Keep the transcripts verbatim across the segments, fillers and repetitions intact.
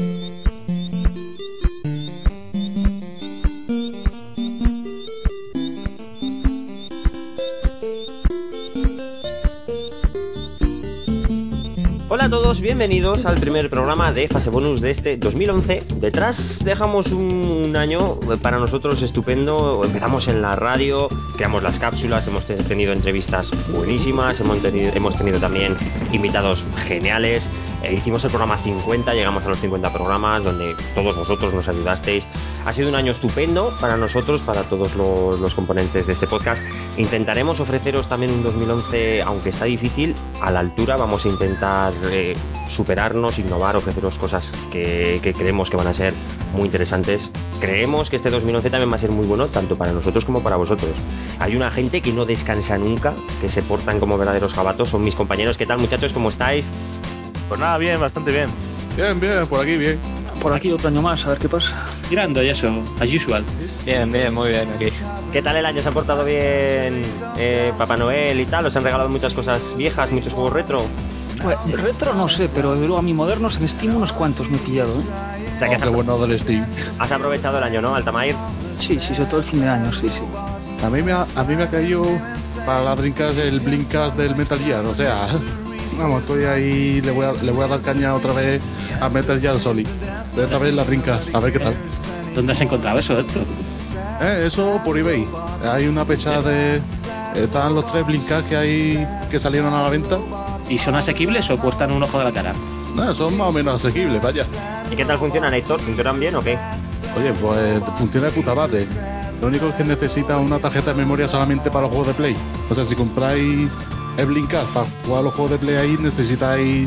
Hola a todos, bienvenidos al primer programa de Fase Bonus de este dos mil once. Detrás dejamos un, un año para nosotros estupendo. Empezamos en la radio, creamos las cápsulas, hemos tenido entrevistas buenísimas, hemos tenido, hemos tenido también invitados geniales. Eh, hicimos el programa cincuenta, llegamos a los cincuenta programas donde todos vosotros nos ayudasteis. Ha sido un año estupendo para nosotros, para todos los, los componentes de este podcast. Intentaremos ofreceros también un dos mil once, aunque está difícil, a la altura. Vamos a intentar eh, superarnos, innovar, ofreceros cosas que, que creemos que van a ser muy interesantes. Creemos que este dos mil once también va a ser muy bueno, tanto para nosotros como para vosotros. Hay una gente que no descansa nunca, que se portan como verdaderos jabatos, son mis compañeros. ¿Qué tal, muchachos? ¿Cómo estáis? Pues nada, bien, bastante bien. Bien, bien, por aquí bien. Por aquí otro año más, a ver qué pasa. Tirando y eso, as usual. Bien, bien, muy bien aquí. ¿Qué tal el año? ¿Se ha portado bien eh, Papá Noel y tal? ¿Os han regalado muchas cosas viejas, muchos juegos retro? Bueno, retro no sé, pero luego a mí modernos en Steam unos cuantos me he pillado, ¿eh? O sea, que Oh, has, qué bueno del Steam. has aprovechado el año, ¿no, Altamair? Sí, sí, sobre todo el fin de año, sí, sí. A mí me ha, a mí me ha caído para la Dreamcast el Blinkcast del Metal Gear, o sea, vamos, estoy ahí, le voy a, le voy a dar caña otra vez a Metal Gear Solid. Pero esta vez la Dreamcast, a ver qué tal. ¿Dónde has encontrado eso, Héctor? Eh, eso por eBay. Hay una pecha de... Están los tres Blinkcast que hay que salieron a la venta. ¿Y son asequibles o cuestan un ojo de la cara? Nada, son más o menos asequibles, vaya. ¿Y qué tal funcionan, Héctor? ¿Funcionan bien o qué? Oye, pues funciona de puta madre. Lo único es que necesita una tarjeta de memoria solamente para los juegos de Play. O sea, si compráis el Blinkcast para jugar los juegos de Play ahí, necesitáis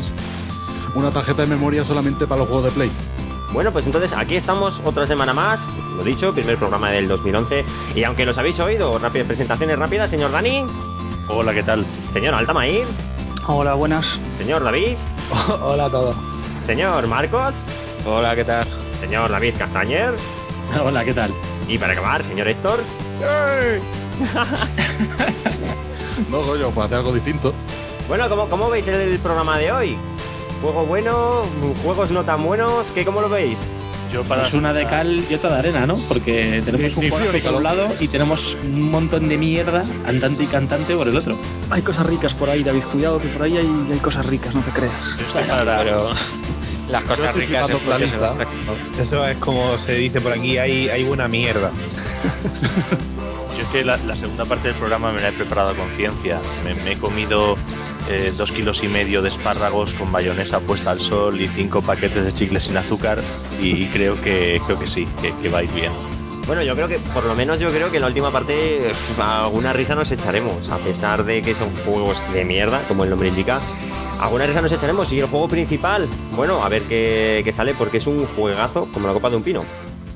una tarjeta de memoria solamente para los juegos de Play. Bueno, pues entonces aquí estamos otra semana más, lo dicho, primer programa del dos mil once. Y aunque los habéis oído, rápidas presentaciones rápidas, señor Dani. Hola, ¿qué tal? Señor Altamair. Hola, buenas. Señor David. Hola a todos. Señor Marcos. Hola, ¿qué tal? Señor David Castañer. Hola, ¿qué tal? Y para acabar, señor Héctor. ¡Ey! No, coño, para hacer algo distinto. Bueno, ¿cómo, cómo veis el programa de hoy? ¿Juego bueno? ¿Juegos no tan buenos? ¿Qué, cómo lo veis? Yo para... Pues una de cal y otra de arena, ¿no? Porque tenemos Ni un frío juego ni por un calor. lado y tenemos un montón de mierda andante y cantante por el otro. Hay cosas ricas por ahí, David, cuidado que por ahí hay, hay cosas ricas, no te creas. Yo estoy para... Pero las Yo cosas estoy ricas flipando es con la porque se lista. van refrescando. Eso es como se dice por aquí, hay, hay buena mierda. Yo es que la, la segunda parte del programa me la he preparado a conciencia. Me, me he comido eh, dos kilos y medio de espárragos con mayonesa puesta al sol y cinco paquetes de chicles sin azúcar y, y creo que creo que sí, que, que va a ir bien. Bueno, yo creo que, por lo menos yo creo que en la última parte uf, alguna risa nos echaremos, a pesar de que son juegos de mierda, como el nombre indica. Alguna risa nos echaremos. Y el juego principal, bueno, a ver qué, qué sale, porque es un juegazo como la copa de un pino.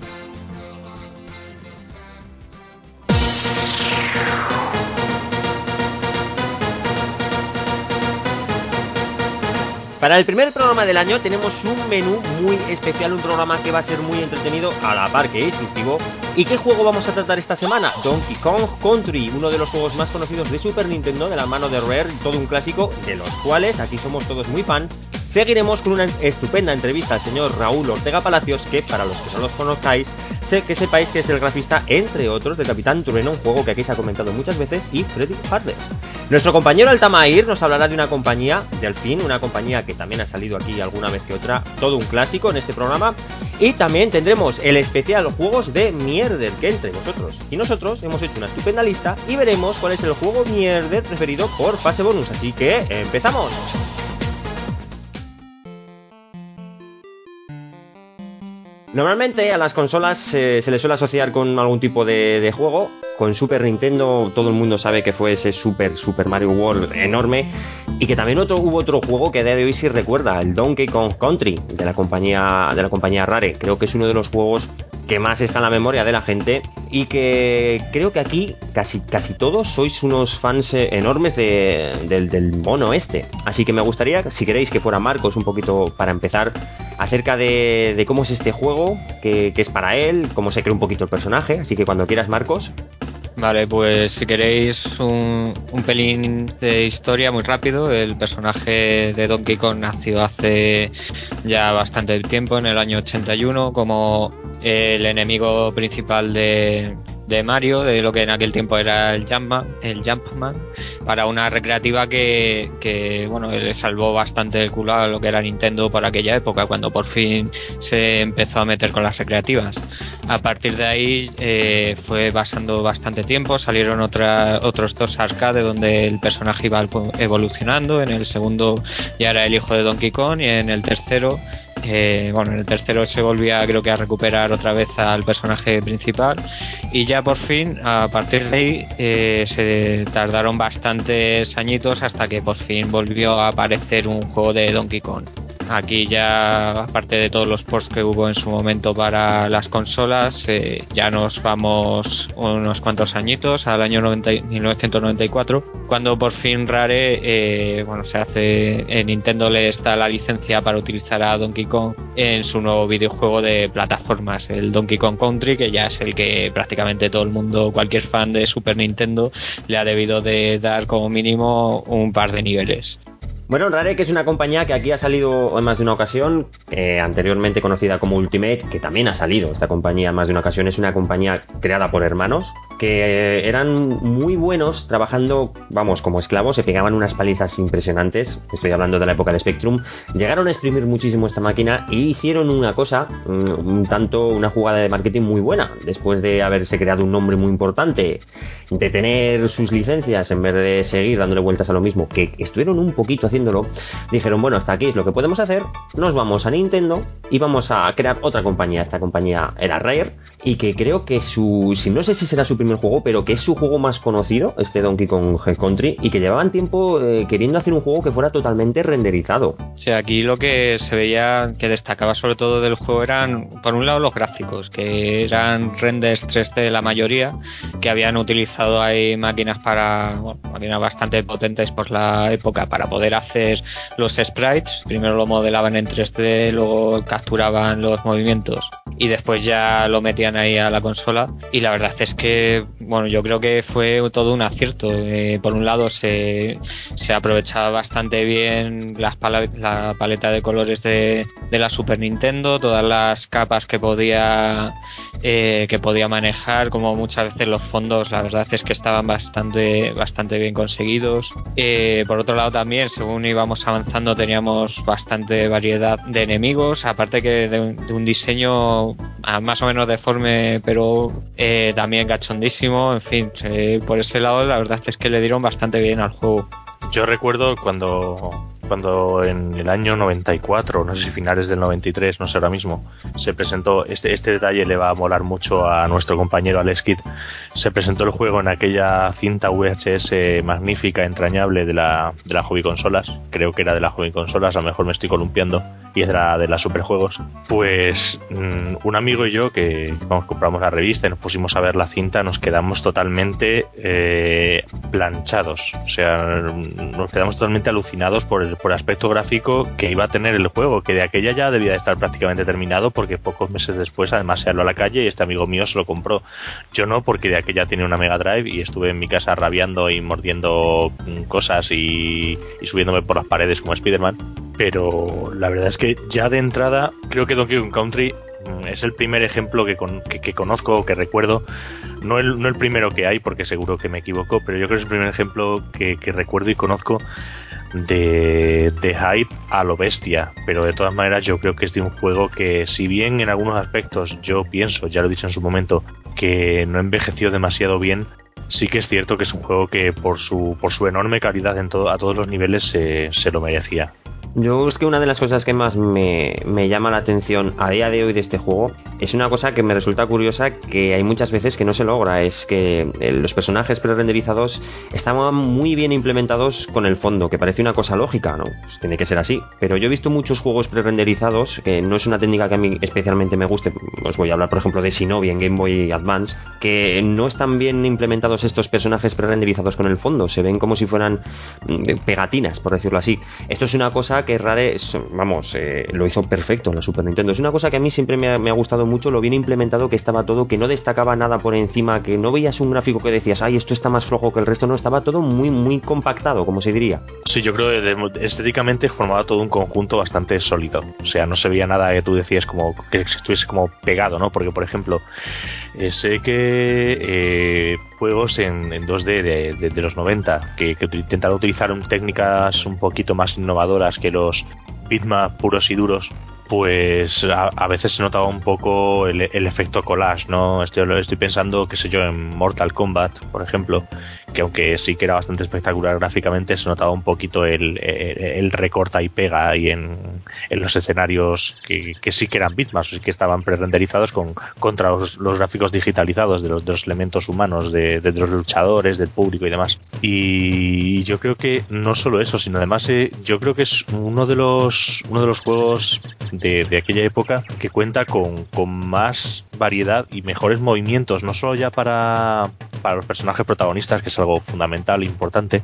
Para el primer programa del año tenemos un menú muy especial, un programa que va a ser muy entretenido a la par que instructivo. ¿Y qué juego vamos a tratar esta semana? Donkey Kong Country, uno de los juegos más conocidos de Super Nintendo, de la mano de Rare, todo un clásico, de los cuales aquí somos todos muy fan. Seguiremos con una estupenda entrevista al señor Raúl Ortega Palacios, que para los que no los conozcáis, sé que sepáis que es el grafista, entre otros, de Capitán Trueno, un juego que aquí se ha comentado muchas veces, y Freddy Fazbear. Nuestro compañero Altamair nos hablará de una compañía, Delfín, una compañía que también ha salido aquí alguna vez que otra, todo un clásico en este programa. Y también tendremos el especial juegos de Mierder, que entre vosotros y nosotros hemos hecho una estupenda lista y veremos cuál es el juego Mierder preferido por Fase Bonus. Así que empezamos. Normalmente a las consolas eh, se les suele asociar con algún tipo de, de juego. Con Super Nintendo todo el mundo sabe que fue ese Super Super Mario World enorme, y que también otro, hubo otro juego que a día de hoy sí recuerda, el Donkey Kong Country de la compañía de la compañía Rare. Creo que es uno de los juegos que más está en la memoria de la gente y que creo que aquí casi, casi todos sois unos fans eh, enormes de, del, del mono este. Así que me gustaría, si queréis, que fuera Marcos un poquito para empezar, acerca de, de cómo es este juego, qué, qué es para él, cómo se crea un poquito el personaje. Así que cuando quieras, Marcos. Vale, pues si queréis un, un pelín de historia muy rápido. El personaje de Donkey Kong nació hace ya bastante tiempo, en el año ochenta y uno, como el enemigo principal de, de Mario, de lo que en aquel tiempo era el Jumpman, el Jumpman, para una recreativa que, que bueno, le salvó bastante el culo a lo que era Nintendo para aquella época, cuando por fin se empezó a meter con las recreativas. A partir de ahí eh, fue pasando bastante tiempo, salieron otra, otros dos arcade donde el personaje iba evolucionando. En el segundo ya era el hijo de Donkey Kong, y en el tercero Eh, bueno, en el tercero se volvía, creo que, a recuperar otra vez al personaje principal, y ya por fin, a partir de ahí, eh, se tardaron bastantes añitos hasta que por fin volvió a aparecer un juego de Donkey Kong. Aquí ya, aparte de todos los ports que hubo en su momento para las consolas, eh, ya nos vamos unos cuantos añitos al año noventa, mil novecientos noventa y cuatro, cuando por fin Rare, eh, bueno, se hace, en Nintendo le está la licencia para utilizar a Donkey Kong en su nuevo videojuego de plataformas, el Donkey Kong Country, que ya es el que prácticamente todo el mundo, cualquier fan de Super Nintendo, le ha debido de dar como mínimo un par de niveles. Bueno, Rare, que es una compañía que aquí ha salido en más de una ocasión, eh, anteriormente conocida como Ultimate, que también ha salido esta compañía en más de una ocasión. Es una compañía creada por hermanos que eran muy buenos trabajando, vamos, como esclavos, se pegaban unas palizas impresionantes. Estoy hablando de la época de Spectrum. Llegaron a exprimir muchísimo esta máquina y hicieron una cosa, un tanto, una jugada de marketing muy buena. Después de haberse creado un nombre muy importante, de tener sus licencias en vez de seguir dándole vueltas a lo mismo, que estuvieron un poquito haciendo, dijeron, bueno, hasta aquí es lo que podemos hacer, nos vamos a Nintendo y vamos a crear otra compañía. Esta compañía era Rare, y que creo que su, si no sé si será su primer juego, pero que es su juego más conocido, este Donkey Kong Country, y que llevaban tiempo eh, queriendo hacer un juego que fuera totalmente renderizado. O sea, aquí lo que se veía que destacaba sobre todo del juego eran, por un lado, los gráficos, que eran renders tres D la mayoría, que habían utilizado ahí máquinas para, bueno, máquinas bastante potentes por la época para poder hacer hacer los sprites. Primero lo modelaban en tres D, luego capturaban los movimientos y después ya lo metían ahí a la consola, y la verdad es que, bueno, yo creo que fue todo un acierto. Eh, por un lado se, se aprovechaba bastante bien las pala- la paleta de colores de, de la Super Nintendo, todas las capas que podía eh, que podía manejar, como muchas veces los fondos, la verdad es que estaban bastante bastante bien conseguidos. Eh, por otro lado también, según íbamos avanzando, teníamos bastante variedad de enemigos, aparte que de un, de un diseño más o menos deforme, pero eh, también cachondísimo. En fin, eh, por ese lado la verdad es que le dieron bastante bien al juego. Yo recuerdo cuando cuando en el año noventa y cuatro, no sé si finales del noventa y tres, no sé ahora mismo, se presentó, este, este detalle le va a molar mucho a nuestro compañero Alex Kidd, se presentó el juego en aquella cinta V H S magnífica, entrañable de la, de la Hobby Consolas, creo que era de la Hobby Consolas, a lo mejor me estoy columpiando, y era de las Superjuegos. Pues mmm, un amigo y yo, que vamos, compramos la revista y nos pusimos a ver la cinta, nos quedamos totalmente eh, planchados, o sea, nos quedamos totalmente alucinados por el por aspecto gráfico que iba a tener el juego, que de aquella ya debía de estar prácticamente terminado, porque pocos meses después además se salió a la calle y este amigo mío se lo compró. Yo no, porque de aquella tenía una Mega Drive y estuve en mi casa rabiando y mordiendo cosas y, y subiéndome por las paredes como Spider-Man, pero la verdad es que ya de entrada creo que Donkey Kong Country es el primer ejemplo que, con, que, que conozco o que recuerdo, no el, no el primero que hay, porque seguro que me equivoco, pero yo creo que es el primer ejemplo que, que recuerdo y conozco de, de hype a lo bestia. Pero de todas maneras yo creo que es de un juego que, si bien en algunos aspectos yo pienso, ya lo he dicho en su momento, que no envejeció demasiado bien, sí que es cierto que es un juego que por su, por su enorme calidad en todo, a todos los niveles se, se lo merecía. Yo es que una de las cosas que más me, me llama la atención a día de hoy de este juego es una cosa que me resulta curiosa, que hay muchas veces que no se logra, es que los personajes pre-renderizados estaban muy bien implementados con el fondo, que parece una cosa lógica, ¿no? Pues tiene que ser así, pero yo he visto muchos juegos pre-renderizados, que no es una técnica que a mí especialmente me guste. Os voy a hablar por ejemplo de Shinobi en Game Boy Advance, que no están bien implementados estos personajes pre-renderizados con el fondo, se ven como si fueran pegatinas, por decirlo así. Esto es una cosa verdad que Rare, vamos, eh, lo hizo perfecto en la Super Nintendo. Es una cosa que a mí siempre me ha, me ha gustado mucho, lo bien implementado que estaba todo, que no destacaba nada por encima, que no veías un gráfico que decías, ay, esto está más flojo que el resto, no, estaba todo muy, muy compactado, como se diría. Sí, yo creo que estéticamente formaba todo un conjunto bastante sólido. O sea, no se veía nada que tú decías como que estuviese como pegado, ¿no? Porque, por ejemplo, eh, sé que eh, juegos en, en dos D de, de, de los noventa que, que intentaron utilizar un, técnicas un poquito más innovadoras que los bitmap puros y duros, pues a, a veces se notaba un poco el, el efecto collage, ¿no? Estoy, estoy pensando, qué sé yo, en Mortal Kombat, por ejemplo, que aunque sí que era bastante espectacular gráficamente, se notaba un poquito el, el, el recorta y pega ahí en, en los escenarios que, que sí que eran bitmaps, sí que estaban pre-renderizados con, contra los, los gráficos digitalizados de los, de los elementos humanos, de, de los luchadores, del público y demás. Y yo creo que no solo eso, sino además eh, yo creo que es uno de los, uno de los juegos De, de aquella época que cuenta con, con más variedad y mejores movimientos, no solo ya para, para los personajes protagonistas, que es algo fundamental e importante,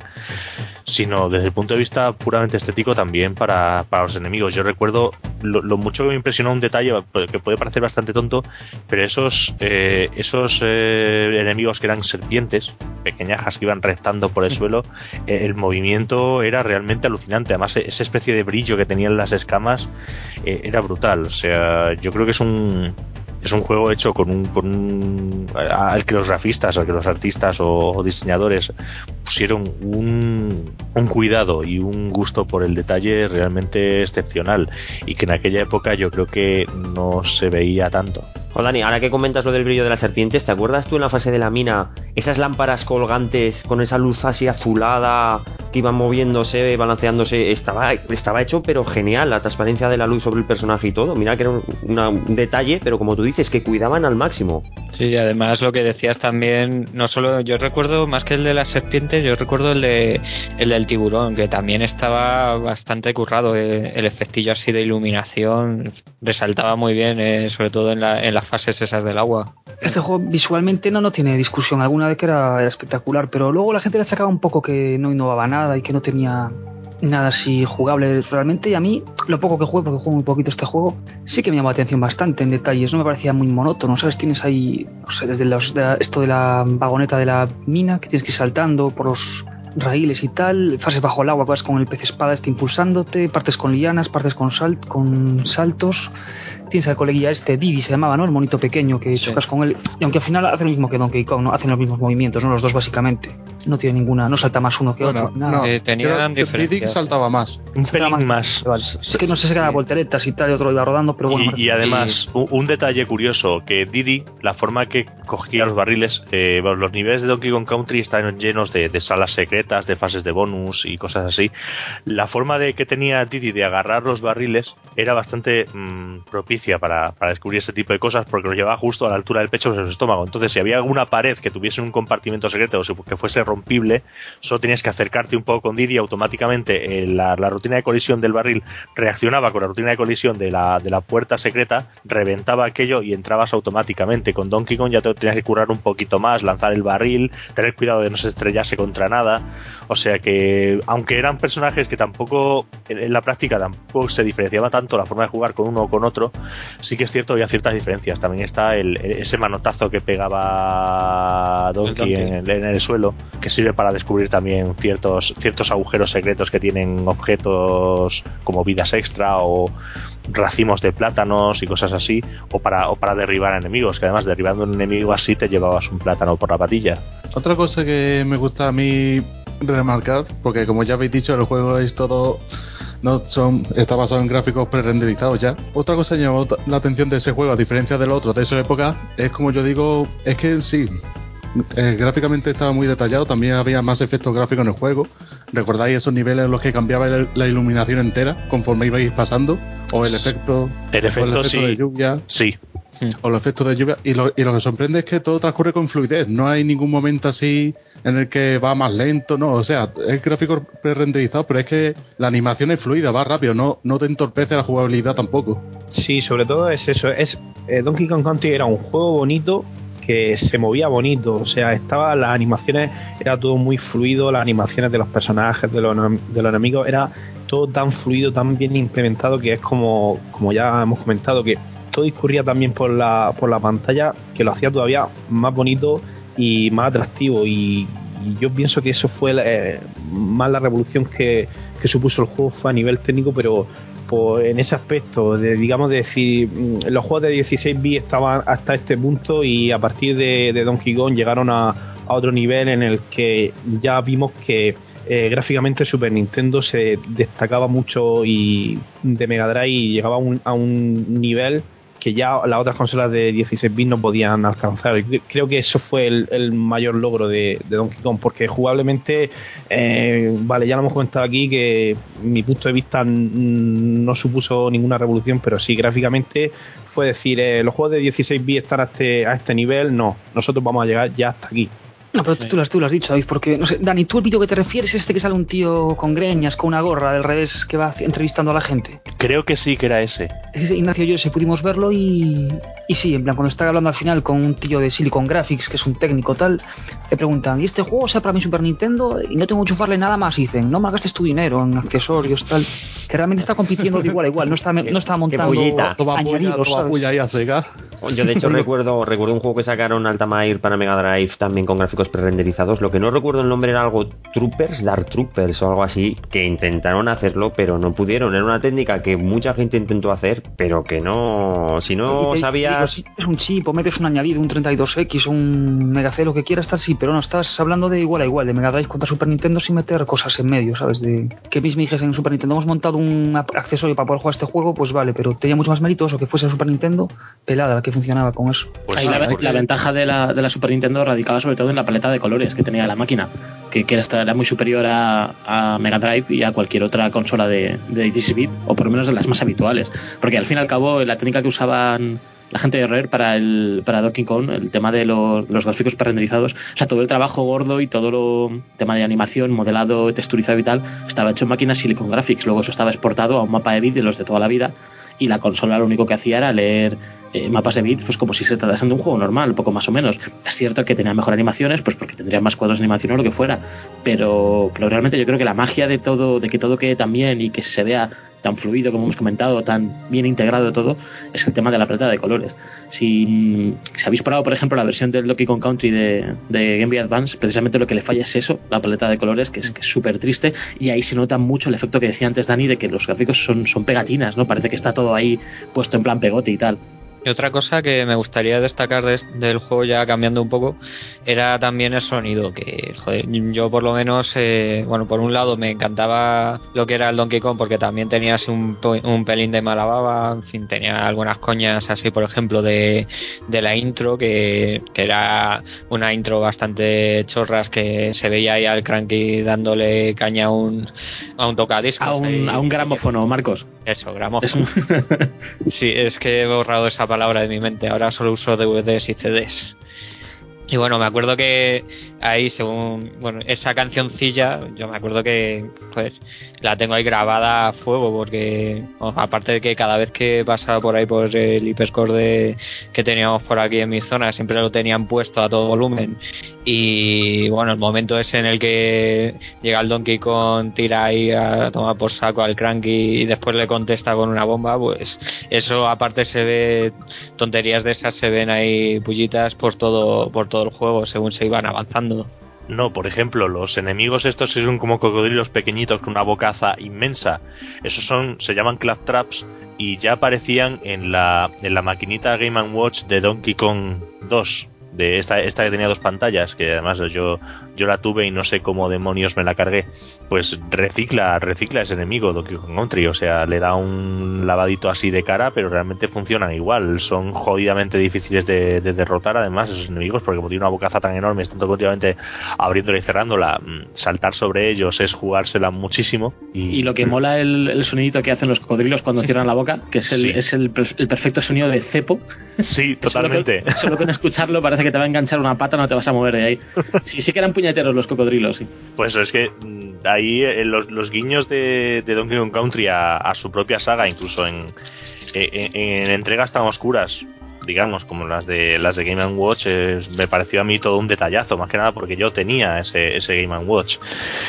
sino desde el punto de vista puramente estético también para, para los enemigos. Yo recuerdo lo, lo mucho que me impresionó un detalle que puede parecer bastante tonto, pero esos, eh, esos eh, enemigos que eran serpientes, pequeñajas que iban reptando por el suelo, eh, el movimiento era realmente alucinante. Además, esa especie de brillo que tenían las escamas eh, era brutal. O sea, yo creo que es un es un juego hecho con un, con un al que los grafistas, al que los artistas o, o diseñadores pusieron un, un cuidado y un gusto por el detalle realmente excepcional, y que en aquella época yo creo que no se veía tanto. Oh, Dani, ahora que comentas lo del brillo de las serpientes, ¿te acuerdas tú en la fase de la mina? Esas lámparas colgantes con esa luz así azulada que iban moviéndose, balanceándose, estaba, estaba hecho pero genial, la transparencia de la luz sobre el personaje y todo. Mira que era un, una, un detalle, pero como tú dices, que cuidaban al máximo. Sí, y además lo que decías también, no solo, yo recuerdo más que el de las serpientes, yo recuerdo el de el del tiburón, que también estaba bastante currado, eh, el efectillo así de iluminación resaltaba muy bien, eh, sobre todo en, la, en las fases esas del agua. Este juego visualmente no, no tiene discusión alguna de que era, era espectacular, pero luego la gente le achacaba un poco que no innovaba nada y que no tenía nada así jugable realmente, y a mí lo poco que jugué, porque juego muy poquito este juego, sí que me llamó la atención bastante en detalles, no me parecía muy monótono, ¿sabes? Tienes ahí, no sé, desde los, de, esto de la vagoneta de la mina, que tienes que ir saltando por los raíles y tal, fases bajo el agua, vas con el pez espada este impulsándote, partes con lianas, partes con, sal, con saltos, tienes al coleguilla este, Didi se llamaba, ¿no? El monito pequeño que sí. Chocas con él, y aunque al final hace lo mismo que Donkey Kong, ¿no? Hacen los mismos movimientos, ¿no? Los dos básicamente, no tiene ninguna, no salta más uno que bueno, otro, no, eh, tenían diferencias. Didi saltaba más. Un pelín más. más. Vale. Es que no sé si era volteretas y tal, y otro iba rodando, pero bueno. Y, y además, y... Un, un detalle curioso, que Didi, la forma que cogía los barriles, eh, los niveles de Donkey Kong Country están llenos de, de salas secretas, de fases de bonus y cosas así. La forma de que tenía Didi de agarrar los barriles era bastante mmm, propicia para, para descubrir ese tipo de cosas, porque lo llevaba justo a la altura del pecho de su estómago. Entonces, si había alguna pared que tuviese un compartimento secreto o que fuese rompible, solo tenías que acercarte un poco con Didi y automáticamente eh, la, la rutina de colisión del barril reaccionaba con la rutina de colisión de la, de la puerta secreta, reventaba aquello y entrabas automáticamente. Con Donkey Kong ya te tenías que curar un poquito más, lanzar el barril, tener cuidado de no se estrellarse contra nada. O sea que, aunque eran personajes que tampoco, en, en la práctica tampoco se diferenciaba tanto la forma de jugar con uno o con otro, sí que es cierto, había ciertas diferencias. También está el, ese manotazo que pegaba Donkey, el Donkey. En, en el suelo, que sirve para descubrir también ciertos, ciertos agujeros secretos que tienen objetos como vidas extra o racimos de plátanos y cosas así, o para, o para derribar a enemigos, que además derribando un enemigo así te llevabas un plátano por la patilla. Otra cosa que me gusta a mí remarcar, porque como ya habéis dicho, el juego es todo, no son, está basado en gráficos pre-renderizados ya. Otra cosa que llamó la atención de ese juego, a diferencia del otro de esa época, es como yo digo, es que sí, Eh, gráficamente estaba muy detallado, también había más efectos gráficos en el juego. ¿Recordáis esos niveles en los que cambiaba el, la iluminación entera conforme ibais pasando? O el efecto, el efecto, o el efecto sí. de lluvia. Sí. O los efectos de lluvia. Y lo, y lo que sorprende es que todo transcurre con fluidez. No hay ningún momento así en el que va más lento, no. O sea, es gráfico pre-renderizado, pero es que la animación es fluida, va rápido, no, no te entorpece la jugabilidad tampoco. Sí, sobre todo es eso. Es eh, Donkey Kong Country era un juego bonito porque se movía bonito, o sea, estaba las animaciones, era todo muy fluido, las animaciones de los personajes, de los, de los enemigos, era todo tan fluido, tan bien implementado, que es como, como ya hemos comentado, que todo discurría también por la, por la pantalla, que lo hacía todavía más bonito y más atractivo. Y, y yo pienso que eso fue eh, más la revolución que, que supuso el juego, fue a nivel técnico, pero por, en ese aspecto, de, digamos, de decir, los juegos de dieciséis bits estaban hasta este punto y a partir de, de Donkey Kong llegaron a, a otro nivel en el que ya vimos que Eh, gráficamente Super Nintendo se destacaba mucho y de Mega Drive y llegaba a un, a un nivel que ya las otras consolas de dieciséis bits no podían alcanzar. Creo que eso fue el, el mayor logro de, de Donkey Kong, porque jugablemente, eh, vale, ya lo hemos comentado aquí, que mi punto de vista no supuso ninguna revolución, pero sí, gráficamente fue decir, eh, los juegos de dieciséis bits están a este, a este nivel, no, nosotros vamos a llegar ya hasta aquí. No, pero tú, tú, lo has, tú lo has dicho, David, porque, no sé, Dani, ¿tú el vídeo que te refieres es este que sale un tío con greñas, con una gorra del revés, que va entrevistando a la gente? Creo que sí que era ese. Ese Ignacio y yo sí pudimos verlo y, y sí, en plan, cuando está hablando al final con un tío de Silicon Graphics, que es un técnico tal, le preguntan, ¿y este juego sea para mi Super Nintendo? Y no tengo que enchufarle nada más, y dicen, no malgastes tu dinero en accesorios, tal, que realmente está compitiendo de igual a igual, no está, no está montando añadidos, ¿sabes? Yo de hecho recuerdo, recuerdo un juego que sacaron Altamair para Mega Drive también con gráficos pre-renderizados. Lo que no recuerdo el nombre era algo Troopers, Dark Troopers o algo así, que intentaron hacerlo pero no pudieron. Era una técnica que mucha gente intentó hacer pero que no, si no te, sabías... Te digo, un chip o metes un añadido, un treinta y dos equis, un Mega C, lo que quieras, tal, sí, pero no, estás hablando de igual a igual, de Mega Drive contra Super Nintendo sin meter cosas en medio, ¿sabes? De que mis mijes en Super Nintendo hemos montado un accesorio para poder jugar este juego, pues vale, pero tenía mucho más méritos o que fuese Super Nintendo pelada la que funcionaba con eso. Pues ahí la, la ventaja de la, de la Super Nintendo radicaba sobre todo en la paleta de colores que tenía la máquina, que, que era, era muy superior a, a Mega Drive y a cualquier otra consola de, de dieciséis bits, o por lo menos de las más habituales, porque al fin y al cabo la técnica que usaban la gente de Rare para el para Donkey Kong, el tema de los, los gráficos pre-renderizados, o sea, todo el trabajo gordo y todo lo tema de animación, modelado, texturizado y tal, estaba hecho en máquinas Silicon Graphics, luego eso estaba exportado a un mapa de bits de los de toda la vida, y la consola lo único que hacía era leer eh, mapas de bits, pues como si se tratase de un juego normal, poco más o menos. Es cierto que tenía mejor animaciones, pues porque tendría más cuadros de animación o lo que fuera, pero, pero realmente yo creo que la magia de todo, de que todo quede tan bien y que se vea tan fluido como hemos comentado, tan bien integrado todo, es el tema de la paleta de colores. Si, si habéis probado, por ejemplo, la versión del Donkey Kong Country de, de Game Boy Advance, precisamente lo que le falla es eso, la paleta de colores, que es que es súper triste, y ahí se nota mucho el efecto que decía antes Dani, de que los gráficos son, son pegatinas, ¿no? Parece que está todo ahí puesto en plan pegote y tal. Y otra cosa que me gustaría destacar de, del juego, ya cambiando un poco, era también el sonido, que joder, yo por lo menos, eh, bueno, por un lado me encantaba lo que era el Donkey Kong, porque también tenía así un, un pelín de mala baba, en fin, tenía algunas coñas así, por ejemplo, de, de la intro, que, que era una intro bastante chorras, que se veía ahí al Cranky dándole caña a un, a un tocadiscos. A un, ahí, a un gramófono, Marcos. Eso, gramófono. Sí, es que he borrado esa palabra de mi mente, ahora solo uso D V Ds y C Ds. Y bueno, me acuerdo que ahí, según, bueno, esa cancioncilla, yo me acuerdo que pues la tengo ahí grabada a fuego, porque bueno, aparte de que cada vez que pasaba por ahí por el hipercore de, que teníamos por aquí en mi zona, siempre lo tenían puesto a todo volumen. Y bueno, el momento ese en el que llega el Donkey Kong, tira ahí a tomar por saco al Cranky y después le contesta con una bomba, pues eso, aparte se ve, tonterías de esas se ven ahí pullitas por todo, por todo el juego según se iban avanzando. No, por ejemplo, los enemigos estos son como cocodrilos pequeñitos con una bocaza inmensa. Esos son, se llaman Claptraps y ya aparecían en la, en la maquinita Game and Watch de Donkey Kong dos. De esta, esta que tenía dos pantallas, que además yo, yo la tuve y no sé cómo demonios me la cargué. Pues recicla, recicla ese enemigo Donkey Kong Country, o sea, le da un lavadito así de cara, pero realmente funcionan igual. Son jodidamente difíciles de, de derrotar, además, esos enemigos, porque como tiene una bocaza tan enorme, están continuamente abriéndola y cerrándola, saltar sobre ellos es jugársela muchísimo. Y, y lo que mola el, el sonidito que hacen los cocodrilos cuando cierran la boca, que es el, sí. es el, el perfecto sonido de cepo. Sí, totalmente. Solo, que, solo con escucharlo parece que te va a enganchar una pata, no te vas a mover de ahí. Sí, sí que eran puñeteros los cocodrilos, sí. Pues es que ahí eh, los, los guiños de, de Donkey Kong Country a, a su propia saga, incluso en, en, en entregas tan oscuras digamos, como las de las de Game and Watch, es, me pareció a mí todo un detallazo, más que nada porque yo tenía ese, ese Game and Watch.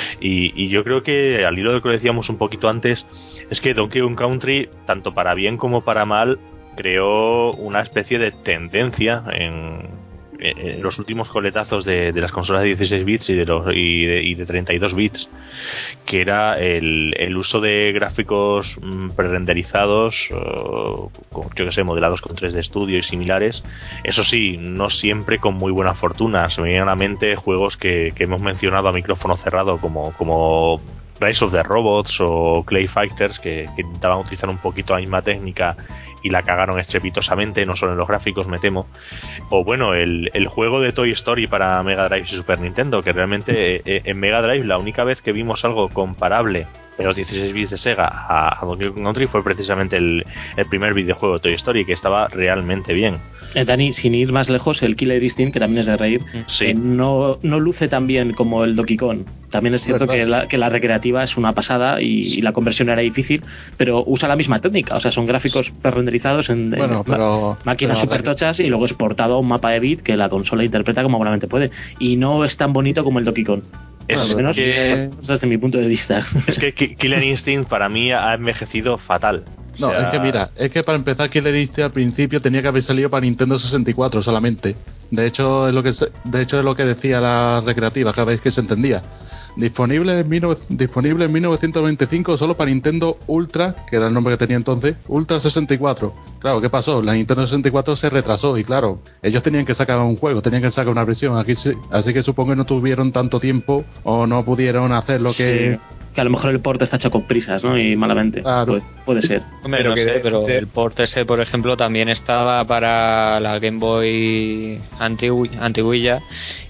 Y, y yo creo que, al hilo de lo que decíamos un poquito antes, es que Donkey Kong Country, tanto para bien como para mal, creó una especie de tendencia en... en los últimos coletazos de, de las consolas de dieciséis bits y de los y de, y de treinta y dos bits, que era el, el uso de gráficos mm, prerenderizados, uh, con, yo que sé, modelados con tres D Studio y similares. Eso sí, no siempre con muy buena fortuna. Se me vienen a la mente juegos que, que hemos mencionado a micrófono cerrado, como, como Rise of the Robots o Clay Fighters, que, que intentaban utilizar un poquito la misma técnica y la cagaron estrepitosamente, no solo en los gráficos, me temo. O bueno, el, el juego de Toy Story para Mega Drive y Super Nintendo, que realmente eh, en Mega Drive la única vez que vimos algo comparable en los dieciséis bits de Sega a, a Donkey Kong Country fue precisamente el, el primer videojuego de Toy Story, que estaba realmente bien. Eh, Dani, sin ir más lejos, el Killer Instinct, que también es de Rare, sí. eh, no, no luce tan bien como el Donkey Kong. También es cierto que la, que la recreativa es una pasada y, y la conversión era difícil, pero usa la misma técnica. O sea, son gráficos prerenderizados en, bueno, en pero, máquinas pero super tochas y luego exportado a un mapa de bit que la consola interpreta como buenamente puede. Y no es tan bonito como el Donkey Kong. Es Al menos que, desde mi punto de vista. Es que Killer Instinct para mí ha envejecido fatal. O no, sea... es que mira, es que para empezar Killer Instinct al principio tenía que haber salido para Nintendo sesenta y cuatro solamente. De hecho, es lo que se, de hecho es lo que decía la recreativa, cada vez que se entendía. Disponible en, mil, disponible en mil novecientos noventa y cinco solo para Nintendo Ultra, que era el nombre que tenía entonces, Ultra sesenta y cuatro. Claro, ¿qué pasó? La Nintendo sesenta y cuatro se retrasó y claro, ellos tenían que sacar un juego, tenían que sacar una versión, aquí se, así que supongo que no tuvieron tanto tiempo o no pudieron hacer lo que... Sí. Que a lo mejor el port está hecho con prisas, ¿no? Y malamente. Claro. Puede, puede ser. Hombre, Pero no que sé, de- pero de- el port ese, por ejemplo, también estaba para la Game Boy antigui- antiguilla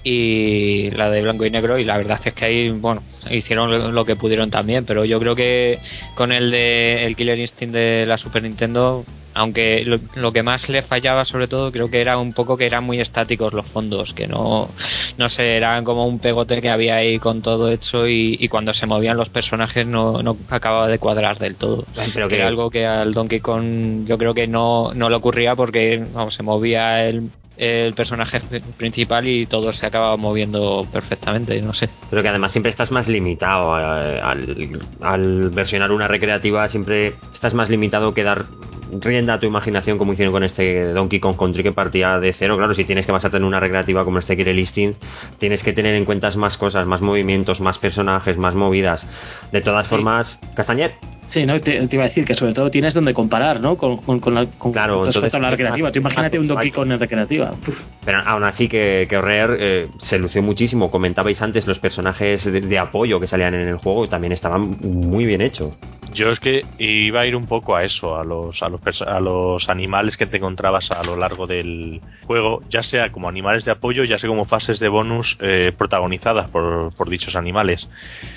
y la de blanco y negro, y la verdad es que ahí, bueno, hicieron lo- lo que pudieron también, pero yo creo que con el de el Killer Instinct de la Super Nintendo, aunque lo, lo que más le fallaba sobre todo creo que era un poco que eran muy estáticos los fondos, que no no sé, eran como un pegote que había ahí con todo hecho y, y cuando se movían los personajes no, no acababa de cuadrar del todo. Pero que que era algo que al Donkey Kong yo creo que no, no le ocurría porque vamos, se movía el, el personaje principal y todo se acababa moviendo perfectamente, no sé. Pero que además siempre estás más limitado eh, al, al versionar una recreativa, siempre estás más limitado que dar rienda a tu imaginación, como hicieron con este Donkey Kong Country que partía de cero. Claro, si tienes que basarte en una recreativa como este Killer Instinct, tienes que tener en cuenta más cosas, más movimientos, más personajes, más movidas. De todas Sí. formas, Castañer. Sí, no, te, te iba a decir que sobre todo tienes donde comparar, ¿no? Con, con, con, la, con Claro, respecto entonces a la es recreativa. más- Tú imagínate más un Donkey usuario. Kong en recreativa. Uf. Pero aún así que, que Rare eh, se lució muchísimo. Comentabais antes los personajes de, de apoyo que salían en el juego y también estaban muy bien hechos. Yo es que iba a ir un poco a eso, a los, a los, perso- a los animales que te encontrabas a lo largo del juego, ya sea como animales de apoyo, ya sea como fases de bonus eh, protagonizadas por, por dichos animales.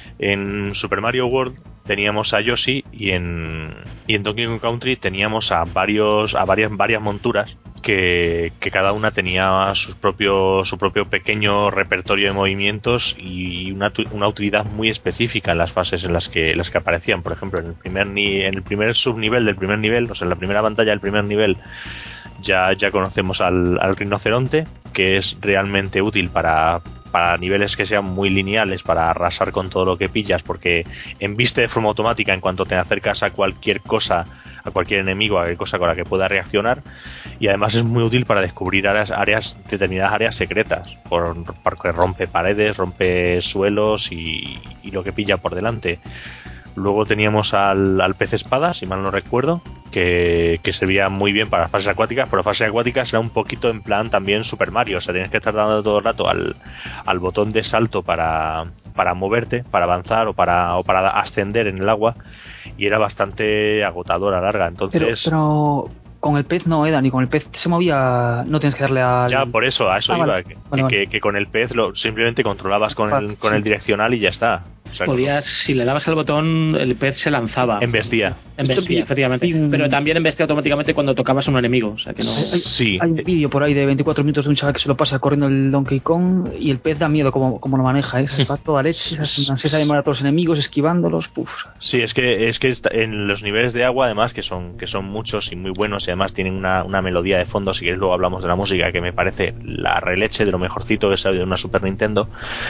En Super Mario World teníamos a Yoshi y en, y en Donkey Kong Country teníamos a varios a varias varias monturas que, que cada una tenía sus propios, su propio pequeño repertorio de movimientos y una, tu- una utilidad muy específica en las fases en las que las que aparecían. Por ejemplo, en el primer ni, en el primer subnivel del primer nivel, o sea, en la primera pantalla del primer nivel, ya, ya conocemos al, al rinoceronte, que es realmente útil para, para niveles que sean muy lineales, para arrasar con todo lo que pillas, porque embiste de forma automática en cuanto te acercas a cualquier cosa, a cualquier enemigo, a cualquier cosa con la que pueda reaccionar, y además es muy útil para descubrir áreas, áreas determinadas áreas secretas, por, porque rompe paredes, rompe suelos y, y lo que pilla por delante. Luego teníamos al, al pez espada, si mal no recuerdo, que, que servía muy bien para fases acuáticas, pero fases acuáticas era un poquito en plan también Super Mario, o sea, tienes que estar dando todo el rato al, al botón de salto para, para moverte, para avanzar o para, o para ascender en el agua, y era bastante agotadora, larga, entonces... Pero, pero con el pez no, eh, Dani, con el pez se movía, no tienes que darle al... Ya, por eso, a eso Ah, iba, vale. que, Vale, vale. que, que con el pez lo simplemente controlabas con el, con el direccional y ya está. podías, si le dabas al botón, el pez se lanzaba. Embestía. Embestía, efectivamente. Pero también embestía automáticamente cuando tocabas a un enemigo. O sea que no. Sí. Hay un vídeo por ahí de veinticuatro minutos de un chaval que se lo pasa corriendo el Donkey Kong y el pez da miedo como, como lo maneja, ¿eh? Se va toda leche, se sabe llamar a todos los enemigos, esquivándolos. Puf. Sí, es que es que en los niveles de agua, además, que son que son muchos y muy buenos, y además tienen una, una melodía de fondo. Si quieres, luego hablamos de la música, que me parece la releche de lo mejorcito que salió de una Super Nintendo.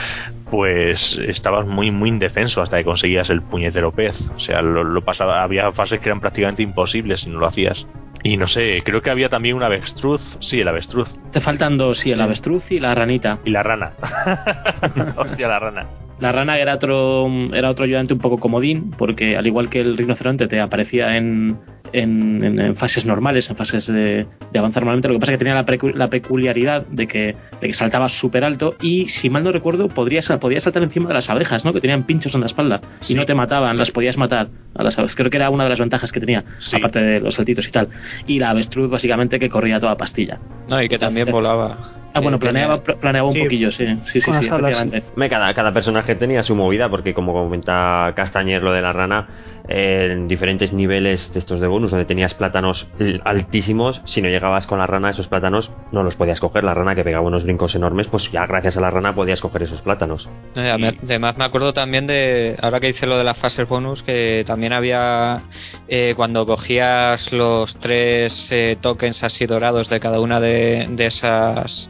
Pues estabas muy muy indefenso hasta que conseguías el puñetero pez. O sea, lo, lo pasaba, había fases que eran prácticamente imposibles si no lo hacías. Y no sé, creo que había también un avestruz. Sí, el avestruz. Te faltan dos, sí, el avestruz y la ranita. Y la rana. Hostia, la rana. La rana era otro era otro ayudante un poco comodín, porque al igual que el rinoceronte te aparecía en, en, en, en fases normales, en fases de, de avanzar normalmente. Lo que pasa es que tenía la, precu- la peculiaridad de que, de que saltaba súper alto y, si mal no recuerdo, podrías, podías saltar encima de las abejas, ¿no? Que tenían pinchos en la espalda sí. y no te mataban, las podías matar a las abejas. Creo que era una de las ventajas que tenía, sí. Aparte de los saltitos y tal. Y la avestruz, básicamente, que corría toda pastilla. No, y que también Entonces, volaba. Ah, bueno, planeaba, planeaba un sí, poquillo, sí, sí, sí, sí, efectivamente. Cada, cada personaje tenía su movida, porque como comenta Castañer lo de la rana, eh, en diferentes niveles de estos de bonus, donde tenías plátanos altísimos, si no llegabas con la rana, esos plátanos no los podías coger. La rana, que pegaba unos brincos enormes, pues ya gracias a la rana podías coger esos plátanos. Eh, además me acuerdo también de, ahora que hice lo de las fases bonus, que también había, eh, cuando cogías los tres eh, tokens así dorados de cada una de, de esas...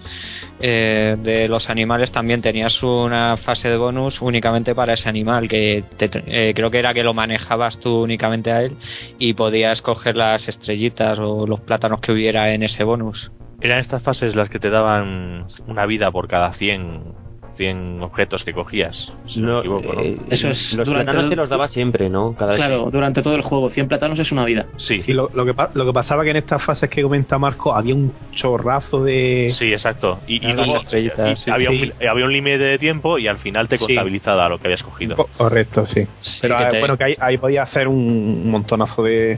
Eh, de los animales, también tenías una fase de bonus únicamente para ese animal, que te, eh, creo que era que lo manejabas tú únicamente a él y podías coger las estrellitas o los plátanos que hubiera en ese bonus. Eran estas fases las que te daban una vida por cada cien objetos que cogías, si no, no me equivoco, ¿no? Eh, Eso es, los plátanos el... te los daba siempre, ¿no? Cada claro, vez. Durante todo el juego, cien plátanos es una vida. Sí, sí lo, lo, que, lo que pasaba que en estas fases que comenta Marco había un chorrazo de... Sí, exacto. Y, y, luego, y sí, había, sí. un, había un límite de tiempo y al final te contabilizaba sí. lo que habías cogido. Correcto, sí. sí Pero te... bueno, que ahí, ahí podía hacer un montonazo de,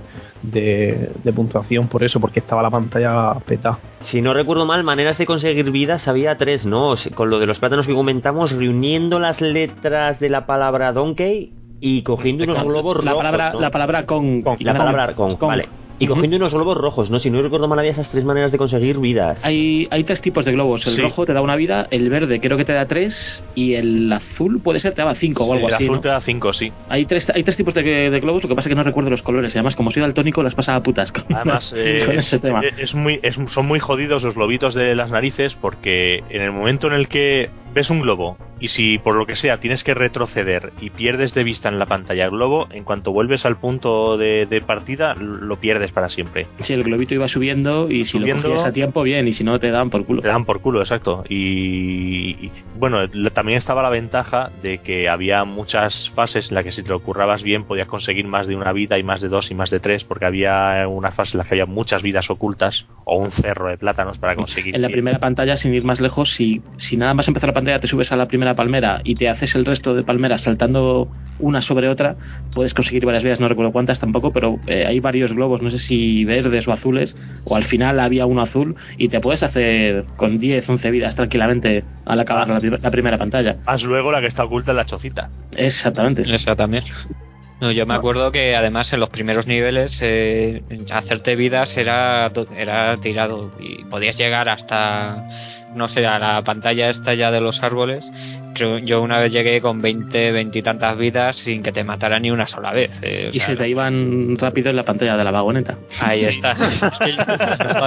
de, de puntuación por eso, porque estaba la pantalla petada. Si no recuerdo mal, maneras de conseguir vidas había tres, ¿no? Con lo de los plátanos que comentamos, reuniendo las letras de la palabra Donkey y cogiendo unos globos la rojos, palabra, ¿no? La palabra con... con y la palabra con, con. Vale. Y cogiendo uh-huh. unos globos rojos, ¿no? Si no recuerdo mal, había esas tres maneras de conseguir vidas. Hay, hay tres tipos de globos. El sí. rojo te da una vida, el verde creo que te da tres y el azul puede ser te daba cinco sí, o algo el así. El azul ¿no? te da cinco, sí. Hay tres, hay tres tipos de, de globos, lo que pasa es que no recuerdo los colores. Y además, como soy daltónico, las pasa a putas con, además, eh, con ese es, tema. Es muy, es, son muy jodidos los globitos de las narices, porque en el momento en el que ves un globo y si por lo que sea tienes que retroceder y pierdes de vista en la pantalla el globo, en cuanto vuelves al punto de, de partida lo pierdes para siempre. Sí, el globito iba subiendo y si subiendo, lo cogías a tiempo, bien, y si no te dan por culo. Te dan por culo, exacto. Y, y bueno, también estaba la ventaja de que había muchas fases en las que si te lo currabas bien podías conseguir más de una vida y más de dos y más de tres, porque había unas fases en las que había muchas vidas ocultas o un cerro de plátanos para conseguir. En la primera pantalla, sin ir más lejos, si, si nada más empezar la pantalla te subes a la primera palmera y te haces el resto de palmeras saltando una sobre otra, puedes conseguir varias vidas, no recuerdo cuántas tampoco, pero eh, hay varios globos, no sé si verdes o azules, o al final había uno azul y te puedes hacer con diez, once vidas tranquilamente al acabar ah. la, la primera pantalla. Haz luego la que está oculta en la chocita. Exactamente. Esa también. No, yo me acuerdo que además en los primeros niveles eh, hacerte vidas era, era tirado y podías llegar hasta, no sé, a la pantalla esta ya de los árboles. Creo, yo una vez llegué con veinte, veinte y tantas vidas sin que te matara ni una sola vez. Eh, y sea, se te iban rápido en la pantalla de la vagoneta. Ahí sí. está. Es que yo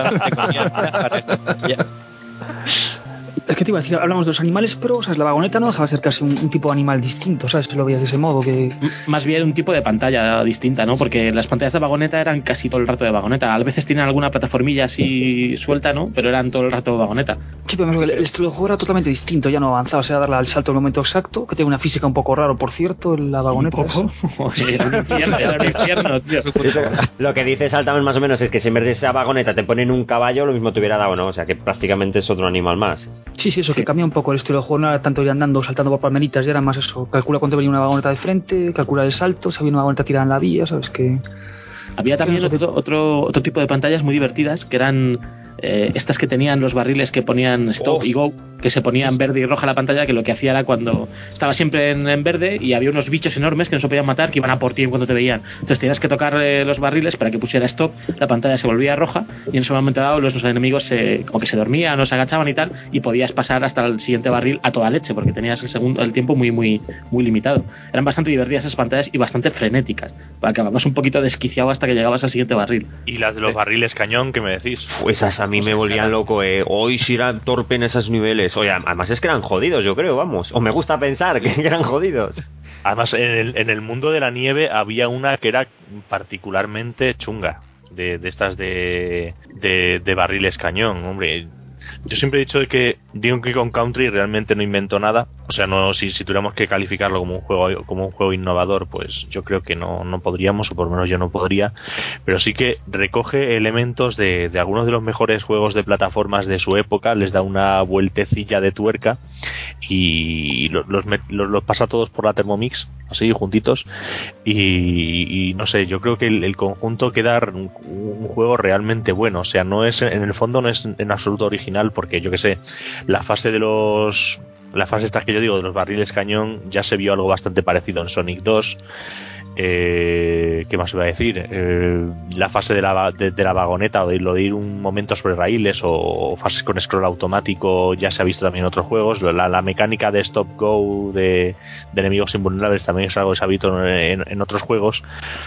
Es que te iba a decir, hablamos de los animales, pero o sea, la vagoneta no dejaba de ser casi un, un tipo de animal distinto, ¿sabes? Lo veías de ese modo que... Más bien un tipo de pantalla distinta, ¿no? Porque las pantallas de vagoneta eran casi todo el rato de vagoneta. A veces tienen alguna plataformilla así suelta, ¿no? Pero eran todo el rato de vagoneta. Sí, pero el, el estilo de juego era totalmente distinto, ya no avanzaba, o sea, darle al salto en el momento exacto, que tiene una física un poco raro, por cierto, la vagoneta. ¿Un poco? Era un infierno, era un infierno, tío. Lo que dice Saltamen más o menos es que si en vez de esa vagoneta te ponen un caballo, lo mismo te hubiera dado, ¿no? O sea, que prácticamente es otro animal más. Sí, sí, eso sí. que cambia un poco el estilo de juego, no era tanto ir andando, saltando por palmeritas, ya era más eso, calcula cuánto venía una vagoneta de frente, calcula el salto, si había una vagoneta tirada en la vía, ¿sabes? Que había también otro, otro, otro tipo de pantallas muy divertidas que eran eh, estas que tenían los barriles que ponían stop Uf. y go, que se ponían verde y roja la pantalla, que lo que hacía era cuando estaba siempre en, en verde y había unos bichos enormes que no se podían matar, que iban a por ti en cuanto te veían. Entonces tenías que tocar eh, los barriles para que pusiera stop, la pantalla se volvía roja y en ese momento dado los, los enemigos se, como que se dormían o se agachaban y tal, y podías pasar hasta el siguiente barril a toda leche porque tenías el segundo el tiempo muy muy muy limitado. Eran bastante divertidas esas pantallas y bastante frenéticas, para que acababas un poquito desquiciado hasta que llegabas al siguiente barril. Y las de los Sí. barriles cañón, ¿qué me decís? Pues esas a mí me volvían loco, eh. Hoy si era torpe en esos niveles. Oye, además es que eran jodidos, yo creo, vamos. O me gusta pensar que eran jodidos. Además, en el, en el mundo de la nieve había una que era particularmente chunga. De, de estas de, de, de barriles cañón, hombre. Yo siempre he dicho de que Donkey Kong Country realmente no inventó nada. O sea, no si, si tuviéramos que calificarlo como un juego como un juego innovador, pues yo creo que no, no podríamos, o por lo menos yo no podría. Pero sí que recoge elementos de, de algunos de los mejores juegos de plataformas de su época, les da una vueltecilla de tuerca y los, los, los, los pasa todos por la Thermomix, así juntitos. Y, y no sé, yo creo que el, el conjunto queda un, un juego realmente bueno. O sea, no es en el fondo no es en absoluto original, porque yo que sé, la fase de los la fase esta que yo digo de los barriles cañón ya se vio algo bastante parecido en Sonic dos. Eh, ¿Qué más iba a decir? Eh, la fase de la, de, de la vagoneta o de, lo de ir un momento sobre raíles o, o fases con scroll automático ya se ha visto también en otros juegos. La, la mecánica de stop go de, de enemigos invulnerables también es algo que se ha visto en, en otros juegos.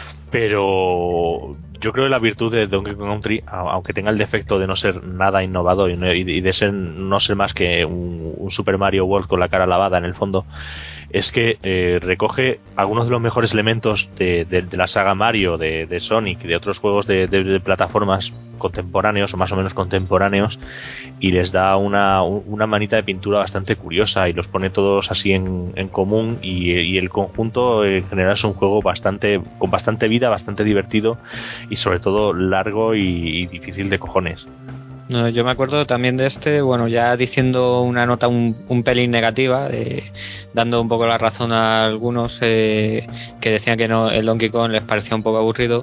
Pero yo creo que la virtud de Donkey Kong Country, aunque tenga el defecto de no ser nada innovador y de ser no ser más que un, un Super Mario World con la cara lavada en el fondo, es que eh, recoge algunos de los mejores elementos de, de, de la saga Mario, de, de Sonic, de otros juegos de, de, de plataformas contemporáneos o más o menos contemporáneos, y les da una, una manita de pintura bastante curiosa y los pone todos así en, en común, y, y el conjunto en general es un juego bastante con bastante vida, bastante divertido y sobre todo largo y, y difícil de cojones. No, yo me acuerdo también de este, bueno, ya diciendo una nota un, un pelín negativa, eh, dando un poco la razón a algunos eh, que decían que no, el Donkey Kong les parecía un poco aburrido.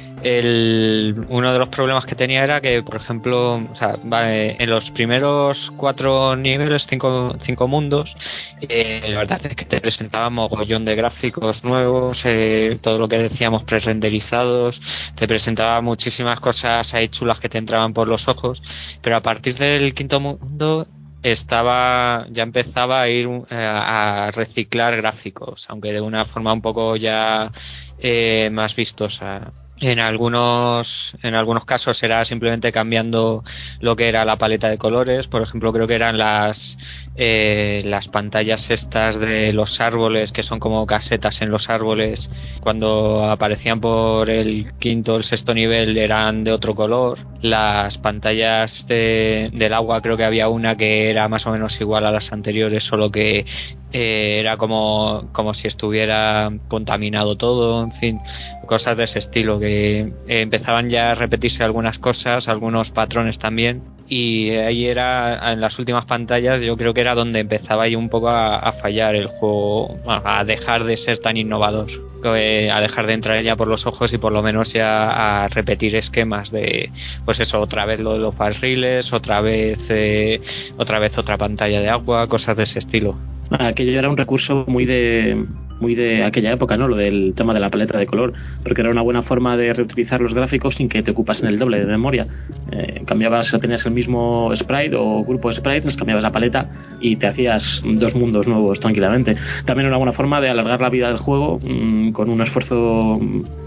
El, uno de los problemas que tenía era que, por ejemplo, o sea, en los primeros cuatro niveles, cinco, cinco mundos, eh, la verdad es que te presentaba mogollón de gráficos nuevos, eh, todo lo que decíamos pre-renderizados, te presentaba muchísimas cosas ahí chulas que te entraban por los ojos, pero a partir del quinto mundo estaba ya empezaba a ir eh, a reciclar gráficos, aunque de una forma un poco ya eh, más vistosa. En algunos en algunos casos era simplemente cambiando lo que era la paleta de colores. Por ejemplo, creo que eran las eh, las pantallas estas de los árboles, que son como casetas en los árboles, cuando aparecían por el quinto o el sexto nivel eran de otro color. Las pantallas de, del agua, creo que había una que era más o menos igual a las anteriores, solo que eh, era como, como si estuviera contaminado todo, en fin, cosas de ese estilo, que eh, empezaban ya a repetirse algunas cosas, algunos patrones también, y ahí era, en las últimas pantallas, yo creo que era donde empezaba ahí un poco a, a fallar el juego, a dejar de ser tan innovador, eh, a dejar de entrar ya por los ojos y por lo menos ya a repetir esquemas de, pues eso, otra vez lo de los barriles, otra vez eh, otra vez otra pantalla de agua, cosas de ese estilo. Aquello era un recurso muy de muy de aquella época, ¿no? Lo del tema de la paleta de color, porque era una buena forma de reutilizar los gráficos sin que te ocupasen el doble de memoria. Eh, cambiabas, tenías el mismo sprite o grupo de sprites, cambiabas la paleta y te hacías dos mundos nuevos tranquilamente. También una buena forma de alargar la vida del juego mmm, con un esfuerzo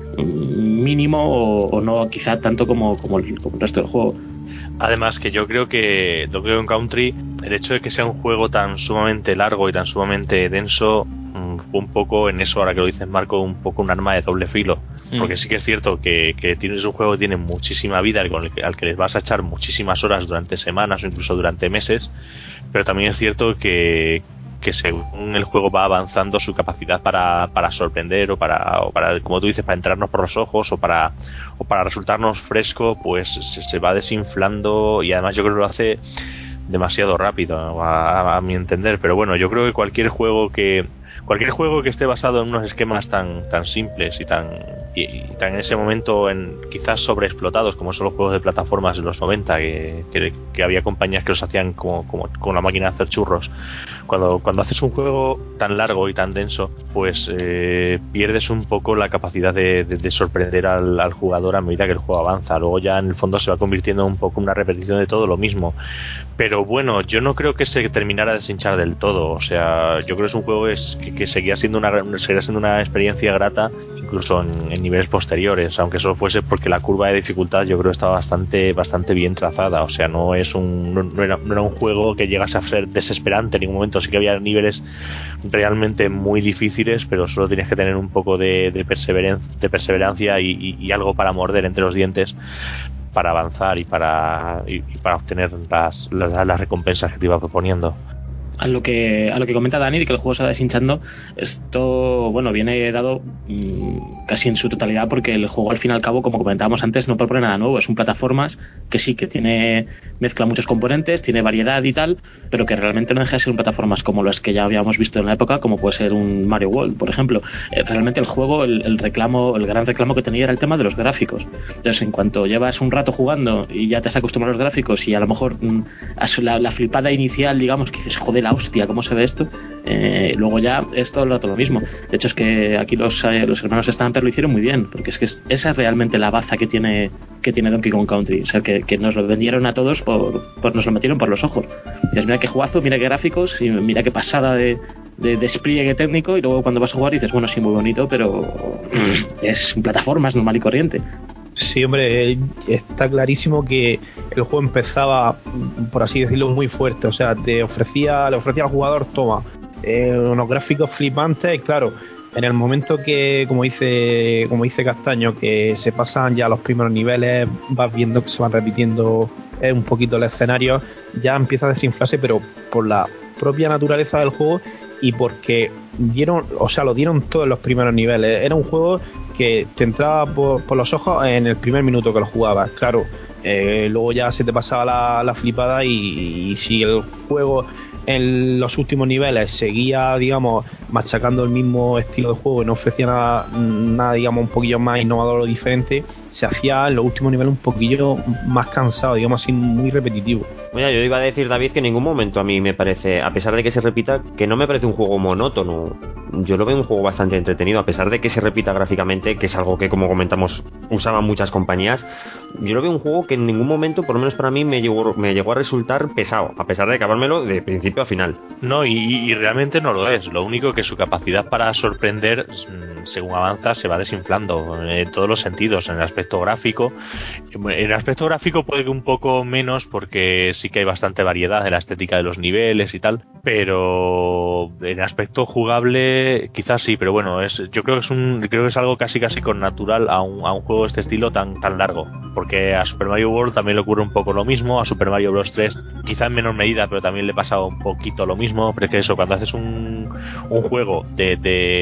mínimo o, o no quizá tanto como, como, el, como el resto del juego. Además que yo creo que Donkey Kong Country, el hecho de que sea un juego tan sumamente largo y tan sumamente denso, mmm, fue un poco en eso, ahora que lo dices Marco, un poco un arma de doble filo. Mm. Porque sí que es cierto que, que tienes un juego que tiene muchísima vida, con el que, al que les vas a echar muchísimas horas durante semanas o incluso durante meses, pero también es cierto que que según el juego va avanzando, su capacidad para, para sorprender o para, o para, como tú dices, para entrarnos por los ojos o para, o para resultarnos fresco, pues se, se va desinflando, y además yo creo que lo hace demasiado rápido a, a, a mi entender. Pero bueno, yo creo que cualquier juego que cualquier juego que esté basado en unos esquemas tan tan simples y tan y, y tan en ese momento en quizás sobreexplotados como son los juegos de plataformas de los noventa, que, que, que había compañías que los hacían como, como con la máquina de hacer churros. Cuando, cuando haces un juego tan largo y tan denso, pues eh, pierdes un poco la capacidad de, de, de sorprender al, al jugador a medida que el juego avanza. Luego ya en el fondo se va convirtiendo un poco en una repetición de todo lo mismo. Pero bueno, yo no creo que se terminara de deshinchar del todo. O sea, yo creo que es un juego es, que, que seguía siendo una seguía siendo una experiencia grata incluso en, en niveles posteriores, aunque solo fuese porque la curva de dificultad yo creo estaba bastante bastante bien trazada. O sea, no es un no, no, era, no era un juego que llegase a ser desesperante en ningún momento. Sí que había niveles realmente muy difíciles, pero solo tienes que tener un poco de, de perseverancia, de perseverancia y, y, y algo para morder entre los dientes para avanzar y para y, y para obtener las, las, las recompensas que te iba proponiendo. A lo que a lo que comenta Dani, de que el juego se va deshinchando, esto bueno viene dado mmm, casi en su totalidad porque el juego al fin y al cabo, como comentábamos antes, no propone nada nuevo. Es un plataformas que sí que tiene mezcla muchos componentes, tiene variedad y tal, pero que realmente no deja de ser un plataformas como los que ya habíamos visto en la época, como puede ser un Mario World, por ejemplo. Eh, realmente el juego, el, el reclamo, el gran reclamo que tenía era el tema de los gráficos. Entonces, en cuanto llevas un rato jugando y ya te has acostumbrado a los gráficos y a lo mejor mmm, la, la flipada inicial, digamos, que dices, joder, la hostia, ¿cómo se ve esto? Eh, luego ya es todo el rato lo mismo. De hecho, es que aquí los, eh, los hermanos Stamper lo hicieron muy bien, porque es que es, esa es realmente la baza que tiene que tiene Donkey Kong Country. O sea, que, que nos lo vendieron a todos, por, por nos lo metieron por los ojos. Dices, mira qué jugazo, mira qué gráficos, y mira qué pasada de, de despliegue técnico, y luego cuando vas a jugar dices, bueno, sí, muy bonito, pero es un plataforma, es normal y corriente. Sí, hombre, está clarísimo que el juego empezaba, por así decirlo, muy fuerte. O sea, te ofrecía, le ofrecía al jugador, toma, eh, unos gráficos flipantes. Y claro, en el momento que, como dice, como dice Castaño, que se pasan ya los primeros niveles, vas viendo que se van repitiendo eh, un poquito el escenario, ya empieza a desinflarse, pero por la propia naturaleza del juego y porque dieron, o sea, lo dieron todos los primeros niveles. Era un juego que te entraba por, por los ojos en el primer minuto que lo jugabas. Claro, eh, luego ya se te pasaba la, la flipada y, y si el juego en los últimos niveles seguía, digamos, machacando el mismo estilo de juego y no ofrecía nada, nada, digamos, un poquillo más innovador o diferente, se hacía en los últimos niveles un poquillo más cansado, digamos así, muy repetitivo. Mira, yo iba a decir, David, que en ningún momento a mí me parece, a pesar de que se repita, que no me parece un juego monótono. Yo lo veo un juego bastante entretenido, a pesar de que se repita gráficamente, que es algo que, como comentamos, usaban muchas compañías. Yo lo veo un juego que en ningún momento, por lo menos para mí, me llegó, me llegó a resultar pesado, a pesar de acabármelo de principio a final. No, y, y realmente no lo es. Lo único que su capacidad para sorprender, según avanza, se va desinflando en todos los sentidos, en el aspecto gráfico. En el aspecto gráfico puede que un poco menos, porque sí que hay bastante variedad en la estética de los niveles y tal, pero en aspecto jugable quizás sí, pero bueno, es yo creo que es un creo que es algo casi casi con natural a un, a un juego de este estilo tan tan largo, porque a Super Mario World también le ocurre un poco lo mismo, a Super Mario Bros. tres quizá en menor medida, pero también le pasa un poquito lo mismo, porque eso, cuando haces un, un juego de,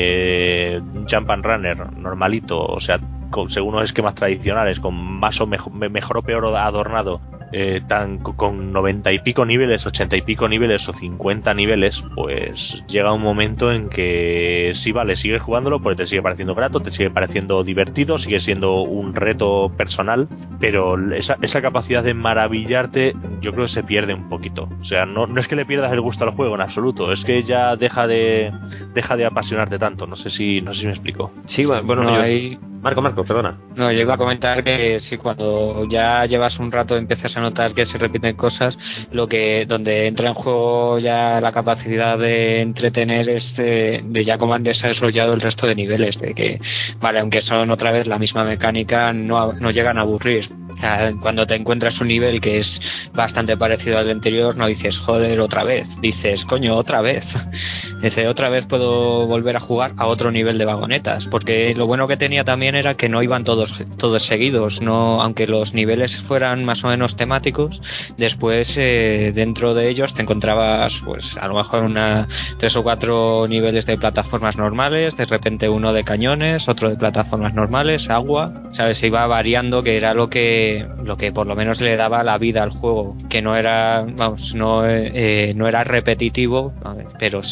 de un jump and runner normalito, o sea, con, según unos esquemas tradicionales, con más o mejor, mejor o peor adornado, eh, tan, con noventa y pico niveles, ochenta y pico niveles o cincuenta niveles, pues llega un momento en que sí, vale, sigues jugándolo porque te sigue pareciendo grato, te sigue pareciendo divertido, sigue siendo un reto personal, pero esa, esa capacidad de maravillarte yo creo que se pierde un poquito. O sea, no, no es que le pierdas el gusto al juego en absoluto, es que ya deja de deja de apasionarte tanto. No sé si no sé si me explico. Sí, bueno, no yo... hay... Marco, Marco, perdona. No, yo iba a comentar que sí, cuando ya llevas un rato empiezas a notar que se repiten cosas, lo que donde entra en juego ya la capacidad de entretener es de, de ya cómo han desarrollado el resto de niveles, de que, vale, aunque son otra vez la misma mecánica, no, no llegan a aburrir. Cuando te encuentras un nivel que es bastante parecido al anterior, no dices, joder, otra vez, dices, coño, otra vez. Dice, otra vez puedo volver a jugar a otro nivel de vagonetas, porque lo bueno que tenía también era que no iban todos todos seguidos, no, aunque los niveles fueran más o menos temáticos, después eh, dentro de ellos te encontrabas, pues a lo mejor una tres o cuatro niveles de plataformas normales, de repente uno de cañones, otro de plataformas normales, agua, sabes, se iba variando, que era lo que lo que por lo menos le daba la vida al juego, que no era, vamos, no, eh, no era repetitivo, pero aunque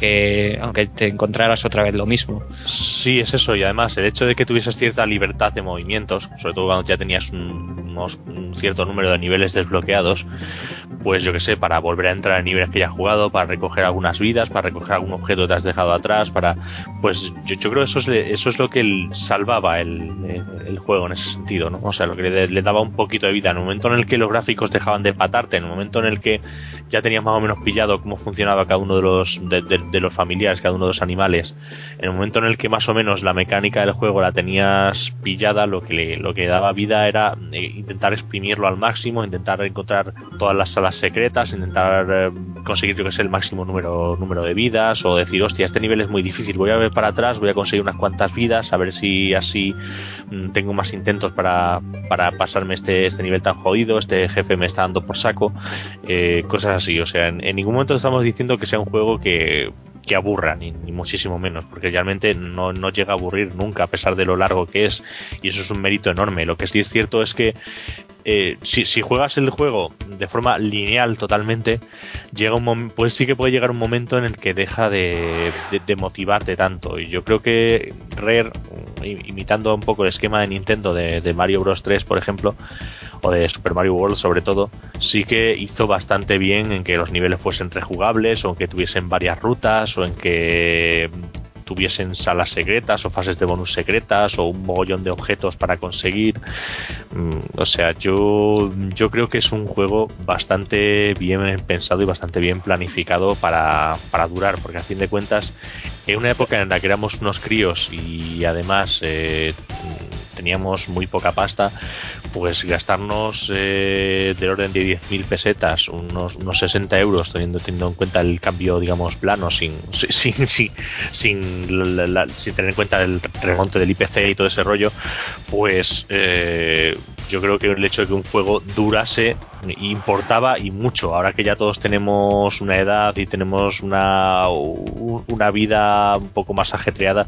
aunque, aunque te encontraras otra vez lo mismo. Sí, es eso, y además el hecho de que tuvieses cierta libertad de movimientos, sobre todo cuando ya tenías un, unos, un cierto número de niveles desbloqueados, pues yo que sé, para volver a entrar en niveles que ya has jugado, para recoger algunas vidas, para recoger algún objeto que te has dejado atrás, para pues yo, yo creo que eso es, eso es lo que el, salvaba el, el, el juego en ese sentido, ¿no? O sea, lo que le, le daba un poquito de vida. En el momento en el que los gráficos dejaban de patarte, en el momento en el que ya tenías más o menos pillado cómo funcionaba cada uno de los de, de, de los familiares, cada uno de los animales, en el momento en el que más o menos la mecánica del juego la tenías pillada, lo que le, lo que daba vida era eh, intentar exprimirlo al máximo, intentar encontrar todas las salas secretas, intentar eh, conseguir yo que sé el máximo número número de vidas, o decir, hostia, este nivel es muy difícil, voy a ver para atrás, voy a conseguir unas cuantas vidas, a ver si así mmm, tengo más intentos para, para pasarme este, este nivel tan jodido, este jefe me está dando por saco, eh, cosas así. O sea, en, en ningún momento estamos diciendo que sea un juego que que aburra, ni, ni muchísimo menos, porque realmente no, no llega a aburrir nunca, a pesar de lo largo que es, y eso es un mérito enorme. Lo que sí es cierto es que eh, si, si juegas el juego de forma lineal totalmente, llega un mom- pues sí que puede llegar un momento en el que deja de, de, de motivarte tanto, y yo creo que Rare, imitando un poco el esquema de Nintendo de, de Mario Bros tres, por ejemplo, o de Super Mario World sobre todo, sí que hizo bastante bien en que los niveles fuesen rejugables, o en que tuviesen varias rutas, o en que tuviesen salas secretas o fases de bonus secretas o un mogollón de objetos para conseguir. O sea, yo yo creo que es un juego bastante bien pensado y bastante bien planificado para, para durar, porque a fin de cuentas, en una época en la que éramos unos críos y además eh, teníamos muy poca pasta, pues gastarnos eh, del orden de diez mil pesetas, unos, unos sesenta euros, teniendo, teniendo en cuenta el cambio, digamos, plano, sin sin, sin, sin, la, la, sin tener en cuenta el remonte del I P C y todo ese rollo, pues eh, yo creo que el hecho de que un juego durase importaba, y mucho. Ahora que ya todos tenemos una edad y tenemos una, una vida un poco más ajetreada,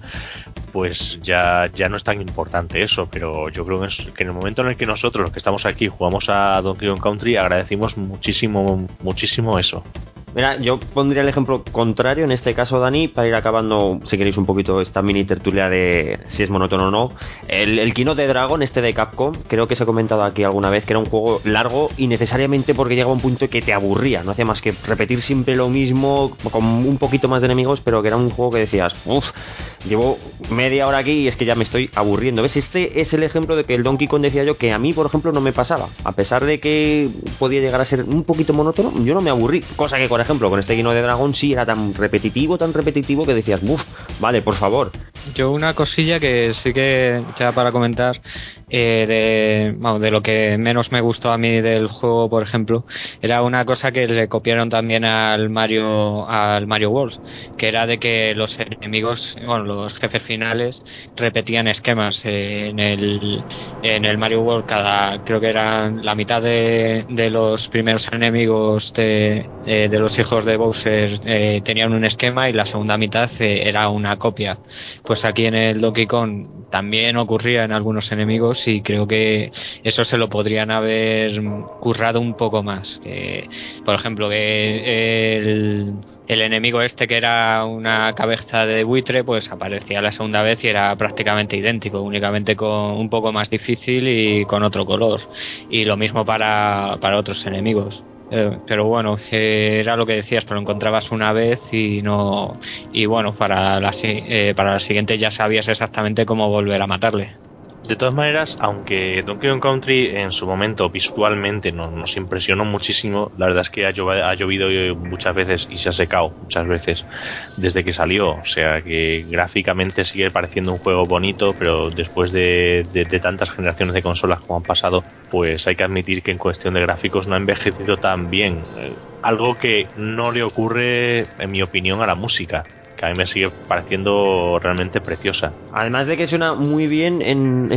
pues ya, ya no es tan importante eso, pero yo creo que en el momento en el que nosotros, los que estamos aquí, jugamos a Donkey Kong Country, agradecimos muchísimo, muchísimo eso. Mira, yo pondría el ejemplo contrario en este caso, Dani, para ir acabando, si queréis, un poquito esta mini tertulia de si es monótono o no. El, el Kino de Dragon, este de Capcom, creo que se ha comentado aquí alguna vez que era un juego largo y necesariamente porque llegaba a un punto que te aburría, no hacía más que repetir siempre lo mismo, con un poquito más de enemigos, pero que era un juego que decías, uff, llevo media hora aquí y es que ya me estoy aburriendo. ¿Ves? Este es el ejemplo de que el Donkey Kong, decía yo, que a mí, por ejemplo, no me pasaba. A pesar de que podía llegar a ser un poquito monótono, yo no me aburrí, cosa que con Por ejemplo, con este Kino de Dragon sí era tan repetitivo, tan repetitivo que decías, uff, vale, por favor. Yo una cosilla que sí que ya para comentar, eh, de, bueno, de lo que menos me gustó a mí del juego, por ejemplo, era una cosa que le copiaron también al Mario, al Mario World, que era de que los enemigos, bueno, los jefes finales repetían esquemas. Eh, en el en el Mario World, cada, creo que eran la mitad de, de los primeros enemigos de, de, de los hijos de Bowser eh, tenían un esquema, y la segunda mitad eh, era una copia. Pues aquí en el Donkey Kong también ocurría en algunos enemigos, y creo que eso se lo podrían haber currado un poco más. Que, por ejemplo, que el, el enemigo este, que era una cabeza de buitre, pues aparecía la segunda vez y era prácticamente idéntico, únicamente con un poco más difícil y con otro color. Y lo mismo para, para otros enemigos. Eh, pero bueno, era lo que decías, te lo encontrabas una vez y no, y bueno, para la, eh, para la siguiente ya sabías exactamente cómo volver a matarle. De todas maneras, aunque Donkey Kong Country en su momento visualmente nos, nos impresionó muchísimo, la verdad es que ha llovido, ha llovido muchas veces y se ha secado muchas veces desde que salió. O sea que gráficamente sigue pareciendo un juego bonito, pero después de, de, de tantas generaciones de consolas como han pasado, pues hay que admitir que en cuestión de gráficos no ha envejecido tan bien. Eh, algo que no le ocurre, en mi opinión, a la música, que a mí me sigue pareciendo realmente preciosa. Además de que suena muy bien en, en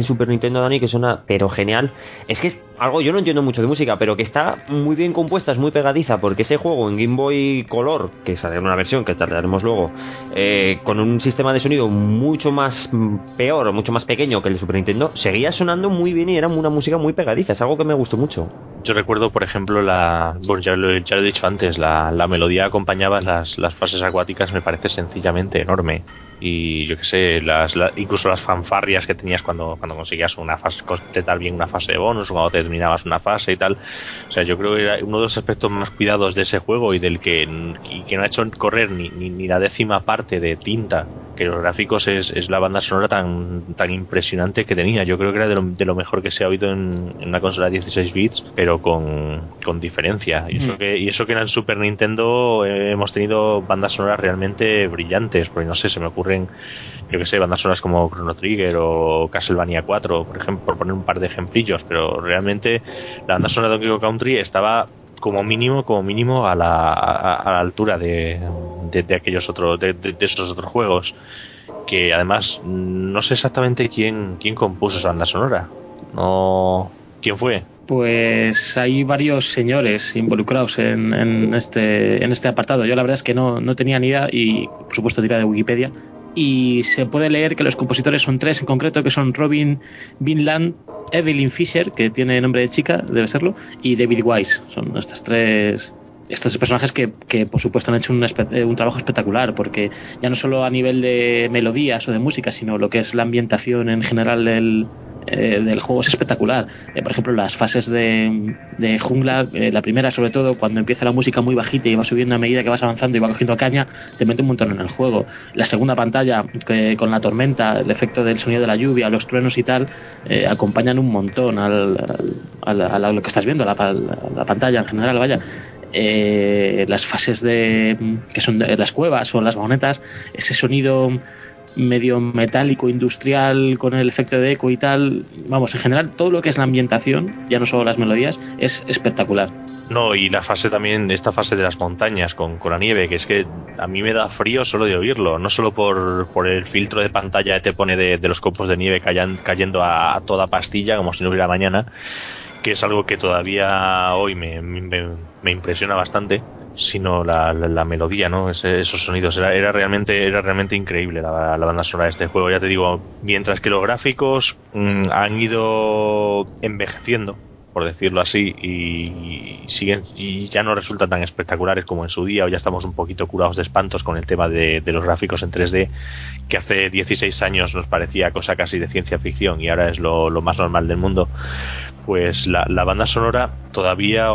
en Super Nintendo, Dani, que suena pero genial. Es que es algo, yo no entiendo mucho de música, pero que está muy bien compuesta, es muy pegadiza, porque ese juego en Game Boy Color, que sale en una versión que trataremos luego, eh, con un sistema de sonido mucho más peor, mucho más pequeño que el de Super Nintendo, seguía sonando muy bien y era una música muy pegadiza. Es algo que me gustó mucho. Yo recuerdo, por ejemplo, la bueno, ya lo, ya lo he dicho antes, la, la melodía acompañaba las, las fases acuáticas, me parece sencillamente enorme. Y yo qué sé, las, la, incluso las fanfarrias que tenías cuando, cuando conseguías una fase, completar bien una fase de bonus, o cuando terminabas una fase y tal. O sea, yo creo que era uno de los aspectos más cuidados de ese juego y del que, y que no ha hecho correr ni, ni, ni la décima parte de tinta, que los gráficos es, es la banda sonora tan, tan impresionante que tenía. Yo creo que era de lo, de lo mejor que se ha oído en, en una consola de dieciséis bits, pero con, con diferencia. Y eso, mm. que, y eso que en el Super Nintendo eh, hemos tenido bandas sonoras realmente brillantes, porque no sé, se me ocurren, yo que sé, bandas sonoras como Chrono Trigger o Castlevania cuatro, por ejemplo, por poner un par de ejemplillos, pero realmente la banda sonora de Donkey Kong Country estaba como mínimo, como mínimo a la, a, a la altura de, de, de aquellos otros, de, de, de esos otros juegos, que además no sé exactamente quién, quién compuso esa banda sonora. No, ¿quién fue? Pues hay varios señores involucrados en, en este en este apartado. Yo la verdad es que no, no tenía ni idea y por supuesto tiré de Wikipedia. Y se puede leer que los compositores son tres en concreto, que son Robin Vinland, Evelyn Fisher, que tiene nombre de chica, debe serlo, y David Wise. Son estas tres estos personajes que, que por supuesto han hecho un, un trabajo espectacular, porque ya no solo a nivel de melodías o de música, sino lo que es la ambientación en general del Eh, del juego es espectacular. Eh, por ejemplo, las fases de, de jungla, eh, la primera sobre todo, cuando empieza la música muy bajita y va subiendo a medida que vas avanzando y va cogiendo caña, te mete un montón en el juego. La segunda pantalla, que con la tormenta, el efecto del sonido de la lluvia, los truenos y tal, eh, acompañan un montón al, al, al, a lo que estás viendo, la, la, la pantalla en general, vaya. Eh, las fases de que son de las cuevas o las vagonetas, ese sonido medio metálico industrial con el efecto de eco y tal, vamos, en general todo lo que es la ambientación, ya no solo las melodías, es espectacular. No, y la fase también, esta fase de las montañas con, con la nieve, que es que a mí me da frío solo de oírlo, no solo por, por el filtro de pantalla que te pone de, de los copos de nieve cayan, cayendo a, a toda pastilla como si no hubiera mañana, que es algo que todavía hoy me, me, me impresiona bastante, sino la, la, la melodía, ¿no? Ese, esos sonidos, era, era realmente era realmente increíble la, la banda sonora de este juego. Ya te digo, mientras que los gráficos mmm, han ido envejeciendo, por decirlo así, y, y siguen y ya no resultan tan espectaculares como en su día, o ya estamos un poquito curados de espantos con el tema de, de los gráficos en tres D, que hace dieciséis años nos parecía cosa casi de ciencia ficción y ahora es lo, lo más normal del mundo. Pues la, la banda sonora todavía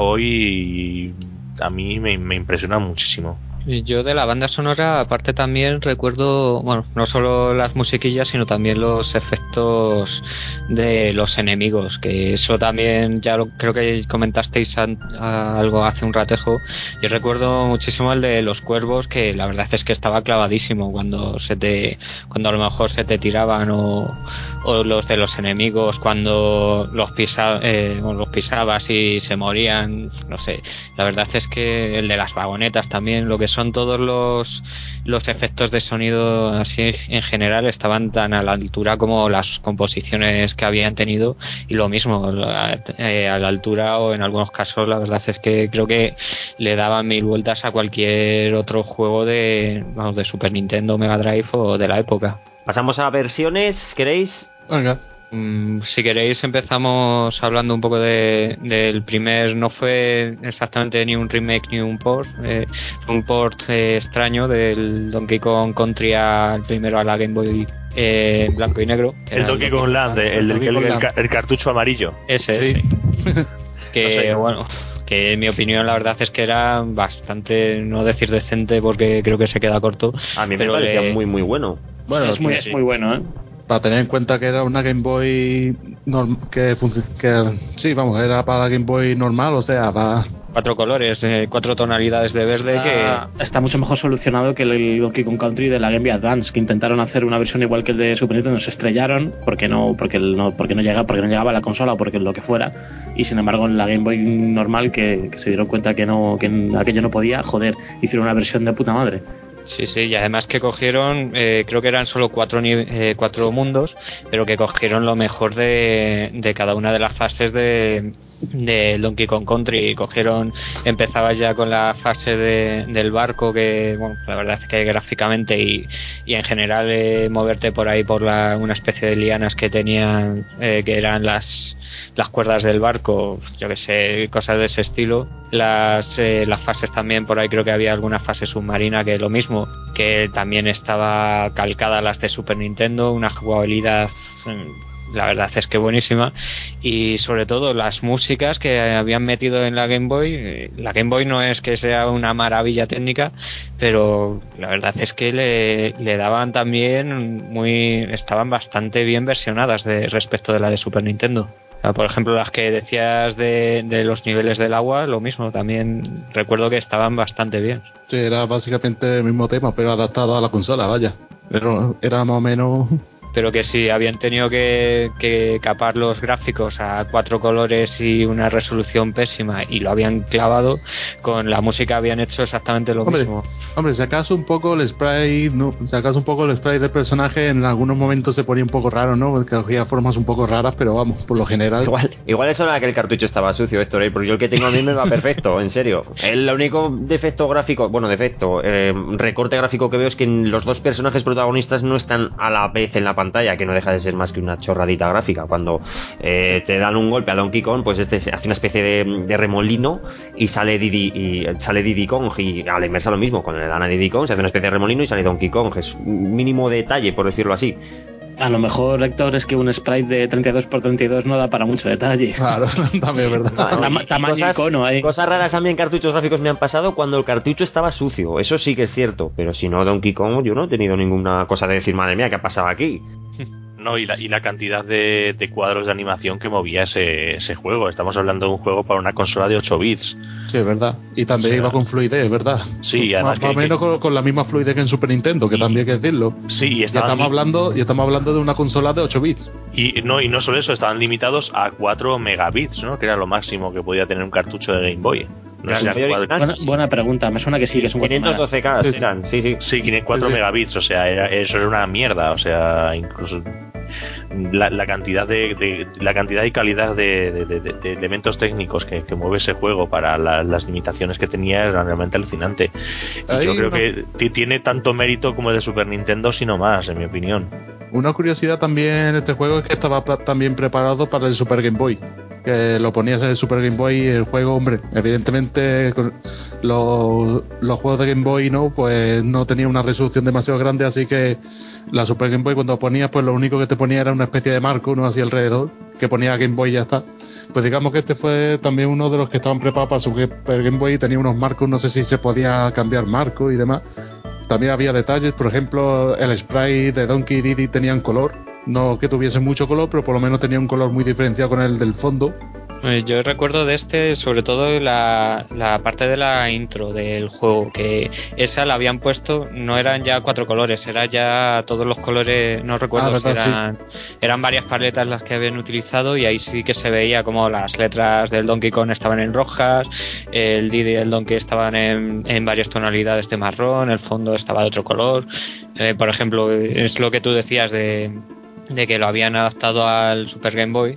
hoy a mí me, me impresiona muchísimo. Yo de la banda sonora, aparte también recuerdo, bueno, no solo las musiquillas, sino también los efectos de los enemigos, que eso también ya lo, creo que comentasteis a, a algo hace un ratejo. Yo recuerdo muchísimo el de los cuervos, que la verdad es que estaba clavadísimo cuando se te, cuando a lo mejor se te tiraban, o, o los de los enemigos cuando los, pisa, eh, los pisabas y se morían, no sé. La verdad es que el de las vagonetas también, lo que son todos los los efectos de sonido así en general estaban tan a la altura como las composiciones que habían tenido, y lo mismo a, eh, a la altura, o en algunos casos la verdad es que creo que le daban mil vueltas a cualquier otro juego de, vamos, de Super Nintendo, Mega Drive o de la época. Pasamos a versiones, ¿queréis? Venga. Mm, si queréis empezamos hablando un poco de, del primer, no fue exactamente ni un remake ni un port, eh, fue un port eh, extraño del Donkey Kong Country al primero a la Game Boy eh, blanco y negro. El Donkey Kong Land, el, el, el, el, el cartucho amarillo. Ese, sí. ese. Que no sé. bueno, que en mi opinión la verdad es que era bastante, no decir decente porque creo que se queda corto. A mí me pero parecía le... muy muy bueno. Bueno, es muy, sí. es muy bueno, ¿eh? Para tener en cuenta que era una Game Boy norm- que, func- que sí, vamos, era para la Game Boy normal, o sea, para... Cuatro colores, eh, cuatro tonalidades de verde. Está, que está mucho mejor solucionado que el Donkey Kong Country de la Game Boy Advance, que intentaron hacer una versión igual que el de Super Nintendo, se estrellaron porque no porque no porque no llegaba porque no llegaba a la consola o porque lo que fuera, y sin embargo en la Game Boy normal, que, que se dieron cuenta que no que aquello no podía, joder, hicieron una versión de puta madre. Sí, sí, y además que cogieron, eh, creo que eran solo cuatro, eh, cuatro mundos, pero que cogieron lo mejor de, de cada una de las fases de, de Donkey Kong Country. Cogieron, empezabas ya con la fase de, del barco, que bueno, la verdad es que gráficamente y, y en general eh, moverte por ahí por la, una especie de lianas que tenían, eh, que eran las las cuerdas del barco, yo que sé, cosas de ese estilo. Las, eh, las fases también, por ahí creo que había alguna fase submarina que lo mismo, que también estaba calcada a las de Super Nintendo, una jugabilidad, la verdad es que buenísima, y sobre todo las músicas que habían metido en la Game Boy. La Game Boy no es que sea una maravilla técnica, pero la verdad es que le, le daban también muy, estaban bastante bien versionadas de respecto de la de Super Nintendo. Por ejemplo, las que decías de, de los niveles del agua, lo mismo, también recuerdo que estaban bastante bien. Sí, era básicamente el mismo tema, pero adaptado a la consola, vaya. Pero era más o menos... Pero que si habían tenido que, que capar los gráficos a cuatro colores y una resolución pésima y lo habían clavado, con la música habían hecho exactamente lo hombre, mismo. Hombre, si acaso un poco el sprite, no, si acaso un poco el sprite del personaje en algunos momentos se ponía un poco raro, ¿no? Porque cogía formas un poco raras, pero vamos, por lo general. Igual, igual eso era que el cartucho estaba sucio, Héctor, ¿eh? Porque yo el que tengo a mí me va perfecto, en serio. El único defecto gráfico, bueno, defecto, eh, recorte gráfico que veo es que los dos personajes protagonistas no están a la vez en la pantalla, que no deja de ser más que una chorradita gráfica. Cuando eh, te dan un golpe a Donkey Kong, pues este hace una especie de, de remolino y sale Diddy, y sale Diddy Kong, y a la inversa lo mismo, cuando le dan a Diddy Kong se hace una especie de remolino y sale Donkey Kong. Es un mínimo detalle, por decirlo así. A lo mejor, Héctor, es que un sprite de treinta y dos por treinta y dos no da para mucho detalle. Claro, también es verdad. No, Tama- tamaño cosas, icono ahí. Cosas raras también en cartuchos gráficos me han pasado cuando el cartucho estaba sucio. Eso sí que es cierto. Pero si no, Donkey Kong, yo no he tenido ninguna cosa de decir, madre mía, ¿qué ha pasado aquí? No, y la, y la cantidad de, de cuadros de animación que movía ese, ese juego. Estamos hablando de un juego para una consola de ocho bits. Sí, es verdad. Y también O sea, iba con fluidez, ¿verdad? Sí, además más, más o menos que, con, con la misma fluidez que en Super Nintendo, que y, también hay que decirlo. Sí, y, y estaban estamos hablando y estamos hablando de una consola de ocho bits. Y no, y no solo eso, estaban limitados a cuatro megabits, ¿no? Que era lo máximo que podía tener un cartucho de Game Boy. No sé, Claro, cuatro, Buena, buena pregunta, me suena que sí, que son quinientos doce K Sí, sí. eran, sí, sí. sí, cuatro Sí, sí. megabits, o sea, era, eso era una mierda, o sea, incluso la, la cantidad de, de la cantidad y calidad de, de, de, de elementos técnicos que, que mueve ese juego para la, las limitaciones que tenía era realmente alucinante. Y Ahí yo creo una- que t- tiene tanto mérito como el de Super Nintendo, sino más, en mi opinión. Una curiosidad también en este juego es que estaba pa- también preparado para el Super Game Boy. Que lo ponías en el Super Game Boy y el juego, hombre, evidentemente con los, los juegos de Game Boy no, pues no tenía una resolución demasiado grande, así que la Super Game Boy cuando lo ponías, pues lo único que te ponía era una especie de marco, ¿no? Así alrededor, que ponía Game Boy y ya está. Pues digamos que este fue también uno de los que estaban preparados para Super Game Boy y tenía unos marcos, no sé si se podía cambiar marco y demás. También había detalles, por ejemplo, el sprite de Donkey y Diddy tenían color, no que tuviese mucho color, pero por lo menos tenía un color muy diferenciado con el del fondo. Eh, Yo recuerdo de este sobre todo la, la parte de la intro del juego, que esa la habían puesto, no eran ya cuatro colores, era ya todos los colores, no recuerdo Ah, si verdad, eran, eran varias paletas las que habían utilizado, y ahí sí que se veía como las letras del Donkey Kong estaban en rojas, el Diddy y el Donkey estaban en, en varias tonalidades de marrón, el fondo estaba de otro color. Eh, por ejemplo, es lo que tú decías de, de que lo habían adaptado al Super Game Boy.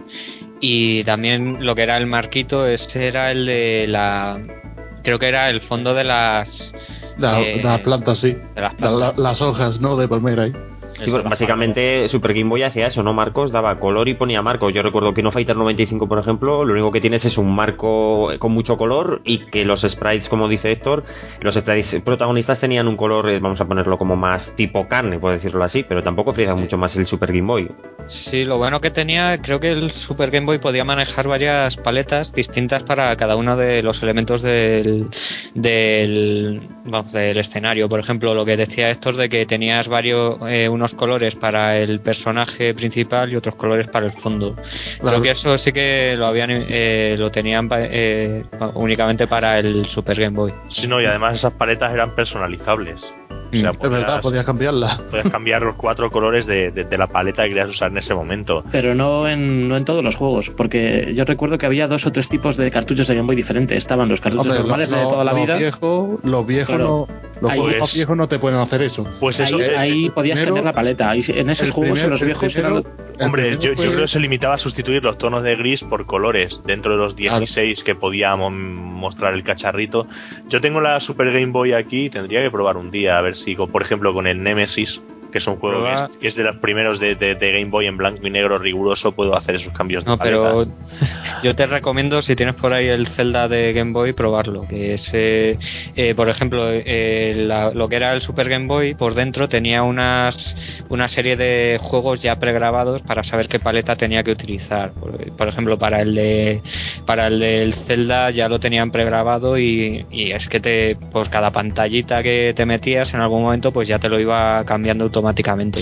Y también lo que era el marquito, ese era el de la... Creo que era el fondo de las... La- eh, las plantas, sí. de las La- la- plantas. las hojas, ¿no? De palmera ahí. Sí, pues básicamente Super Game Boy hacía eso, ¿no? Marcos, daba color y ponía marcos. Yo recuerdo que No Fighter noventa y cinco, por ejemplo, lo único que tienes es un marco con mucho color, y que los sprites, como dice Héctor, los sprites protagonistas tenían un color, eh, vamos a ponerlo como más tipo carne, por decirlo así, pero tampoco frieza mucho más el Super Game Boy. Sí, lo bueno que tenía, creo que el Super Game Boy podía manejar varias paletas distintas para cada uno de los elementos del, del, vamos, del escenario. Por ejemplo, lo que decía Héctor de que tenías varios eh, unos colores para el personaje principal y otros colores para el fondo. Claro. Creo que eso sí que lo habían eh, lo tenían pa- eh, únicamente para el Super Game Boy. Sí, no, y además esas paletas eran personalizables. O sea, Mm. Es verdad, podías, podías cambiarla. podías cambiar los cuatro colores de, de, de la paleta que querías usar en ese momento. Pero no en, no en todos los juegos, porque yo recuerdo que había dos o tres tipos de cartuchos de Game Boy diferentes. Estaban los cartuchos Hombre, normales lo- de toda la los vida. viejos, los viejos Claro. no, Los Ahí juegos es- más viejos no te pueden hacer eso. Pues eso, ahí eh, ahí el podías primero- cambiar la paleta. Ahí, en esos el juegos, primer- en los el viejos, primero- era- el hombre, primero yo, yo fue- creo que se limitaba a sustituir los tonos de gris por colores dentro de los dieciséis que podía mo- mostrar el cacharrito. Yo tengo la Super Game Boy aquí, tendría que probar un día a ver si, con- por ejemplo, con el Nemesis, que es un juego que Prueba- es, que es de los primeros de, de- de Game Boy en blanco y negro riguroso, puedo hacer esos cambios de No, paleta. pero yo te recomiendo, si tienes por ahí el Zelda de Game Boy, probarlo. Que es, eh, eh, por ejemplo, eh, la- lo que era el Super Game Boy, por dentro tenía unas una serie de juegos ya pregrabados para saber qué paleta tenía que utilizar. Por, por ejemplo, para el de para el del Zelda ya lo tenían pregrabado y, y es que te por cada pantallita que te metías en algún momento, pues ya te lo iba cambiando automáticamente.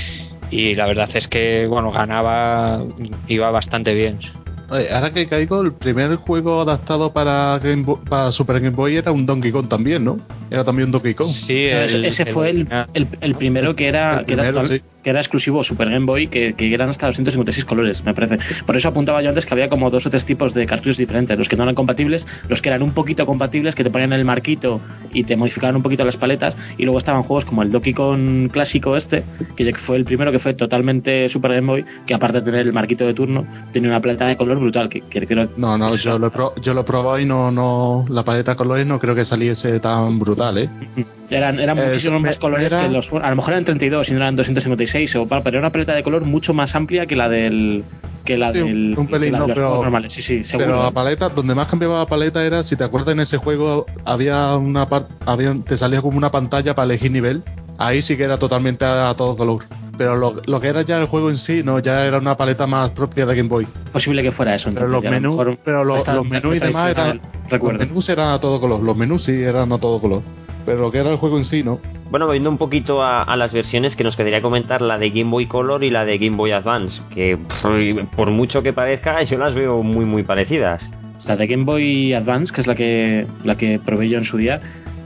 Y la verdad es que, bueno, ganaba, iba bastante bien. Oye, ahora que caigo, el primer juego adaptado para, Game Bo- para Super Game Boy era un Donkey Kong también, ¿no? Era también un Donkey Kong. Sí, No, ese, el- ese fue el, original. el, el primero que era, El que, era primero, total- sí. que era exclusivo Super Game Boy, que, que eran hasta doscientos cincuenta y seis colores, me parece. Por eso apuntaba yo antes que había como dos o tres tipos de cartuchos diferentes: los que no eran compatibles, los que eran un poquito compatibles, que te ponían el marquito y te modificaban un poquito las paletas, y luego estaban juegos como el Donkey Kong clásico este, que fue el primero que fue totalmente Super Game Boy, que aparte de tener el marquito de turno, tenía una paleta de color brutal, que, que creo No, no, eso- yo lo, he pro- yo lo he probado y no, no, la paleta de colores no creo que saliese tan brutal, ¿eh? Eran, eran Eh, muchísimos me- más colores era- que los. A lo mejor eran treinta y dos y no eran doscientos cincuenta y seis, o, pero era una paleta de color mucho más amplia que la del. Que la Sí, un- del. un que pelín, la de no, los pero- juegos normales. Sí, sí, seguro. Pero la paleta, donde más cambiaba la paleta era, si te acuerdas, en ese juego había una par- había, te salía como una pantalla para elegir nivel. Ahí sí que era totalmente a, a todo color. Pero lo, lo que era ya el juego en sí, no, ya era una paleta más propia de Game Boy. Posible que fuera eso. Pero Entonces, los y a lo menús, mejor pero lo- está los menús y demás eran, tradicional, recuerdo. los menús eran a todo color. Los menús sí eran a todo color. Pero lo que era el juego en sí, no. Bueno, volviendo un poquito a, a las versiones, que nos quedaría comentar la de Game Boy Color y la de Game Boy Advance, que pff, por mucho que parezca, yo las veo muy muy parecidas. La de Game Boy Advance, que es la que, la que probé yo en su día,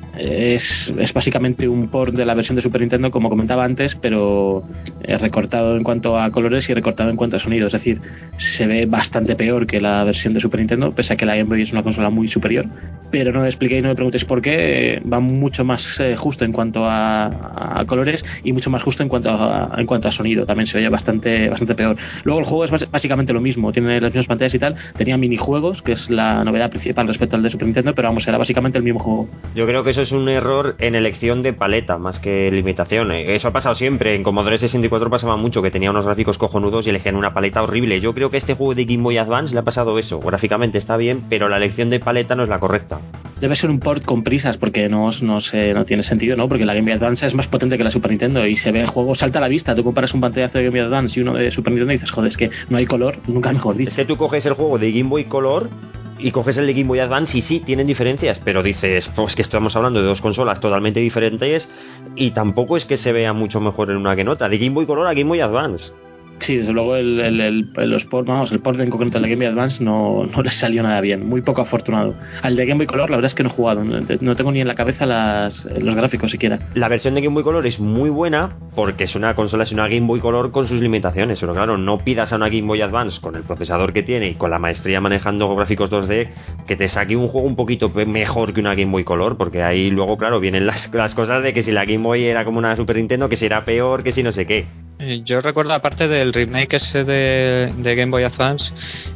es, es básicamente un port de la versión de Super Nintendo, como comentaba antes, pero eh, recortado en cuanto a colores y recortado en cuanto a sonido. Es decir, se ve bastante peor que la versión de Super Nintendo, pese a que la Game Boy es una consola muy superior. Pero no me expliquéis, no me preguntéis por qué. eh, Va mucho más eh, justo en cuanto a, a colores y mucho más justo en cuanto a, en cuanto a sonido. También se oye bastante, bastante peor. Luego el juego es bas- básicamente lo mismo, tiene las mismas pantallas y tal. Tenía minijuegos, que es la novedad principal respecto al de Super Nintendo, pero vamos, era básicamente el mismo juego. Yo creo que eso es un error en elección de paleta, más que limitación. Eso ha pasado siempre. En Commodore sesenta y cuatro pasaba mucho, que tenía unos gráficos cojonudos y elegían una paleta horrible. Yo creo que a este juego de Game Boy Advance le ha pasado eso. Gráficamente está bien, pero la elección de paleta no es la correcta. Debe ser un port con prisas, porque no, no, sé, no tiene sentido, ¿no? Porque la Game Boy Advance es más potente que la Super Nintendo y se ve el juego, salta a la vista. Tú comparas un pantallazo de Game Boy Advance y uno de Super Nintendo y dices, joder, es que no hay color, nunca mejor dicho. Es que tú coges el juego de Game Boy Color y coges el de Game Boy Advance y sí, tienen diferencias, pero dices, pues que estamos hablando de dos consolas totalmente diferentes y tampoco es que se vea mucho mejor en una que en otra. De Game Boy Color a Game Boy Advance. Sí, desde luego el, el, el, los port, vamos, el port en concreto de la Game Boy Advance no, no le salió nada bien, muy poco afortunado. Al de Game Boy Color la verdad es que no he jugado, no, no tengo ni en la cabeza las, los gráficos siquiera. La versión de Game Boy Color es muy buena porque es una consola, es una Game Boy Color con sus limitaciones, pero claro, no pidas a una Game Boy Advance con el procesador que tiene y con la maestría manejando gráficos dos D que te saque un juego un poquito mejor que una Game Boy Color, porque ahí luego, claro, vienen las, las cosas de que si la Game Boy era como una Super Nintendo, que si era peor, que si no sé qué. Eh, Yo recuerdo, aparte del remake ese de, de Game Boy Advance,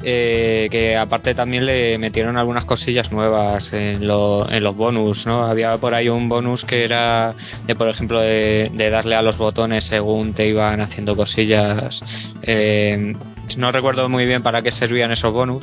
eh, que aparte también le metieron algunas cosillas nuevas en, lo, en los bonus, ¿no? Había por ahí un bonus que era, de por ejemplo, de, de darle a los botones según te iban haciendo cosillas. Eh, no recuerdo muy bien para qué servían esos bonus,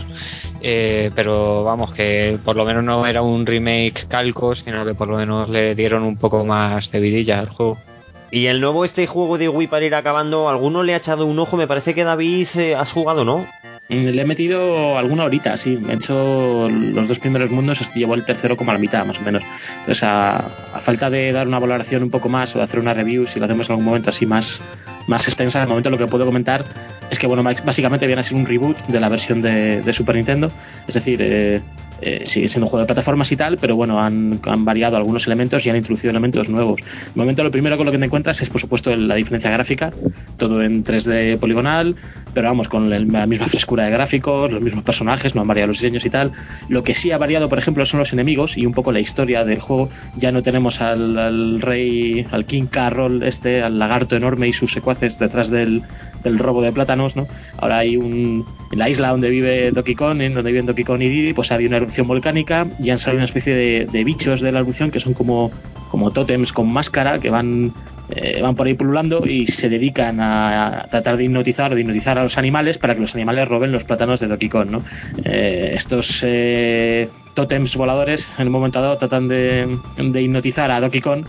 eh, pero vamos, que por lo menos no era un remake calco, sino que por lo menos le dieron un poco más de vidilla al juego. Y el nuevo este juego de Wii, para ir acabando, ¿alguno le ha echado un ojo? Me parece que David eh, has jugado, ¿no? Le he metido alguna horita, sí. He hecho los dos primeros mundos, llevo el tercero como a la mitad, más o menos. Entonces, a, a falta de dar una valoración un poco más o de hacer una review, si lo hacemos en algún momento así más, más extensa, de momento lo que puedo comentar es que, bueno, básicamente viene a ser un reboot de la versión de, de Super Nintendo. Es decir, eh, Eh, sigue siendo un juego de plataformas y tal, pero bueno, han, han variado algunos elementos y han introducido elementos nuevos. De momento lo primero con lo que te encuentras es por supuesto la diferencia gráfica, todo en tres D poligonal, pero vamos, con la misma frescura de gráficos, los mismos personajes, no han variado los diseños y tal. Lo que sí ha variado, por ejemplo, son los enemigos y un poco la historia del juego. Ya no tenemos al, al rey, al King Carroll este, al lagarto enorme y sus secuaces detrás del, del robo de plátanos, ¿no? Ahora hay un... En la isla donde vive Donkey Kong, en donde viven Donkey Kong y Diddy, pues había una erupción volcánica y han salido una especie de, de bichos de la erupción que son como, como tótems con máscara que van, eh, van por ahí pululando y se dedican a, a tratar de hipnotizar o de hipnotizar a los animales para que los animales roben los plátanos de Donkey Kong, ¿no? Eh, estos eh, tótems voladores en un momento dado tratan de, de hipnotizar a Donkey Kong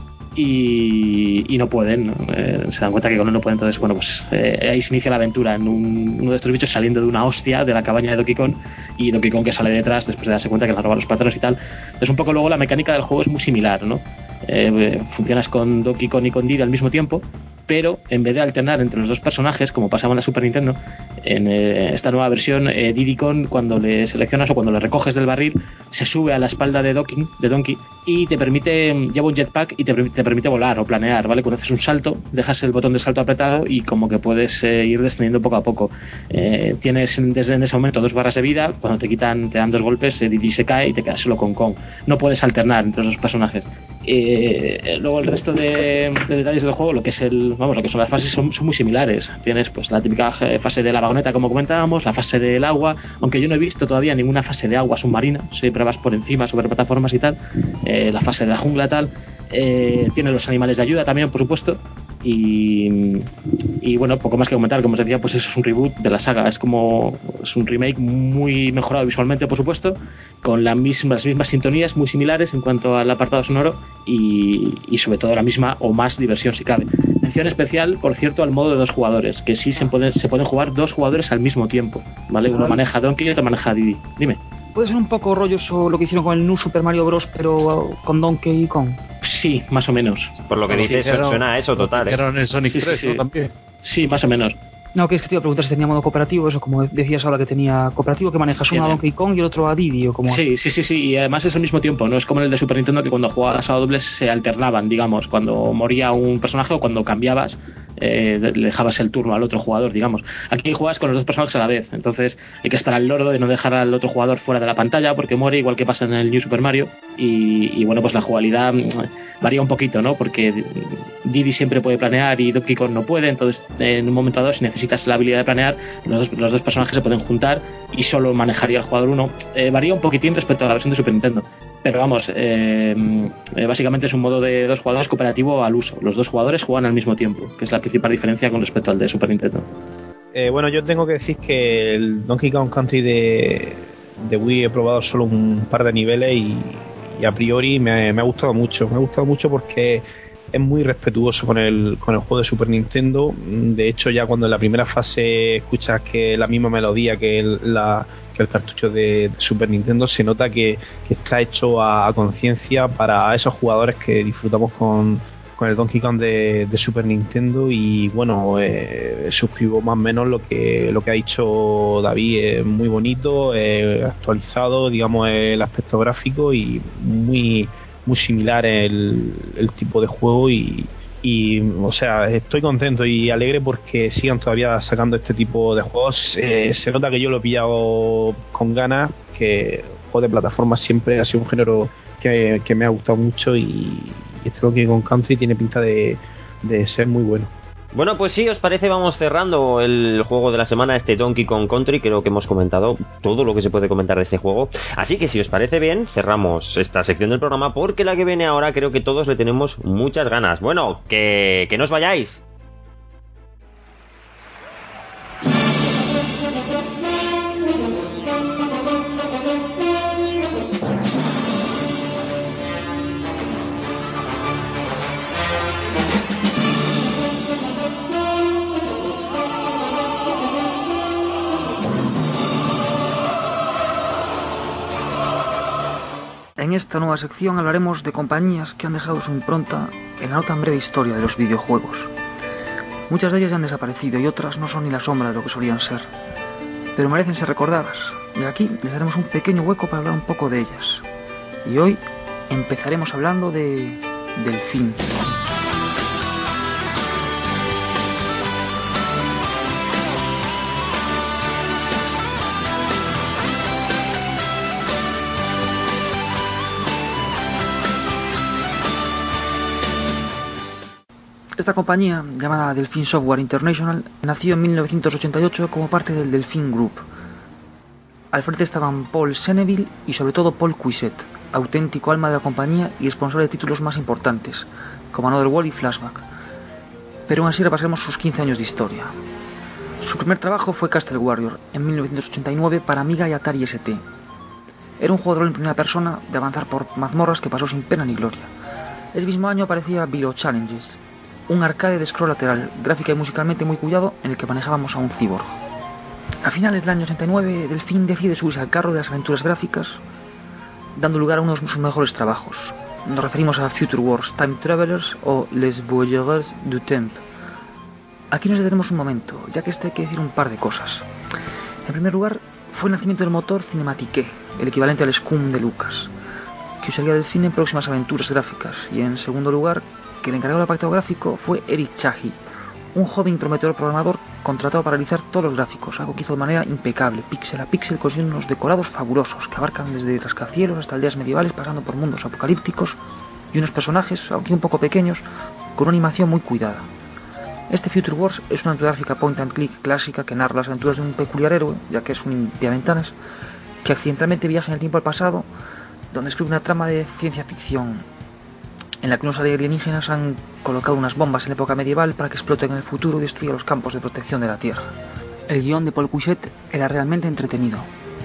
y, y no pueden, ¿no? Eh, se dan cuenta que con él no pueden. Entonces, bueno, pues eh, ahí se inicia la aventura en un, uno de estos bichos saliendo de una hostia de la cabaña de Donkey Kong y Donkey Kong que sale detrás después de darse cuenta que le han robado los plátanos y tal. Entonces, un poco luego la mecánica del juego es muy similar, ¿no? Eh, funcionas con Donkey Kong y con Diddy al mismo tiempo, pero en vez de alternar entre los dos personajes, como pasaba en la Super Nintendo, en eh, esta nueva versión, eh, Diddy Kong, cuando le seleccionas o cuando le recoges del barril, se sube a la espalda de Donkey, de Donkey y te permite, lleva un jetpack y te, te permite volar o planear, ¿vale? Cuando haces un salto, dejas el botón de salto apretado y como que puedes eh, ir descendiendo poco a poco. Eh, tienes desde en ese momento dos barras de vida, cuando te quitan, te dan dos golpes, eh, Diddy se cae y te quedas solo con Kong. No puedes alternar entre los dos personajes. Eh, luego el resto de, de detalles del juego, lo que es el, vamos, lo que son las fases son, son muy similares. Tienes pues la típica fase de la vagoneta, como comentábamos, la fase del agua, aunque yo no he visto todavía ninguna fase de agua submarina, siempre vas por encima sobre plataformas y tal. Eh, la fase de la jungla tal. Eh, tiene los animales de ayuda también, por supuesto. Y, y bueno, poco más que comentar. Como os decía, pues eso es un reboot de la saga. Es como es un remake muy mejorado visualmente, por supuesto, con la misma, las mismas sintonías muy similares en cuanto al apartado sonoro y, y sobre todo la misma o más diversión si cabe. Mención especial, por cierto, al modo de dos jugadores, que sí se pueden, se pueden jugar dos jugadores al mismo tiempo, ¿vale? Uno maneja a Donkey y otro maneja a Diddy. Dime. ¿Puede ser un poco rolloso lo que hicieron con el New Super Mario Bros, pero con Donkey Kong? Sí, más o menos. Por lo que Bueno, dices, sí, pero- suena a eso total, ¿eh? Era en el Sonic Sí, sí, tres, sí. ¿no? También. Sí, más o menos. No, que es que te iba a preguntar si tenía modo cooperativo, eso como decías ahora que tenía cooperativo, que manejas uno a Tiene. Donkey Kong y el otro a Diddy, o como... Sí, sí, sí, sí, y además es al mismo tiempo, no es como en el de Super Nintendo que cuando jugabas a dobles se alternaban, digamos, cuando moría un personaje o cuando cambiabas, eh, le dejabas el turno al otro jugador, digamos. Aquí juegas con los dos personajes a la vez, entonces hay que estar al lordo de no dejar al otro jugador fuera de la pantalla porque muere, igual que pasa en el New Super Mario, y, y bueno, pues la jugabilidad mm, varía un poquito, ¿no? Porque Diddy siempre puede planear y Donkey Kong no puede, entonces en un momento dado, si necesitas la habilidad de planear, los dos, los dos personajes se pueden juntar y solo manejaría el jugador uno. Eh, varía un poquitín respecto a la versión de Super Nintendo, pero vamos, eh, eh, básicamente es un modo de dos jugadores cooperativo al uso. Los dos jugadores juegan al mismo tiempo, que es la principal diferencia con respecto al de Super Nintendo. Eh, bueno, yo tengo que decir que el Donkey Kong Country de, de Wii he probado solo un par de niveles y, y a priori me, me ha gustado mucho. Me ha gustado mucho porque es muy respetuoso con el, con el juego de Super Nintendo. De hecho, ya cuando en la primera fase escuchas que la misma melodía que el, la, que el cartucho de, de Super Nintendo, se nota que, que está hecho a, a conciencia para esos jugadores que disfrutamos con, con el Donkey Kong de, de Super Nintendo. Y bueno, eh, suscribo más o menos lo que, lo que ha dicho David. Es muy bonito, eh, actualizado, digamos, el aspecto gráfico y muy... muy similar el, el tipo de juego y, y, o sea, estoy contento y alegre porque sigan todavía sacando este tipo de juegos. Eh, se nota que yo lo he pillado con ganas, que el juego de plataforma siempre ha sido un género que, que me ha gustado mucho y, y este Donkey Kong Country tiene pinta de, de ser muy bueno. Bueno, pues si os parece, vamos cerrando el juego de la semana, este Donkey Kong Country. Creo que hemos comentado todo lo que se puede comentar de este juego. Así que si os parece bien, cerramos esta sección del programa porque la que viene ahora creo que todos le tenemos muchas ganas. Bueno, que, que no os vayáis. En esta nueva sección hablaremos de compañías que han dejado su impronta en la no tan breve historia de los videojuegos. Muchas de ellas ya han desaparecido y otras no son ni la sombra de lo que solían ser. pero merecen ser recordadas. Y aquí les daremos un pequeño hueco para hablar un poco de ellas. Y hoy empezaremos hablando de Delfín. Esta compañía, llamada Delfín Software International, nació en mil novecientos ochenta y ocho como parte del Delfín Group. Al frente estaban Paul Senneville y sobre todo Paul Cuisset, auténtico alma de la compañía y responsable de títulos más importantes, como Another World y Flashback. Pero aún así repasaremos sus quince años de historia. Su primer trabajo fue Castle Warrior, en mil novecientos ochenta y nueve para Amiga y Atari S T. Era un juego de rol en primera persona de avanzar por mazmorras que pasó sin pena ni gloria. Ese mismo año aparecía Below Challenges, un arcade de scroll lateral, gráfica y musicalmente muy cuidado, en el que manejábamos a un cyborg. A finales del año ochenta y nueve, Delfín decide subirse al carro de las aventuras gráficas, dando lugar a uno de sus mejores trabajos. Nos referimos a Future Wars, Time Travelers o Les Voyageurs du Temps. Aquí nos detenemos un momento, ya que este hay que decir un par de cosas. En primer lugar, fue el nacimiento del motor Cinematique, el equivalente al Scum de Lucas, que usaría Delfín en próximas aventuras gráficas. Y en segundo lugar, que el encargado del apartado gráfico fue Eric Chahi, un joven y prometedor programador contratado para realizar todos los gráficos, algo que hizo de manera impecable, píxel a píxel, consiguiendo unos decorados fabulosos que abarcan desde rascacielos hasta aldeas medievales, pasando por mundos apocalípticos y unos personajes, aunque un poco pequeños, con una animación muy cuidada. Este Future Wars es una aventura gráfica point and click clásica que narra las aventuras de un peculiar héroe, ya que es un limpiaventanas, que accidentalmente viaja en el tiempo al pasado, donde escribe una trama de ciencia ficción en la que unos alienígenas han colocado unas bombas en la época medieval para que exploten en el futuro y destruyan los campos de protección de la Tierra. El guión de Paul Cuisset era realmente entretenido.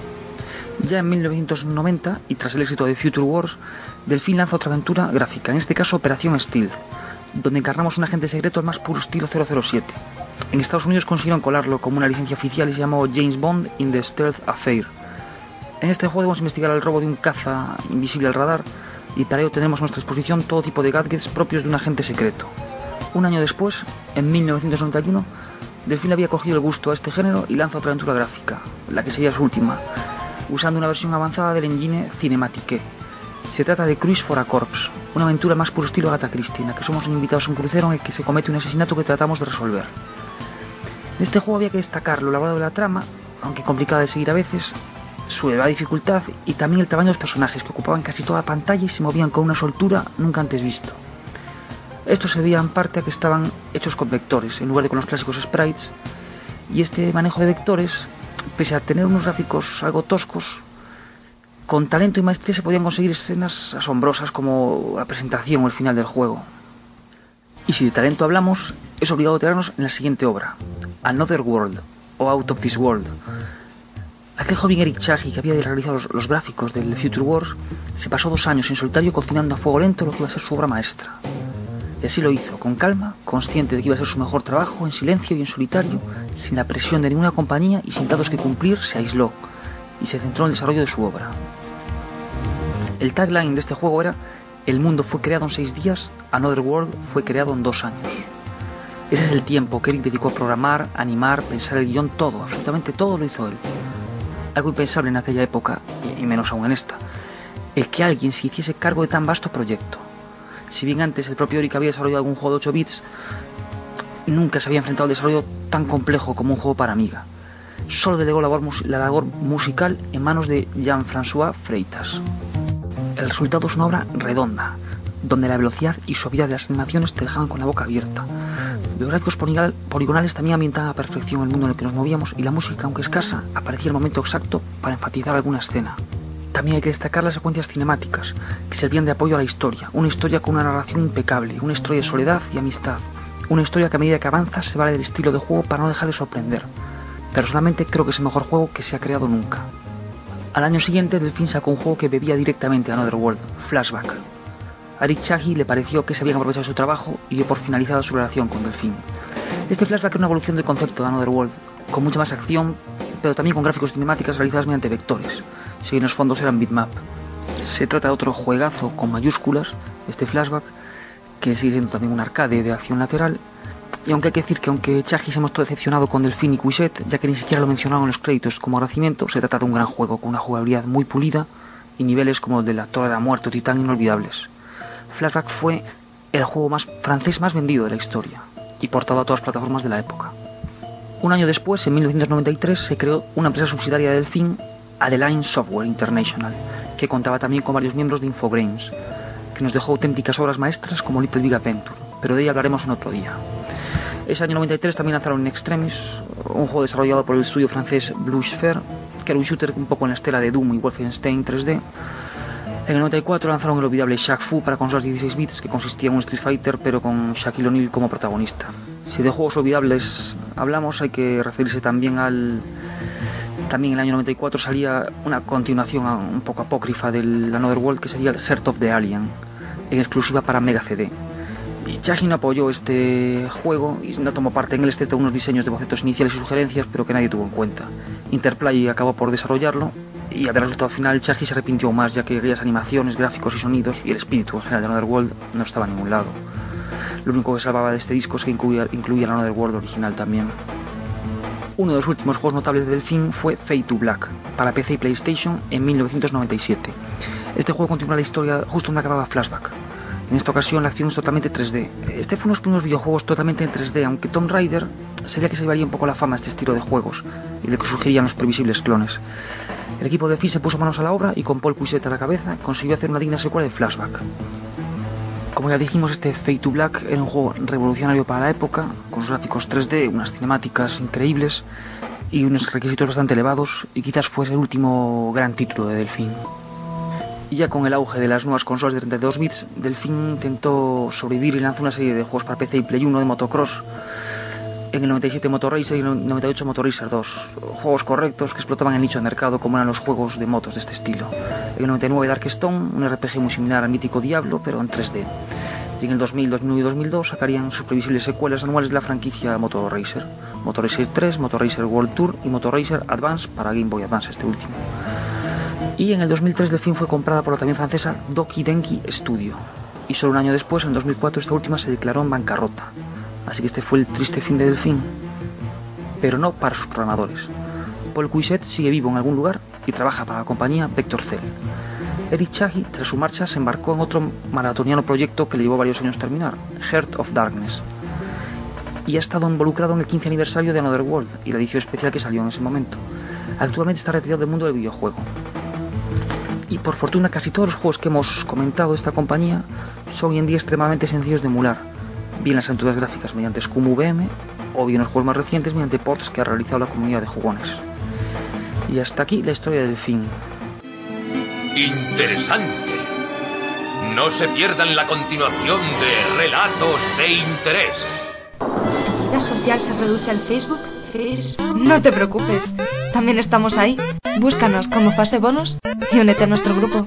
Ya en mil novecientos noventa, y tras el éxito de Future Wars, Delfín lanza otra aventura gráfica, en este caso Operación Stealth, donde encarnamos un agente secreto al más puro estilo cero cero siete. En Estados Unidos consiguieron colarlo como una licencia oficial y se llamó James Bond in the Stealth Affair. En este juego debemos investigar el robo de un caza invisible al radar, y para ello tenemos a nuestra disposición todo tipo de gadgets propios de un agente secreto. Un año después, en mil novecientos noventa y uno, Delfín le había cogido el gusto a este género y lanza otra aventura gráfica, la que sería su última, usando una versión avanzada del engine Cinematique. Se trata de Cruise for a Corpse, una aventura más puro estilo Agatha Christie, en la que somos invitados a un crucero en el que se comete un asesinato que tratamos de resolver. En este juego había que destacar lo elaborado de la trama, aunque complicada de seguir a veces, su elevada dificultad y también el tamaño de los personajes, que ocupaban casi toda la pantalla y se movían con una soltura nunca antes visto. Esto se debía en parte a que estaban hechos con vectores en lugar de con los clásicos sprites, y este manejo de vectores, pese a tener unos gráficos algo toscos, con talento y maestría se podían conseguir escenas asombrosas como la presentación o el final del juego. Y si de talento hablamos, es obligado tirarnos en la siguiente obra, Another World o Out of This World. Aquel joven Eric Chahi, que había realizado los, los gráficos del Future Wars, se pasó dos años en solitario cocinando a fuego lento lo que iba a ser su obra maestra. Y así lo hizo, con calma, consciente de que iba a ser su mejor trabajo, en silencio y en solitario, sin la presión de ninguna compañía y sin datos que cumplir, se aisló y se centró en el desarrollo de su obra. El tagline de este juego era: el mundo fue creado en seis días, Another World fue creado en dos años. Ese es el tiempo que Eric dedicó a programar, animar, pensar el guión, todo, absolutamente todo lo hizo él. Algo impensable en aquella época, y menos aún en esta, el que alguien se hiciese cargo de tan vasto proyecto. Si bien antes el propio Eric había desarrollado algún juego de ocho bits, nunca se había enfrentado al desarrollo tan complejo como un juego para Amiga. Solo delegó la labor, la labor musical en manos de Jean-François Freitas. El resultado es una obra redonda, donde la velocidad y suavidad de las animaciones te dejaban con la boca abierta. Los gráficos poligonales también ambientaban a perfección el mundo en el que nos movíamos, y la música, aunque escasa, aparecía el momento exacto para enfatizar alguna escena. También hay que destacar las secuencias cinemáticas, que servían de apoyo a la historia, una historia con una narración impecable, una historia de soledad y amistad, una historia que a medida que avanza se vale del estilo de juego para no dejar de sorprender. Personalmente creo que es el mejor juego que se ha creado nunca. Al año siguiente, Delfín sacó un juego que bebía directamente a Another World, Flashback. A Eric Chahi le pareció que se habían aprovechado su trabajo y dio por finalizada su relación con Delfín. Este Flashback era una evolución del concepto de Another World, con mucha más acción, pero también con gráficos cinemáticas realizadas mediante vectores, si bien los fondos eran bitmap. Se trata de otro juegazo con mayúsculas, este Flashback, que sigue siendo también un arcade de acción lateral, Y aunque hay que decir que aunque Chaji se mostró decepcionado con Delfín y Cuisette, ya que ni siquiera lo mencionaron en los créditos como agradecimiento, se trata de un gran juego con una jugabilidad muy pulida y niveles como el de la Torre de la Muerte o Titán inolvidables. Flashback fue el juego más francés más vendido de la historia y portado a todas las plataformas de la época. Un año después, en mil novecientos noventa y tres, se creó una empresa subsidiaria de Delfín, Adeline Software International, que contaba también con varios miembros de Infogrames, que nos dejó auténticas obras maestras como Little Big Adventure, pero de ella hablaremos en otro día. Ese año noventa y tres también lanzaron In Extremis, un juego desarrollado por el estudio francés Blue Sphere, que era un shooter un poco en la estela de Doom y Wolfenstein tres D. En el noventa y cuatro lanzaron el olvidable Shaq Fu para consolas dieciséis bits, que consistía en un Street Fighter pero con Shaquille O'Neal como protagonista. Si de juegos olvidables hablamos, hay que referirse también al... También en el año noventa y cuatro salía una continuación un poco apócrifa del Another World, que sería el Heart of the Alien, en exclusiva para Mega C D. Y Chaji no apoyó este juego y no tomó parte en él, excepto unos diseños de bocetos iniciales y sugerencias, pero que nadie tuvo en cuenta. Interplay acabó por desarrollarlo y al resultado final Chaji se arrepintió más, ya que aquellas animaciones, gráficos y sonidos y el espíritu en general de Another World no estaba en ningún lado. Lo único que salvaba de este disco es que incluía, incluía el Another World original también. Uno de los últimos juegos notables de Delfín fue Fade to Black, para P C y PlayStation en mil novecientos noventa y siete. Este juego continúa la historia justo donde acababa Flashback. En esta ocasión la acción es totalmente tres D. Este fue uno de los primeros videojuegos totalmente en tres D, aunque Tomb Raider sería que se llevaría un poco la fama de este estilo de juegos y de que surgirían los previsibles clones. El equipo de Delfín se puso manos a la obra y con Paul Cuisette a la cabeza consiguió hacer una digna secuela de Flashback. Como ya dijimos, este Fade to Black era un juego revolucionario para la época, con sus gráficos tres D, unas cinemáticas increíbles y unos requisitos bastante elevados, y quizás fuese el último gran título de Delfín. Y ya con el auge de las nuevas consolas de treinta y dos bits, Delfín intentó sobrevivir y lanzó una serie de juegos para P C y Play uno de motocross. En el noventa y siete Motor Racer y en el noventa y ocho Motor Racer dos, juegos correctos que explotaban el nicho de mercado como eran los juegos de motos de este estilo. En el noventa y nueve Darkstone, un R P G muy similar al mítico Diablo, pero en tres D. Y en el dos mil, dos mil uno y dos mil dos sacarían sus previsibles secuelas anuales de la franquicia Motor Racer. Motor Racer tres, Motor Racer World Tour y Motor Racer Advance para Game Boy Advance, este último. Y en el dos mil tres Delfín fue comprada por la también francesa Doki Denki Studio. Y solo un año después, en dos mil cuatro, esta última se declaró en bancarrota. Así que este fue el triste fin de Delfín. Pero no para sus programadores. Paul Cuisette sigue vivo en algún lugar y trabaja para la compañía Vector Cell. Eric Chahi, tras su marcha, se embarcó en otro maratoniano proyecto que le llevó varios años terminar, Heart of Darkness. Y ha estado involucrado en el quince aniversario de Another World y la edición especial que salió en ese momento. Actualmente está retirado del mundo del videojuego. Y por fortuna casi todos los juegos que hemos comentado de esta compañía son hoy en día extremadamente sencillos de emular, bien las aventuras gráficas mediante Scum V M o bien los juegos más recientes mediante ports que ha realizado la comunidad de jugones. Y hasta aquí la historia del Delfín. Interesante. No se pierdan la continuación de Relatos de Interés. ¿Tu vida social se reduce al Facebook? Facebook? No te preocupes, también estamos ahí. Búscanos como Fase Bonus y únete a nuestro grupo.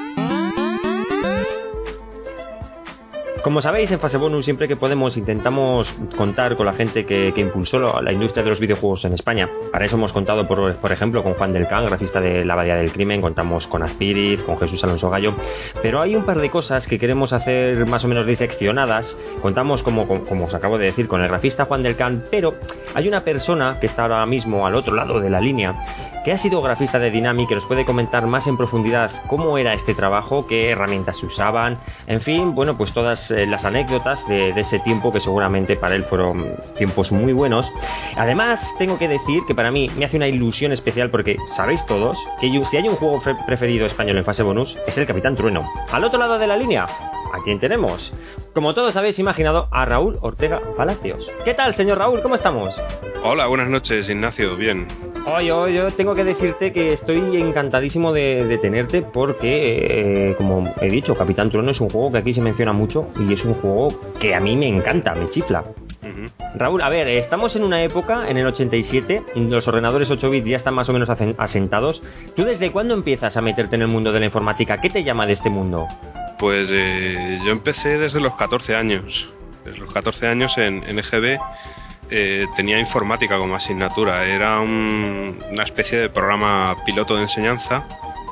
Como sabéis, en Fase Bonus siempre que podemos intentamos contar con la gente que, que impulsó la industria de los videojuegos en España. Para eso hemos contado, por, por ejemplo, con Juan del Can, grafista de La Abadía del Crimen, contamos con Azpiriz, con Jesús Alonso Gallo, pero hay un par de cosas que queremos hacer más o menos diseccionadas. Contamos, como, como, como os acabo de decir, con el grafista Juan del Can, pero hay una persona que está ahora mismo al otro lado de la línea, que ha sido grafista de Dynamic, que nos puede comentar más en profundidad cómo era este trabajo, qué herramientas se usaban, en fin, bueno, pues todas las anécdotas de, de ese tiempo que seguramente para él fueron tiempos muy buenos. Además, tengo que decir que para mí me hace una ilusión especial porque sabéis todos que yo, si hay un juego preferido español en Fase Bonus es el Capitán Trueno. Al otro lado de la línea, ¿a quién tenemos? Como todos habéis imaginado, a Raúl Ortega Palacios. ¿Qué tal, señor Raúl? ¿Cómo estamos? Hola, buenas noches, Ignacio. Bien. Oye, oye, yo tengo que decirte que estoy encantadísimo de, de tenerte porque, eh, como he dicho, Capitán Trueno es un juego que aquí se menciona mucho y es un juego que a mí me encanta, me chifla. Uh-huh. Raúl, a ver, estamos en una época, en el ochenta y siete, los ordenadores ocho bits ya están más o menos asentados. ¿Tú desde cuándo empiezas a meterte en el mundo de la informática? ¿Qué te llama de este mundo? Pues eh, yo empecé desde los catorce años. Desde los catorce años en, en E G B eh, tenía informática como asignatura. Era un, una especie de programa piloto de enseñanza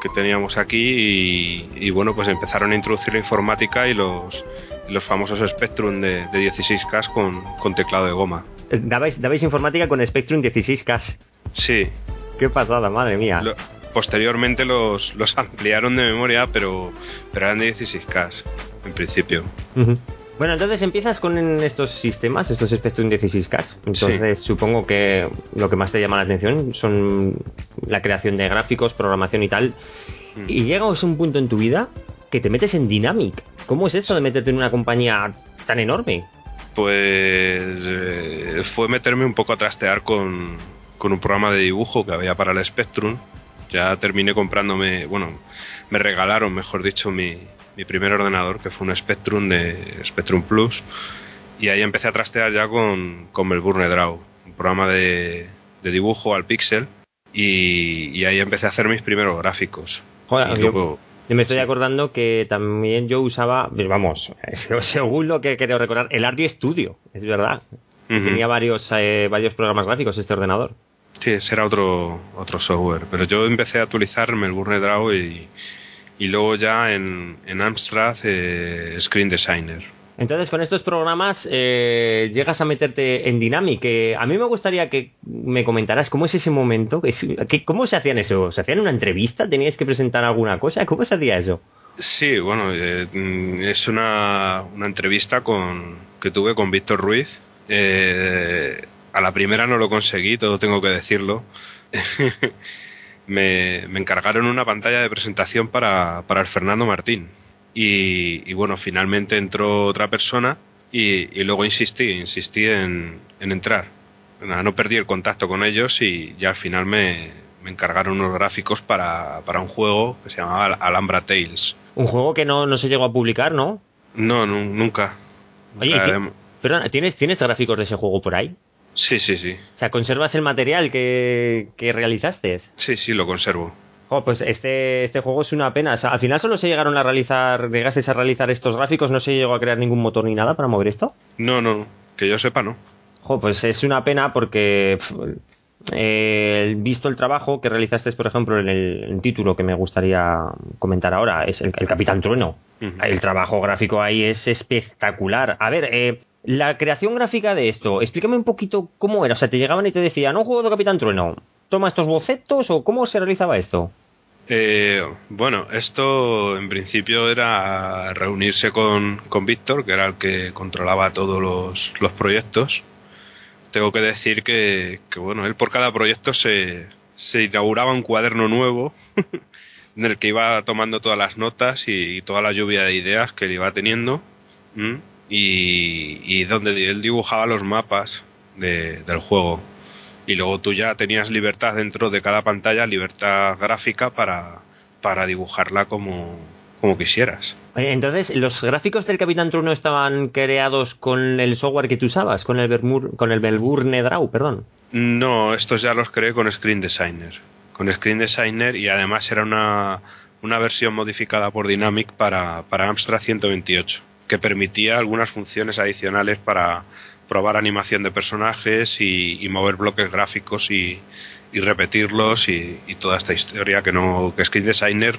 que teníamos aquí y, y bueno, pues empezaron a introducir la informática y los, y los famosos Spectrum de, de dieciséis K con, con teclado de goma. ¿Dabais, dabais informática con Spectrum dieciséis K? Sí. Qué pasada, madre mía. Lo, posteriormente los, los ampliaron de memoria, pero, pero eran de dieciséis K en principio. Uh-huh. Bueno, entonces empiezas con estos sistemas, estos Spectrum dieciséis K. Entonces sí. Supongo que lo que más te llama la atención son la creación de gráficos, programación y tal. Mm. Y llegas a un punto en tu vida que te metes en Dynamic. ¿Cómo es esto de meterte en una compañía tan enorme? Pues eh, fue meterme un poco a trastear con, con un programa de dibujo que había para el Spectrum. Ya terminé comprándome, bueno, me regalaron, mejor dicho, mi... mi primer ordenador, que fue un Spectrum de Spectrum Plus, y ahí empecé a trastear ya con, con Melbourne Draw, un programa de, de dibujo al píxel, y, y ahí empecé a hacer mis primeros gráficos. Joder, yo, luego, yo me estoy sí. acordando que también yo usaba, vamos, según lo que quiero recordar, el Arty Studio, es verdad. Uh-huh. Tenía varios, eh, varios programas gráficos este ordenador. Sí, ese era otro, otro software, pero yo empecé a actualizar Melbourne Draw y y luego ya en, en Amstrad eh, Screen Designer. Entonces con estos programas eh, llegas a meterte en Dynamic. Eh, a mí me gustaría que me comentaras cómo es ese momento, cómo se hacían eso, ¿se hacían una entrevista? ¿Teníais que presentar alguna cosa? ¿Cómo se hacía eso? Sí, bueno, eh, es una, una entrevista con, que tuve con Víctor Ruiz. Eh, a la primera no lo conseguí, todo tengo que decirlo. Me, me encargaron una pantalla de presentación para, para el Fernando Martín y, y bueno, finalmente entró otra persona y, y luego insistí, insistí en, en entrar. No perdí el contacto con ellos y ya al final me, me encargaron unos gráficos para, para un juego que se llamaba Alhambra Tales. Un juego que no, no se llegó a publicar, ¿no? No, no nunca. Oye, nunca. Perdona, ¿tienes, ¿tienes gráficos de ese juego por ahí? Sí, sí, sí. O sea, ¿conservas el material que, que realizaste? Sí, sí, lo conservo. Oh, pues este, este juego es una pena. O sea, al final solo se llegaron a realizar, llegasteis a realizar estos gráficos, ¿no se llegó a crear ningún motor ni nada para mover esto? No, no, que yo sepa, no. Oh, pues es una pena porque pff, eh, visto el trabajo que realizaste, por ejemplo, en el, el título que me gustaría comentar ahora, es el, el Capitán Trueno. Uh-huh. El trabajo gráfico ahí es espectacular. A ver, eh, la creación gráfica de esto, explícame un poquito cómo era. O sea, te llegaban y te decían, un juego de Capitán Trueno, toma estos bocetos, o cómo se realizaba esto. Eh, bueno, esto en principio era reunirse con, con Víctor, que era el que controlaba todos los, los proyectos. Tengo que decir que, que bueno, él por cada proyecto se, se inauguraba un cuaderno nuevo en el que iba tomando todas las notas y, y toda la lluvia de ideas que él iba teniendo. ¿Mm? Y, y donde él dibujaba los mapas de, del juego. Y luego tú ya tenías libertad dentro de cada pantalla, libertad gráfica para, para dibujarla como, como quisieras. Entonces, ¿los gráficos del Capitán Trueno estaban creados con el software que tú usabas? ¿Con el, Vermur, con el Melbourne Draw, perdón? No, estos ya los creé con Screen Designer. Con Screen Designer y además era una, una versión modificada por Dynamic para, para Amstrad ciento veintiocho, que permitía algunas funciones adicionales para probar animación de personajes y, y mover bloques gráficos y, y repetirlos y, y toda esta historia que no que Screen Designer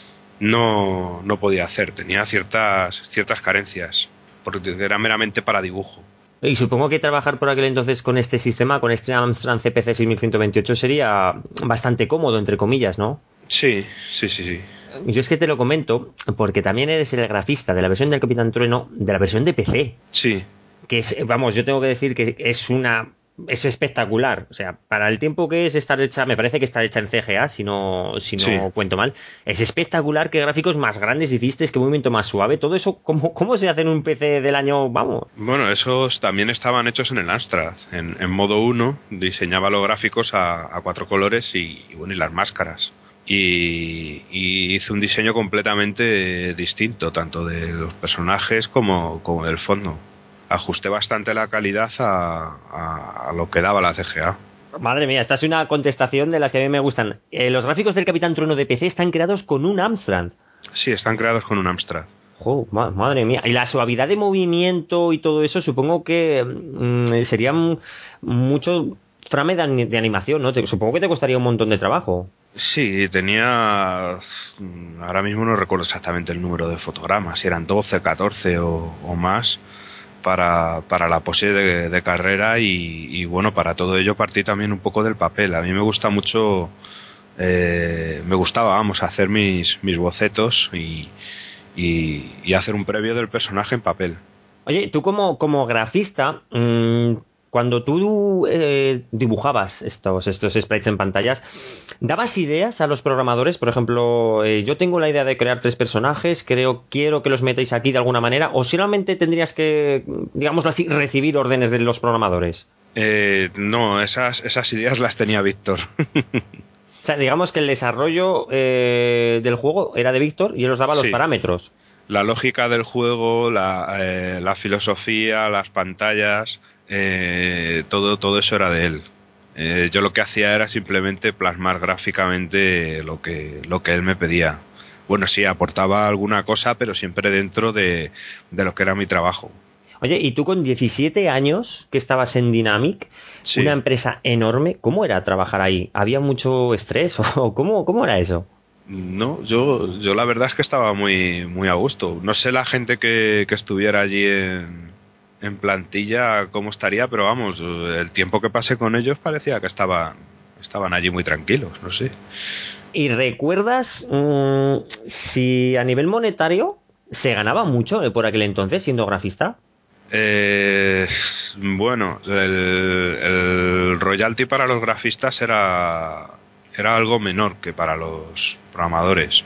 no, no podía hacer. Tenía ciertas, ciertas carencias, porque era meramente para dibujo. Y supongo que trabajar por aquel entonces con este sistema, con este Amstrad C P C seis mil ciento veintiocho, sería bastante cómodo, entre comillas, ¿no? Sí, sí, sí, sí. Yo es que te lo comento porque también eres el grafista de la versión del Capitán Trueno, de la versión de P C. Sí. Que es, vamos, yo tengo que decir que es una... es espectacular. O sea, para el tiempo que es estar hecha, me parece que está hecha en C G A, si no, si no sí. cuento mal. Es espectacular, qué gráficos más grandes hiciste, qué movimiento más suave. Todo eso, ¿cómo, cómo se hace en un P C del año, vamos? Bueno, esos también estaban hechos en el Amstrad. En, en modo uno diseñaba los gráficos a, a cuatro colores y, y, bueno, y las máscaras. Y, y hice un diseño completamente distinto, tanto de los personajes como, como del fondo. Ajusté bastante la calidad a, a, a lo que daba la C G A. Madre mía, esta es una contestación de las que a mí me gustan. Eh, los gráficos del Capitán Trueno de P C están creados con un Amstrad. Sí, están creados con un Amstrad. Oh, ma- madre mía. Y la suavidad de movimiento y todo eso, supongo que mmm, sería mucho frame de, de animación, ¿no? Te, supongo que te costaría un montón de trabajo. Sí, tenía... Ahora mismo no recuerdo exactamente el número de fotogramas, si eran doce, catorce o, o más para, para la pose de, de carrera y, y bueno, para todo ello partí también un poco del papel. A mí me gusta mucho... Eh, me gustaba, vamos, hacer mis, mis bocetos y, y, y hacer un previo del personaje en papel. Oye, tú como, como grafista, mmm, cuando tú eh, dibujabas estos, estos sprites en pantallas, ¿dabas ideas a los programadores? Por ejemplo, eh, yo tengo la idea de crear tres personajes, creo, quiero que los metáis aquí de alguna manera, o solamente tendrías que, digámoslo así, recibir órdenes de los programadores. Eh, no, esas, esas ideas las tenía Víctor. O sea, digamos que el desarrollo eh, del juego era de Víctor y él os daba sí. los parámetros. La lógica del juego, la, eh, la filosofía, las pantallas, eh, todo, todo eso era de él. Eh, yo lo que hacía era simplemente plasmar gráficamente lo que, lo que él me pedía. Bueno, sí, aportaba alguna cosa, pero siempre dentro de, de lo que era mi trabajo. Oye, y tú con diecisiete años que estabas en Dynamic, sí. una empresa enorme, ¿cómo era trabajar ahí? ¿Había mucho estrés o cómo, cómo era eso? No, yo, yo la verdad es que estaba muy, muy a gusto. No sé la gente que, que estuviera allí en, en plantilla cómo estaría, pero vamos, el tiempo que pasé con ellos parecía que estaban, estaban allí muy tranquilos, no sé. ¿Y recuerdas mmm, si a nivel monetario se ganaba mucho por aquel entonces siendo grafista? Eh, bueno, el, el royalty para los grafistas era, era algo menor que para los programadores.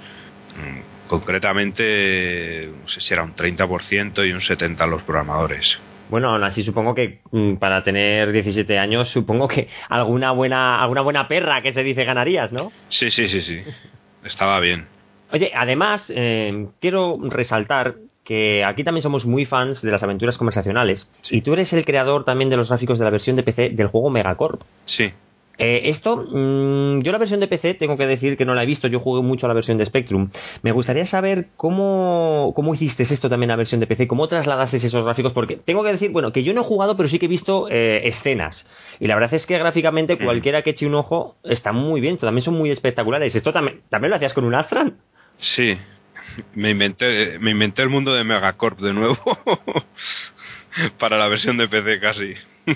Concretamente, no sé si era un treinta por ciento y un setenta por ciento los programadores. Bueno, aún así supongo que para tener diecisiete años, supongo que alguna buena, alguna buena perra que se dice ganarías, ¿no? Sí, sí, sí, sí. Estaba bien. Oye, además, eh, quiero resaltar que aquí también somos muy fans de las aventuras conversacionales. Sí. Y tú eres el creador también de los gráficos de la versión de P C del juego Megacorp. Sí. Eh, esto, mmm, yo la versión de P C tengo que decir que no la he visto, yo jugué mucho a la versión de Spectrum. Me gustaría saber cómo, cómo hiciste esto también en la versión de P C, cómo trasladaste esos gráficos, porque tengo que decir, bueno, que yo no he jugado, pero sí que he visto eh, escenas. Y la verdad es que gráficamente mm. cualquiera que eche un ojo está muy bien, también son muy espectaculares. ¿Esto también, también lo hacías con un Astran? Sí. Me inventé, me inventé el mundo de Megacorp de nuevo para la versión de P C casi.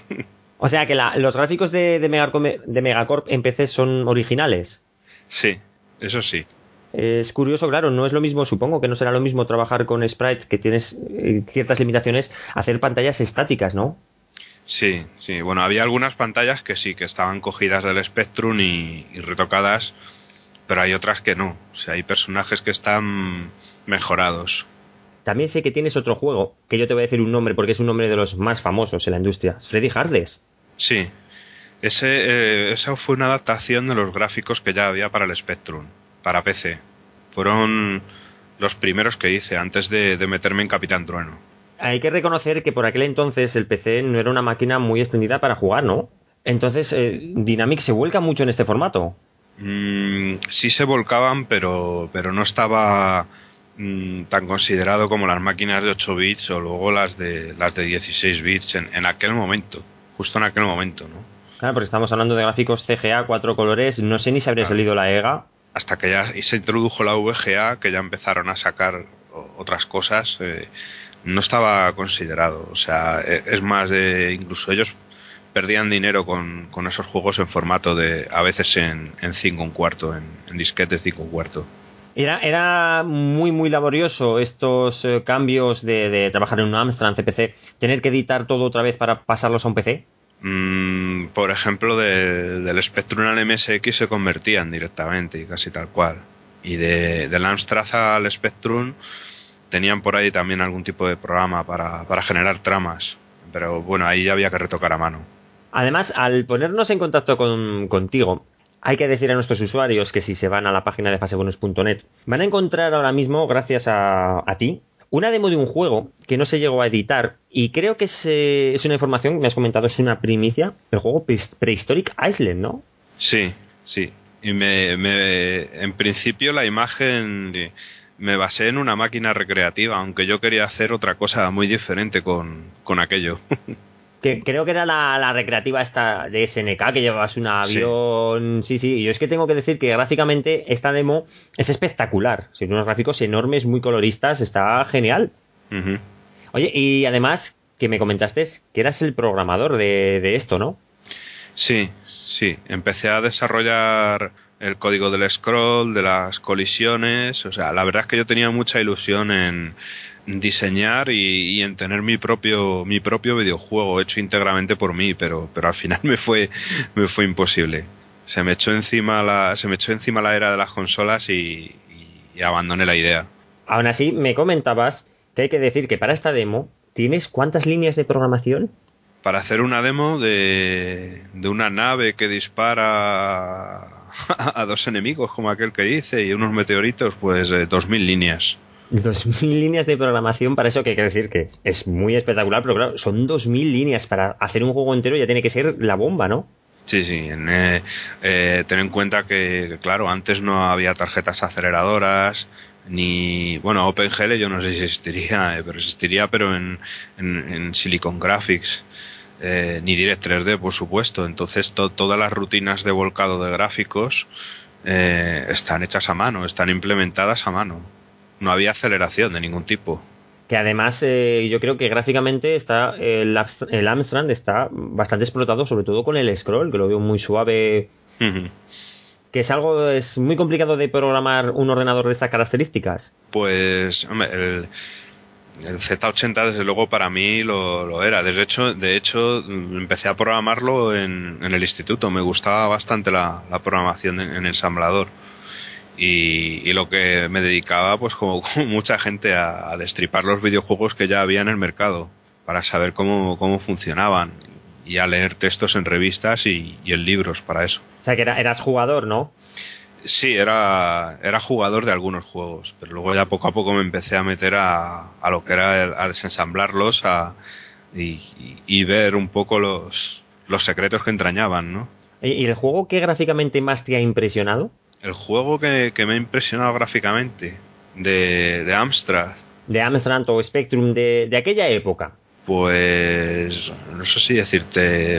O sea que la, los gráficos de, de, Megacorp, de Megacorp en P C son originales. Sí, eso sí. Es curioso, claro, no es lo mismo, supongo que no será lo mismo trabajar con sprites que tienes eh, ciertas limitaciones, hacer pantallas estáticas, ¿no? Sí, sí. Bueno, había algunas pantallas que sí, que estaban cogidas del Spectrum y, y retocadas, pero hay otras que no. O sea, hay personajes que están mejorados. También sé que tienes otro juego, que yo te voy a decir un nombre porque es un nombre de los más famosos en la industria. Freddy Hardest. Sí. Ese, eh, esa fue una adaptación de los gráficos que ya había para el Spectrum, para P C. Fueron los primeros que hice antes de, de meterme en Capitán Trueno. Hay que reconocer que por aquel entonces el P C no era una máquina muy extendida para jugar, ¿no? Entonces, eh, Dynamic se vuelca mucho en este formato. Mm, sí se volcaban, pero, pero no estaba mm, tan considerado como las máquinas de ocho bits o luego las de las de dieciséis bits en, en aquel momento, justo en aquel momento, ¿no? Claro, porque estamos hablando de gráficos C G A, cuatro colores, no sé ni si habría claro. salido la E G A. Hasta que ya se introdujo la V G A, que ya empezaron a sacar otras cosas, eh, no estaba considerado. O sea, es más, de, incluso ellos perdían dinero con, con esos juegos en formato de, a veces en, en cinco un cuarto, en, en disquete cinco un cuarto. Era, era muy, muy laborioso estos eh, cambios de, de trabajar en un Amstrad C P C, tener que editar todo otra vez para pasarlos a un P C. Mm, por ejemplo, de, del Spectrum al M S X se convertían directamente y casi tal cual. Y de, del Amstrad al Spectrum tenían por ahí también algún tipo de programa para, para generar tramas. Pero bueno, ahí ya había que retocar a mano. Además, al ponernos en contacto con, contigo, hay que decir a nuestros usuarios que si se van a la página de fasebonus punto net van a encontrar ahora mismo, gracias a, a ti, una demo de un juego que no se llegó a editar y creo que es, eh, es una información que me has comentado, es una primicia, el juego Prehistoric Island, ¿no? Sí, sí. Y me, me, en principio la imagen me basé en una máquina recreativa, aunque yo quería hacer otra cosa muy diferente con, con aquello. Que creo que era la, la recreativa esta de S N K, que llevabas un avión. Sí, sí, y yo es que tengo que decir que gráficamente esta demo es espectacular. Son unos gráficos enormes, muy coloristas, está genial. Uh-huh. Oye, y además que me comentaste que eras el programador de, de esto, ¿no? Sí, sí. Empecé a desarrollar el código del scroll, de las colisiones. O sea, la verdad es que yo tenía mucha ilusión en diseñar y, y en tener mi propio mi propio videojuego hecho íntegramente por mí, pero pero al final me fue me fue imposible. Se me echó encima la se me echó encima la era de las consolas y, y, y abandoné la idea. Aún así, me comentabas que hay que decir que para esta demo tienes ¿cuántas líneas de programación? Para hacer una demo de, de una nave que dispara a, a dos enemigos, como aquel que dice, y unos meteoritos, pues eh, dos mil líneas. Dos mil líneas de programación, para eso que quiere decir que es muy espectacular, pero claro, son dos mil líneas para hacer un juego entero, ya tiene que ser la bomba, ¿no? Sí, sí. Eh, eh, ten en cuenta que, que, claro, antes no había tarjetas aceleradoras, ni... Bueno, OpenGL yo no sé si existiría, eh, pero existiría, pero en, en, en Silicon Graphics. Eh, ni Direct tres D, por supuesto. Entonces, to, todas las rutinas de volcado de gráficos eh, están hechas a mano, están implementadas a mano. No había aceleración de ningún tipo. Que además eh, yo creo que gráficamente está el, el Amstrad está bastante explotado, sobre todo con el scroll, que lo veo muy suave. Uh-huh. Que es algo, es muy complicado de programar un ordenador de estas características. Pues, hombre, el, el Z ochenta desde luego para mí lo, lo era. De hecho, de hecho, empecé a programarlo en, en el instituto. Me gustaba bastante la, la programación en, en ensamblador. Y, y lo que me dedicaba, pues como, como mucha gente, a, a destripar los videojuegos que ya había en el mercado para saber cómo, cómo funcionaban y a leer textos en revistas y, y en libros para eso. O sea que era, eras jugador, ¿no? Sí, era, era jugador de algunos juegos, pero luego ya poco a poco me empecé a meter a, a lo que era a desensamblarlos a, y, y, y ver un poco los, los secretos que entrañaban, ¿no? ¿Y el juego qué gráficamente más te ha impresionado? El juego que, que me ha impresionado gráficamente de, de Amstrad. De Amstrad o Spectrum de, de aquella época. Pues no sé si decirte,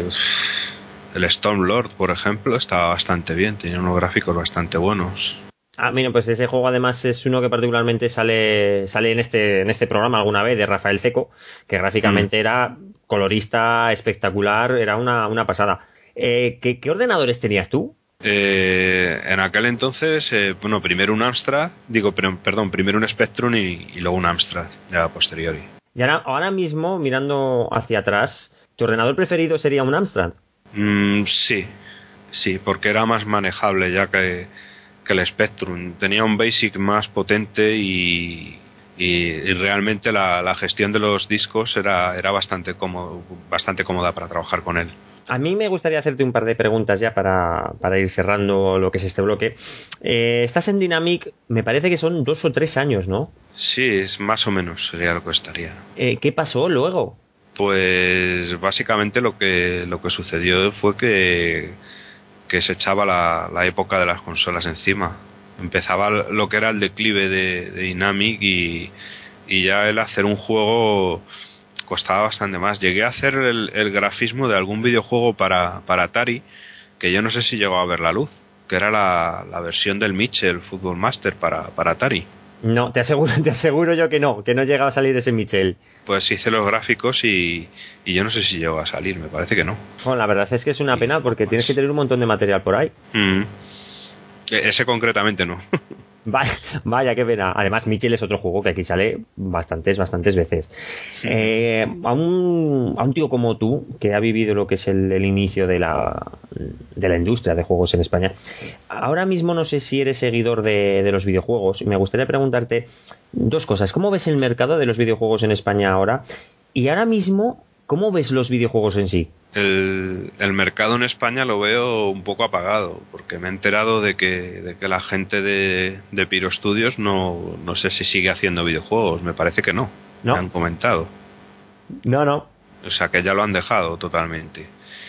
el Stormlord, por ejemplo, estaba bastante bien, tenía unos gráficos bastante buenos. Ah, mira, pues ese juego además es uno que particularmente sale sale en este en este programa alguna vez, de Rafael Ceco, que gráficamente mm. era colorista, espectacular, era una, una pasada. Eh, ¿qué, ¿Qué ordenadores tenías tú? Eh, en aquel entonces, eh, bueno, primero un Amstrad, digo, pero, perdón, primero un Spectrum y, y luego un Amstrad, ya a posteriori. Y ahora, ahora mismo, mirando hacia atrás, ¿tu ordenador preferido sería un Amstrad? Mm, sí, sí, porque era más manejable ya que, que el Spectrum. Tenía un BASIC más potente y, y, y realmente la, la gestión de los discos era, era bastante cómodo, bastante cómoda para trabajar con él. A mí me gustaría hacerte un par de preguntas ya para, para ir cerrando lo que es este bloque. Eh, estás en Dynamic, me parece que son dos o tres años, ¿no? Sí, es más o menos, sería lo que estaría. Eh, ¿Qué pasó luego? Pues básicamente lo que, lo que sucedió fue que, que se echaba la, la época de las consolas encima. Empezaba lo que era el declive de, de Dynamic y, y ya el hacer un juego costaba bastante más. Llegué a hacer el, el grafismo de algún videojuego para, para Atari, que yo no sé si llegó a ver la luz, que era la, la versión del Mitchell Football Master para, para Atari. No, te aseguro, te aseguro yo que no, que no llegaba a salir ese Mitchell. Pues hice los gráficos y, y yo no sé si llegó a salir, me parece que no. Bueno, la verdad es que es una pena porque tienes que tener un montón de material por ahí. Mm. Ese concretamente no. Vaya, vaya, qué pena. Además, Mitchell es otro juego que aquí sale bastantes, bastantes veces. Eh, a, un, a un tío como tú, que ha vivido lo que es el, el inicio de la, de la industria de juegos en España, ahora mismo no sé si eres seguidor de, de los videojuegos. Me gustaría preguntarte dos cosas. ¿Cómo ves el mercado de los videojuegos en España ahora? Y ahora mismo, ¿cómo ves los videojuegos en sí? El, el mercado en España lo veo un poco apagado, porque me he enterado de que, de que la gente de, de Pyro Studios no, no sé si sigue haciendo videojuegos, me parece que no, no. Me han comentado. No, no. O sea que ya lo han dejado totalmente.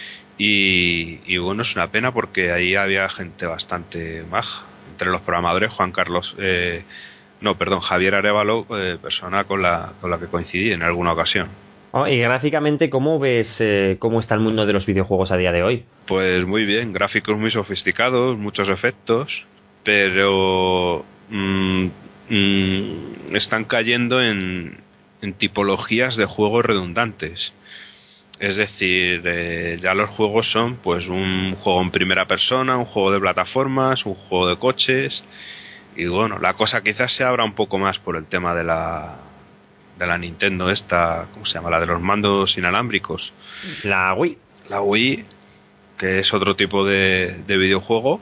Y, y bueno, es una pena porque ahí había gente bastante maja. Entre los programadores, Juan Carlos, eh, no, perdón, Javier Arévalo, eh, persona con la, con la que coincidí en alguna ocasión. Oh, y gráficamente, ¿cómo ves eh, cómo está el mundo de los videojuegos a día de hoy? Pues muy bien, gráficos muy sofisticados, muchos efectos, pero mmm, mmm, están cayendo en, en tipologías de juegos redundantes. Es decir, eh, ya los juegos son pues un juego en primera persona, un juego de plataformas, un juego de coches, y bueno, la cosa quizás se abra un poco más por el tema de la de la Nintendo esta, ¿cómo se llama? La de los mandos inalámbricos. La Wii. La Wii, que es otro tipo de, de videojuego,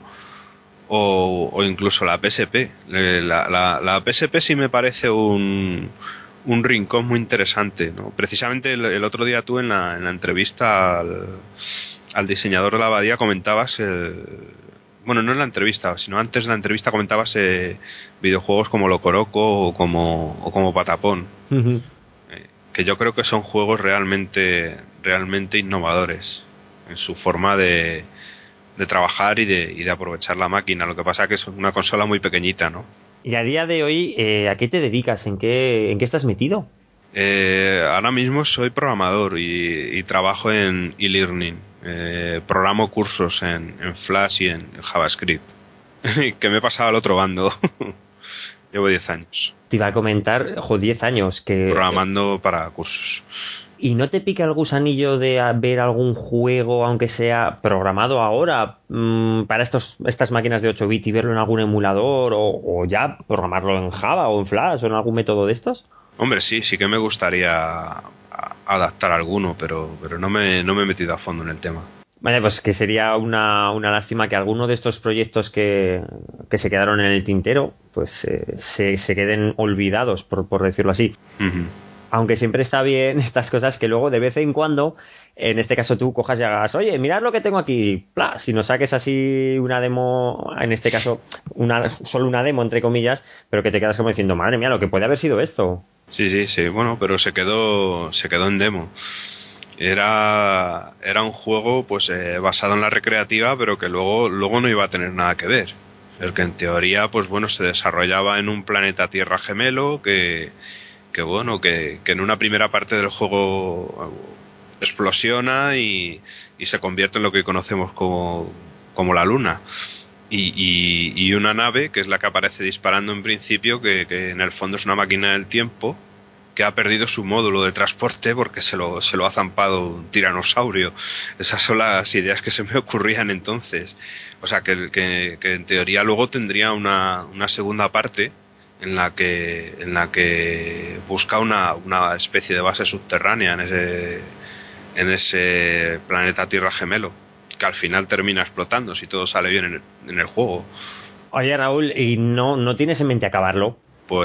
o, o incluso la P S P. La, la, la P S P sí me parece un, un rincón muy interesante, ¿no? Precisamente el, el otro día tú en la, en la entrevista al, al diseñador de la abadía comentabas... El, bueno, no en la entrevista, sino antes de la entrevista comentabas eh, videojuegos como Locoroco o como, o como Patapón. Uh-huh. Eh, que yo creo que son juegos realmente, realmente innovadores en su forma de, de trabajar y de, y de aprovechar la máquina. Lo que pasa es que es una consola muy pequeñita, ¿no? Y a día de hoy, eh, ¿a qué te dedicas? ¿En qué, en qué estás metido? Eh, ahora mismo soy programador y, y trabajo en e-learning. Eh, programo cursos en, en Flash y en, en JavaScript. Que me he pasado al otro bando. Llevo diez años. Te iba a comentar, ojo, diez años que... Programando para cursos. ¿Y no te pica el gusanillo de ver algún juego, aunque sea programado ahora, mmm, para estos, estas máquinas de ocho bits y verlo en algún emulador o, o ya programarlo en Java o en Flash o en algún método de estos? Hombre, sí, sí que me gustaría adaptar alguno, pero, pero no me, no me he metido a fondo en el tema. Vale, pues que sería una, una lástima que alguno de estos proyectos que, que se quedaron en el tintero, pues eh, se, se queden olvidados, por, por decirlo así. Uh-huh. Aunque siempre está bien estas cosas que luego de vez en cuando, en este caso tú cojas y hagas, oye, mirad lo que tengo aquí, ¡plah! Si nos saques así una demo, en este caso una, solo una demo entre comillas, pero que te quedas como diciendo, madre mía, lo que puede haber sido esto. Sí, sí, sí, bueno, pero se quedó, se quedó en demo. Era, era un juego pues eh, basado en la recreativa, pero que luego, luego no iba a tener nada que ver. El que en teoría, pues bueno, se desarrollaba en un planeta Tierra gemelo que, que bueno, que, que en una primera parte del juego explosiona y, y se convierte en lo que conocemos como, como la Luna. Y, y, y una nave, que es la que aparece disparando en principio, que, que en el fondo es una máquina del tiempo, que ha perdido su módulo de transporte porque se lo, se lo ha zampado un tiranosaurio. Esas son las ideas que se me ocurrían entonces. O sea, que, que, que en teoría luego tendría una, una segunda parte en la que, en la que busca una, una especie de base subterránea en ese, en ese planeta Tierra gemelo, que al final termina explotando si todo sale bien en el, en el juego. Oye, Raúl, ¿y no, no tienes en mente acabarlo?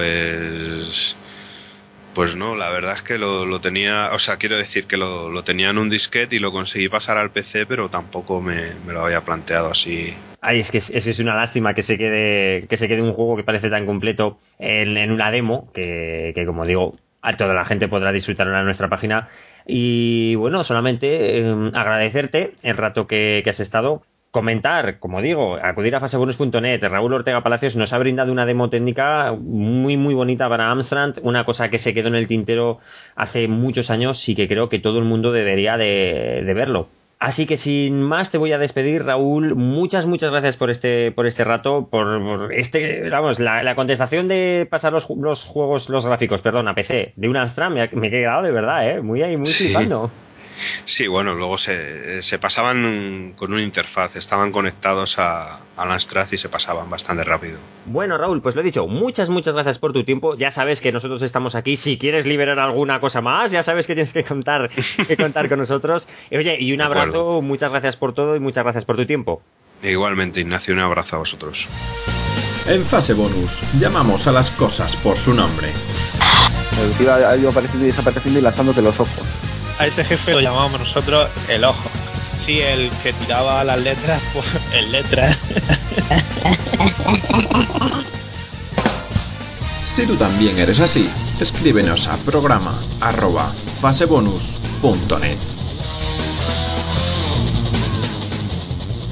Pues... Pues no, la verdad es que lo, lo tenía, o sea, quiero decir que lo, lo tenía en un disquete y lo conseguí pasar al P C, pero tampoco me, me lo había planteado así. Ay, es que es, es una lástima que se quede que se quede un juego que parece tan completo en, en una demo, que, que como digo, a toda la gente podrá disfrutarlo en nuestra página. Y bueno, solamente eh, agradecerte el rato que, que has estado. Comentar, como digo, acudir a fasebonus punto net. Raúl Ortega Palacios nos ha brindado una demo técnica muy muy bonita para Amstrad, una cosa que se quedó en el tintero hace muchos años y que creo que todo el mundo debería de, de verlo. Así que sin más te voy a despedir, Raúl. Muchas, muchas gracias por este, por este rato, por, por este, vamos, la, la contestación de pasar los, los juegos, los gráficos, perdón, a P C de una Amstrad me, me he quedado de verdad, eh, muy ahí, muy Sí. flipando. Sí, bueno, luego se, se pasaban con una interfaz, estaban conectados a, a la Amstrad y se pasaban bastante rápido. Bueno, Raúl, pues lo he dicho, muchas, muchas gracias por tu tiempo. Ya sabes que nosotros estamos aquí. Si quieres liberar alguna cosa más, ya sabes que tienes que contar, que contar con nosotros. Oye, y un abrazo, muchas gracias por todo y muchas gracias por tu tiempo. Igualmente, Ignacio, un abrazo a vosotros. En Fase Bonus, llamamos a las cosas por su nombre. El tío ha ido apareciendo y desapareciendo y lanzándote los ojos. A este jefe lo llamábamos nosotros el ojo. Sí, el que tiraba las letras, pues el letras. Si tú también eres así, escríbenos a programa arroba fasebonus punto net.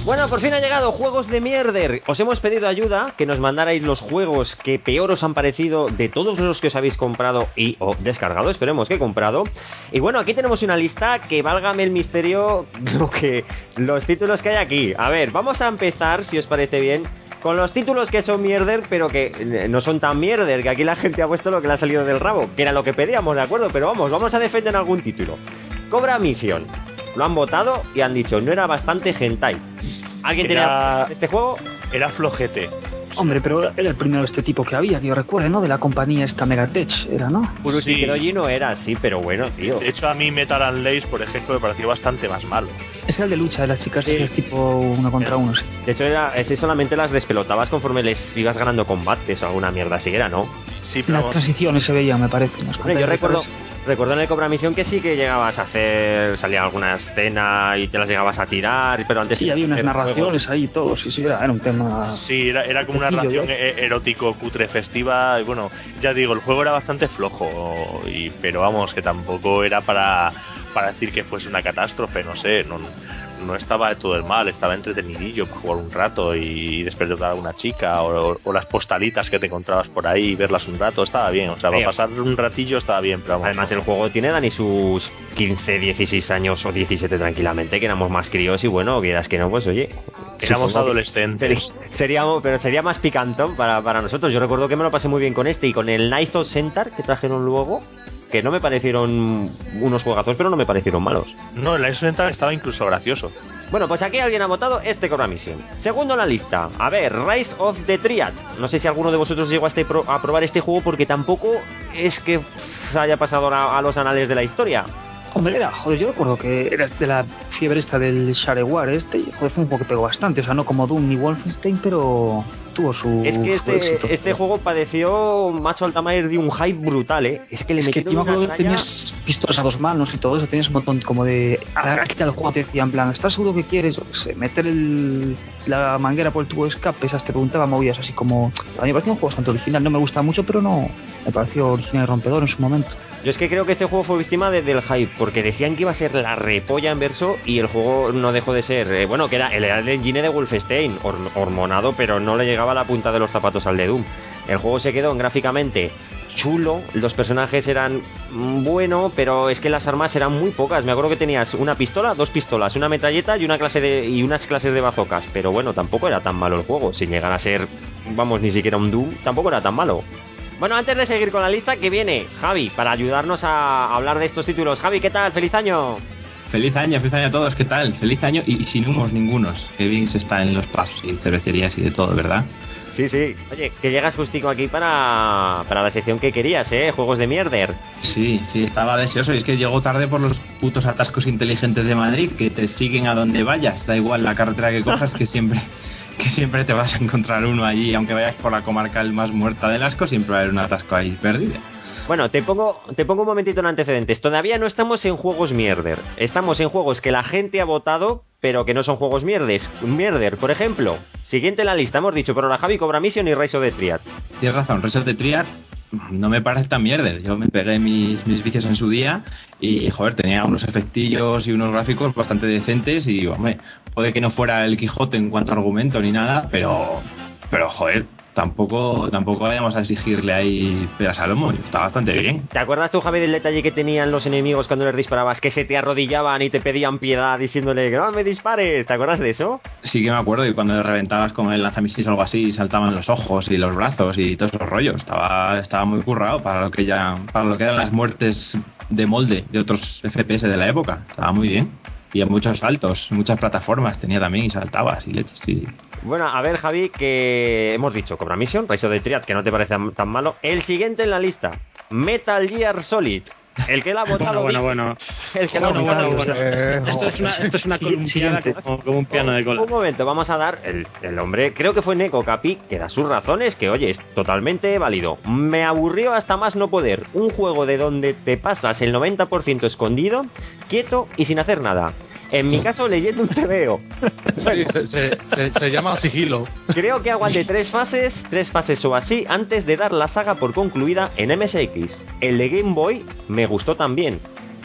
Bueno, por fin ha llegado Juegos de Mierder. Os hemos pedido ayuda, que nos mandarais los juegos que peor os han parecido de todos los que os habéis comprado y o descargado, esperemos que comprado. Y bueno, aquí tenemos una lista que válgame el misterio lo que los títulos que hay aquí. A ver, vamos a empezar, si os parece bien, con los títulos que son mierder, pero que no son tan mierder, que aquí la gente ha puesto lo que le ha salido del rabo, que era lo que pedíamos, ¿de acuerdo? Pero vamos, vamos a defender algún título. Cobra Mission. Lo han votado y han dicho, no era bastante hentai. ¿Alguien Era- tenía este juego? Era flojete. Hombre, pero era el primero de este tipo que había, que yo recuerde, ¿no? De la compañía esta Megatech, era, ¿no? Urushi Sí. Kidoji no era así, pero bueno, tío. De hecho, a mí Metal and Lace, por ejemplo, me pareció bastante más malo. Es el de lucha de las chicas, Sí. es tipo uno contra uno, sí. Eso era, ese solamente las despelotabas conforme les ibas ganando combates o alguna mierda así era, ¿no? Sí, Las transiciones se veían, me parece. en las Hombre, yo pantallas de recuerdo, colores. recuerdo en el Cobra Misión que sí que llegabas a hacer, salía alguna escena y te las llegabas a tirar, pero antes... Sí, había unas el narraciones juego- ahí y todo, sí, sí, era, era un tema... Sí, era, era como una sencillo, relación de hecho. e- erótico, cutre, festiva. Y bueno, ya digo, el juego era bastante flojo, y, pero vamos, que tampoco era para, para decir que fuese una catástrofe, no sé, no, no estaba de todo el mal, estaba entretenidillo para jugar un rato y despertar a una chica, o, o las postalitas que te encontrabas por ahí y verlas un rato, estaba bien, o sea, para Bien. pasar un ratillo estaba bien, pero vamos. Además no. el juego tiene, Dani, sus quince, dieciséis años o diecisiete tranquilamente, que éramos más críos y bueno, quieras que no, pues oye... Éramos supongo que adolescentes. Sería, seríamos, pero sería más picantón para, para nosotros. Yo recuerdo que me lo pasé muy bien con este y con el Night of Centaur que trajeron luego, que no me parecieron unos juegazos, pero no me parecieron malos. No, el Ice Rental estaba incluso gracioso. Bueno, pues aquí alguien ha votado este Cobra Mission. Segundo en la lista, a ver, Rise of the Triad. No sé si alguno de vosotros llegó a, este pro- a probar este juego porque tampoco es que pff, haya pasado a, a los anales de la historia. Hombre, era, joder, yo recuerdo que era de la fiebre esta del Shareware este, y joder, fue un juego que pegó bastante, o sea, no como Doom ni Wolfenstein, pero tuvo su Es que su éxito. este, este juego padeció, macho Altamayer, de un hype brutal, ¿eh? Es que le Es que metieron yo me acuerdo una que tralla- tenías pistolas a dos manos y todo eso, tenías un montón como de... A quitar el juego te decía en plan, ¿estás seguro que quieres, yo qué sé, meter el, la manguera por el tubo de escape? Esas te preguntaba movidas así como... A mí me pareció un juego bastante original, no me gusta mucho, pero no... Me pareció original y rompedor en su momento. Yo es que creo que este juego fue víctima de- del hype, porque decían que iba a ser la repolla en verso y el juego no dejó de ser, eh, bueno, que era el, el engine de Wolfenstein, hor- hormonado, pero no le llegaba a la punta de los zapatos al de Doom. El juego se quedó en gráficamente chulo, los personajes eran mm, bueno, pero es que las armas eran muy pocas. Me acuerdo que tenías una pistola, dos pistolas, una metralleta y una clase de y unas clases de bazocas, pero bueno, tampoco era tan malo el juego, sin llegar a ser, vamos, ni siquiera un Doom, tampoco era tan malo. Bueno, antes de seguir con la lista, que viene Javi para ayudarnos a hablar de estos títulos. Javi, ¿qué tal? ¡Feliz año! Feliz año, feliz año a todos, ¿qué tal? Feliz año y, y sin humos ningunos. Qué bien se está en los pasos y cervecerías y de todo, ¿verdad? Sí, sí. Oye, que llegas justico aquí para, para la sección que querías, ¿eh? Juegos de mierder. Sí, sí, estaba deseoso y es que llego tarde por los putos atascos inteligentes de Madrid que te siguen a donde vayas. Da igual la carretera que cojas que siempre... que siempre te vas a encontrar uno allí, aunque vayas por la comarca el más muerta del asco, siempre va a haber un atasco ahí perdido. Bueno, te pongo, te pongo un momentito en antecedentes. Todavía no estamos en juegos mierder. Estamos en juegos que la gente ha votado, pero que no son juegos mierdes. Mierder, por ejemplo. Siguiente en la lista, hemos dicho, pero la Javi, Cobra Mission y Rise of the Triad. Tienes razón, Rise of the Triad no me parece tan mierder. Yo me pegué mis, mis vicios en su día y, joder, tenía unos efectillos y unos gráficos bastante decentes y, hombre, puede que no fuera el Quijote en cuanto a argumento ni nada, pero, pero joder, tampoco, tampoco vayamos a exigirle ahí pedas al lomo. Está bastante bien. ¿Te acuerdas tú, Javi, del detalle que tenían los enemigos cuando les disparabas? Que se te arrodillaban y te pedían piedad diciéndole que no me dispares. ¿Te acuerdas de eso? Sí que me acuerdo, y cuando le reventabas con el lanzamisiles o algo así, saltaban los ojos y los brazos y todos esos rollos. Estaba, estaba muy currado para lo que ya, para lo que eran las muertes de molde de otros F P S de la época. Estaba muy bien. Y en muchos saltos, muchas plataformas tenía también y saltabas y leches. Sí. Bueno, a ver, Javi, que hemos dicho Cobra Mission, Rise of the Triad, que no te parece tan malo. El siguiente en la lista, Metal Gear Solid. El que la ha votado. Bueno, bueno, bueno. El que la ha Bueno, votado. bueno, bueno. Esto, esto es una, esto es una columpiada como, como un piano de cola. Un momento, vamos a dar. El, el hombre, creo que fue Neko Capi, que da sus razones, que oye, es totalmente válido. Me aburrió hasta más no poder. Un juego de donde te pasas el noventa por ciento escondido, quieto y sin hacer nada. En mi caso, leyendo un tebeo. Sí, se, se, se, se llama sigilo. Creo que aguanté tres fases, tres fases o así, antes de dar la saga por concluida en M S X. El de Game Boy me gustó también.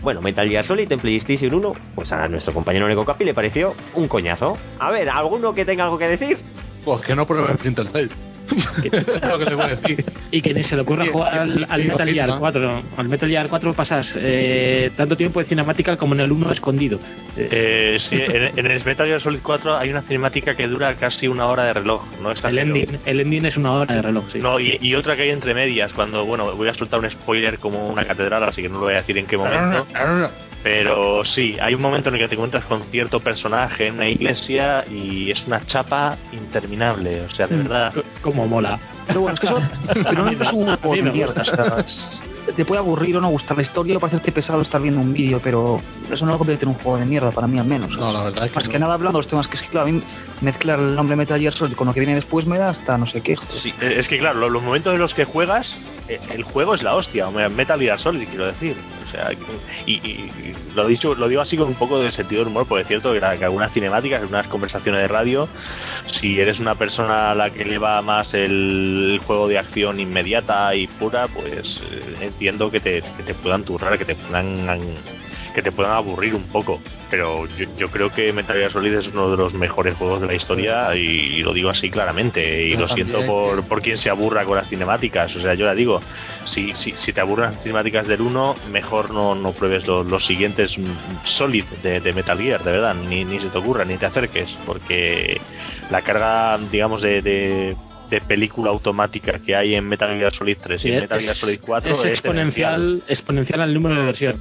Bueno, Metal Gear Solid en PlayStation uno, pues a nuestro compañero Neko Capi le pareció un coñazo. A ver, ¿alguno que tenga algo que decir? Pues que no pruebe Splinter Cell. Es lo que le voy a decir. Y que ni se le ocurra jugar al, al Metal Gear cuatro. Al Metal Gear cuatro pasas eh, tanto tiempo de cinemática como en el uno escondido. Eh, sí, en, en el Metal Gear Solid cuatro hay una cinemática que dura casi una hora de reloj. No el, ending, el ending es una hora de reloj, sí. No, y, y otra que hay entre medias, cuando, bueno, voy a soltar un spoiler como una catedral, así que no lo voy a decir en qué momento. Pero sí, hay un momento en el que te encuentras con cierto personaje en una iglesia y es una chapa interminable. O sea, de verdad. Como mola. Pero bueno, es que eso pero no es un juego de mierda. O sea, te puede aburrir o no gustar la historia o parecerte pesado estar viendo un vídeo, pero eso no lo convierte en un juego de mierda para mí, al menos. No, la verdad es que Más no. que nada hablando de los temas que es que, claro, a mí mezclar el nombre Metal Gear Solid con lo que viene después me da hasta no sé qué. Joder. Sí, es que claro, los momentos en los que juegas, el juego es la hostia. Metal Gear Solid, quiero decir. O sea, y, y lo dicho, lo digo así con un poco de sentido de humor, porque es cierto que, la, que algunas cinemáticas, algunas conversaciones de radio, si eres una persona a la que le va más el juego de acción inmediata y pura, pues eh, entiendo que te, que te puedan turrar, que te puedan que te puedan aburrir un poco, pero yo, yo creo que Metal Gear Solid es uno de los mejores juegos de la historia y, y lo digo así claramente, y yo lo siento por, por quien se aburra con las cinemáticas. O sea, yo la digo, si, si, si te aburran las cinemáticas del uno, mejor no, no pruebes los, los siguientes Solid de, de Metal Gear, de verdad, ni, ni se te ocurra, ni te acerques, porque la carga, digamos, de, de de película automática que hay en Metal Gear Solid tres y en Metal Gear Solid cuatro es, es exponencial, exponencial al número de versión.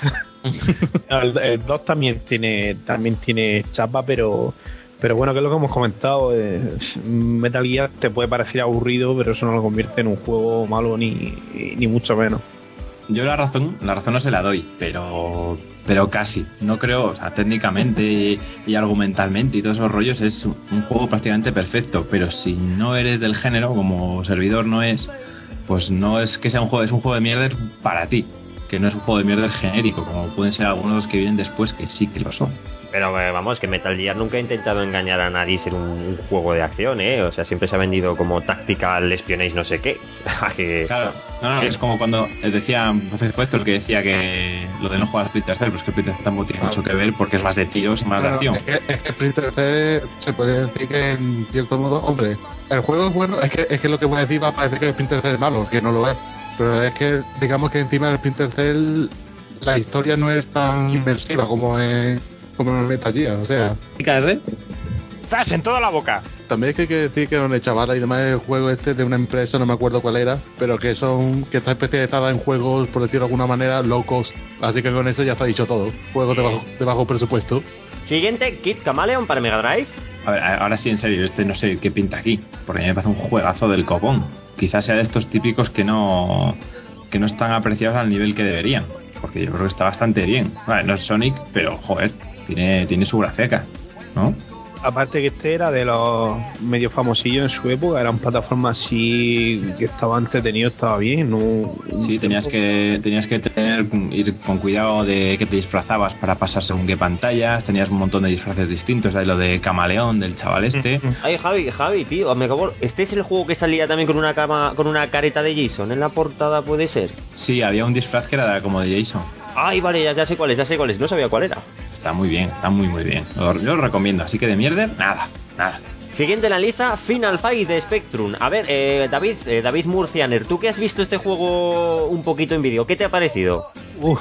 El, el dos también tiene también tiene chapa, pero pero bueno, que es lo que hemos comentado, eh, Metal Gear te puede parecer aburrido, pero eso no lo convierte en un juego malo ni, ni mucho menos. Yo la razón, la razón no se la doy, pero pero casi. No creo, o sea, técnicamente y, y argumentalmente y todos esos rollos es un juego prácticamente perfecto, pero si no eres del género, como servidor no es, pues no es que sea un juego, es un juego de mierda para ti, que no es un juego de mierda genérico, como pueden ser algunos que vienen después, que sí que lo son. Pero eh, vamos, que Metal Gear nunca ha intentado engañar a nadie y ser un, un juego de acción, ¿eh? O sea, siempre se ha vendido como tactical, espionage, no sé qué. que, claro, no, no, que... es como cuando decía Profesor Héctor que decía que lo de no jugar a Splinter Cell, pues que Splinter Cell tampoco tiene mucho que ver porque es más de tiros y más Claro, de acción. Es que, es que Splinter Cell se puede decir que en cierto modo, hombre, el juego es bueno, es que, es que lo que voy a decir va a parecer que Splinter Cell es malo, que no lo es. Pero es que, digamos que encima del Splinter Cell la historia no es tan inmersiva como en, como en Metal Gear, o sea. ¿eh? ¡Zas! En toda la boca. También es que hay que decir que era una chavala y demás el juego este de una empresa, no me acuerdo cuál era, pero que son que está especializada en juegos, por decirlo de alguna manera, low cost. Así que con eso ya está dicho todo. Juegos de bajo, de bajo presupuesto. Siguiente, Kid Chameleon para Mega Drive. A ver, ahora sí, en serio, este no sé qué pinta aquí, porque a mí me parece un juegazo del copón. Quizás sea de estos típicos que no que no están apreciados al nivel que deberían, porque yo creo que está bastante bien. Vale, no es Sonic, pero joder, tiene, tiene su gracia, ¿no? Aparte que este era de los medio famosillos en su época, eran plataformas así que estaba entretenido, estaba bien, no. Sí, tenías que tenías que tener ir con cuidado de que te disfrazabas para pasar según qué pantallas, tenías un montón de disfraces distintos, hay lo de camaleón del chaval este. Ay, Javi, Javi, tío, me acabo... ¿Este es el juego que salía también con una cama, con una careta de Jason en la portada, puede ser? Sí, había un disfraz que era como de Jason. Ay, vale, ya, ya sé cuál es, ya sé cuál es, no sabía cuál era. Está muy bien, está muy muy bien. Yo lo recomiendo, así que de mierda, nada, nada. Siguiente en la lista, Final Fight de Spectrum. A ver, eh, David, eh, David Murcianer, tú que has visto este juego un poquito en vídeo, ¿qué te ha parecido? Uf,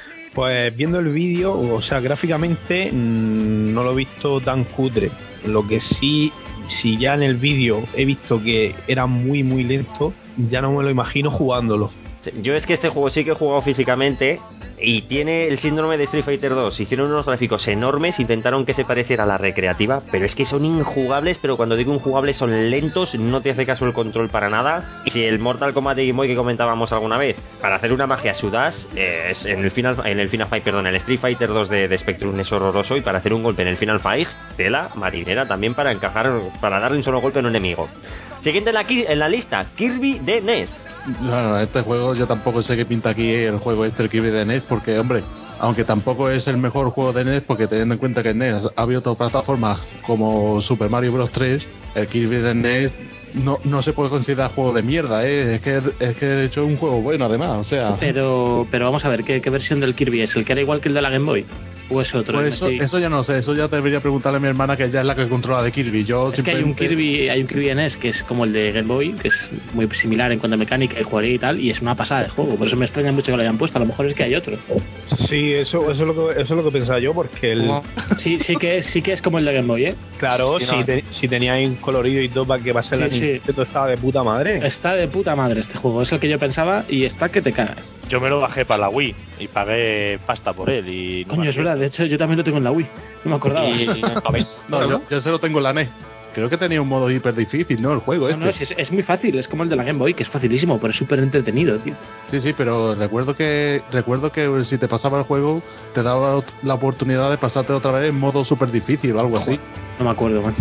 pues viendo el vídeo, o sea, gráficamente mmm, no lo he visto tan cutre. Lo que sí, si ya en el vídeo he visto que era muy muy lento, ya no me lo imagino jugándolo. Yo es que este juego sí que he jugado físicamente y tiene el síndrome de Street Fighter dos. Hicieron unos gráficos enormes, intentaron que se pareciera a la recreativa, pero es que son injugables. Pero cuando digo injugables son lentos, no te hace caso el control para nada. Y si el Mortal Kombat de Game Boy que comentábamos alguna vez, para hacer una magia sudás, eh, es en el Final en el Final Fight, perdón, el Street Fighter dos de, de Spectrum es horroroso, y para hacer un golpe en el Final Fight, tela marinera también para encajar, para darle un solo golpe a un enemigo. Siguiente en la, en la lista, Kirby de N E S. Bueno, este juego yo tampoco sé qué pinta aquí el juego este, el Kirby de N E S, porque, hombre, aunque tampoco es el mejor juego de N E S, porque teniendo en cuenta que en N E S ha habido otras plataformas como Super Mario Bros. tres, el Kirby de N E S no, no se puede considerar juego de mierda, ¿eh? Es que, es que de hecho es un juego bueno, además, o sea... Pero, pero vamos a ver, ¿qué, ¿qué versión del Kirby es? ¿El que era igual que el de la Game Boy? ¿O es otro? Pues eso, eso ya no sé, eso ya debería preguntarle a mi hermana, que ella es la que controla de Kirby. Yo es simplemente... que hay un Kirby, hay un Kirby N E S que es como el de Game Boy, que es muy similar en cuanto a mecánica y jugaría y tal, y es una pasada de juego. Por eso me extraña mucho que lo hayan puesto. A lo mejor es que hay otro. Sí, eso, eso es lo que eso es lo que pensaba yo, porque el... sí, sí que es, sí que es como el de Game Boy, ¿eh? Claro, sí, si, no. te, si tenía ahí un colorido y todo para que pase sí, la sí. Nintendo, estaba de puta madre. Está de puta madre este juego, es el que yo pensaba y está que te cagas. Yo me lo bajé para la Wii y pagué pasta por él. Y no Coño, es verdad, de hecho yo también lo tengo en la Wii, no me acordaba. Y, no, yo, yo se lo tengo en la N E S. Creo que tenía un modo hiper difícil, ¿no? El juego no, este. No, es, es muy fácil, es como el de la Game Boy, que es facilísimo, pero es súper entretenido, tío. Sí, sí, pero recuerdo que recuerdo que si te pasaba el juego, te daba la oportunidad de pasarte otra vez en modo súper difícil o algo así. No me acuerdo, macho.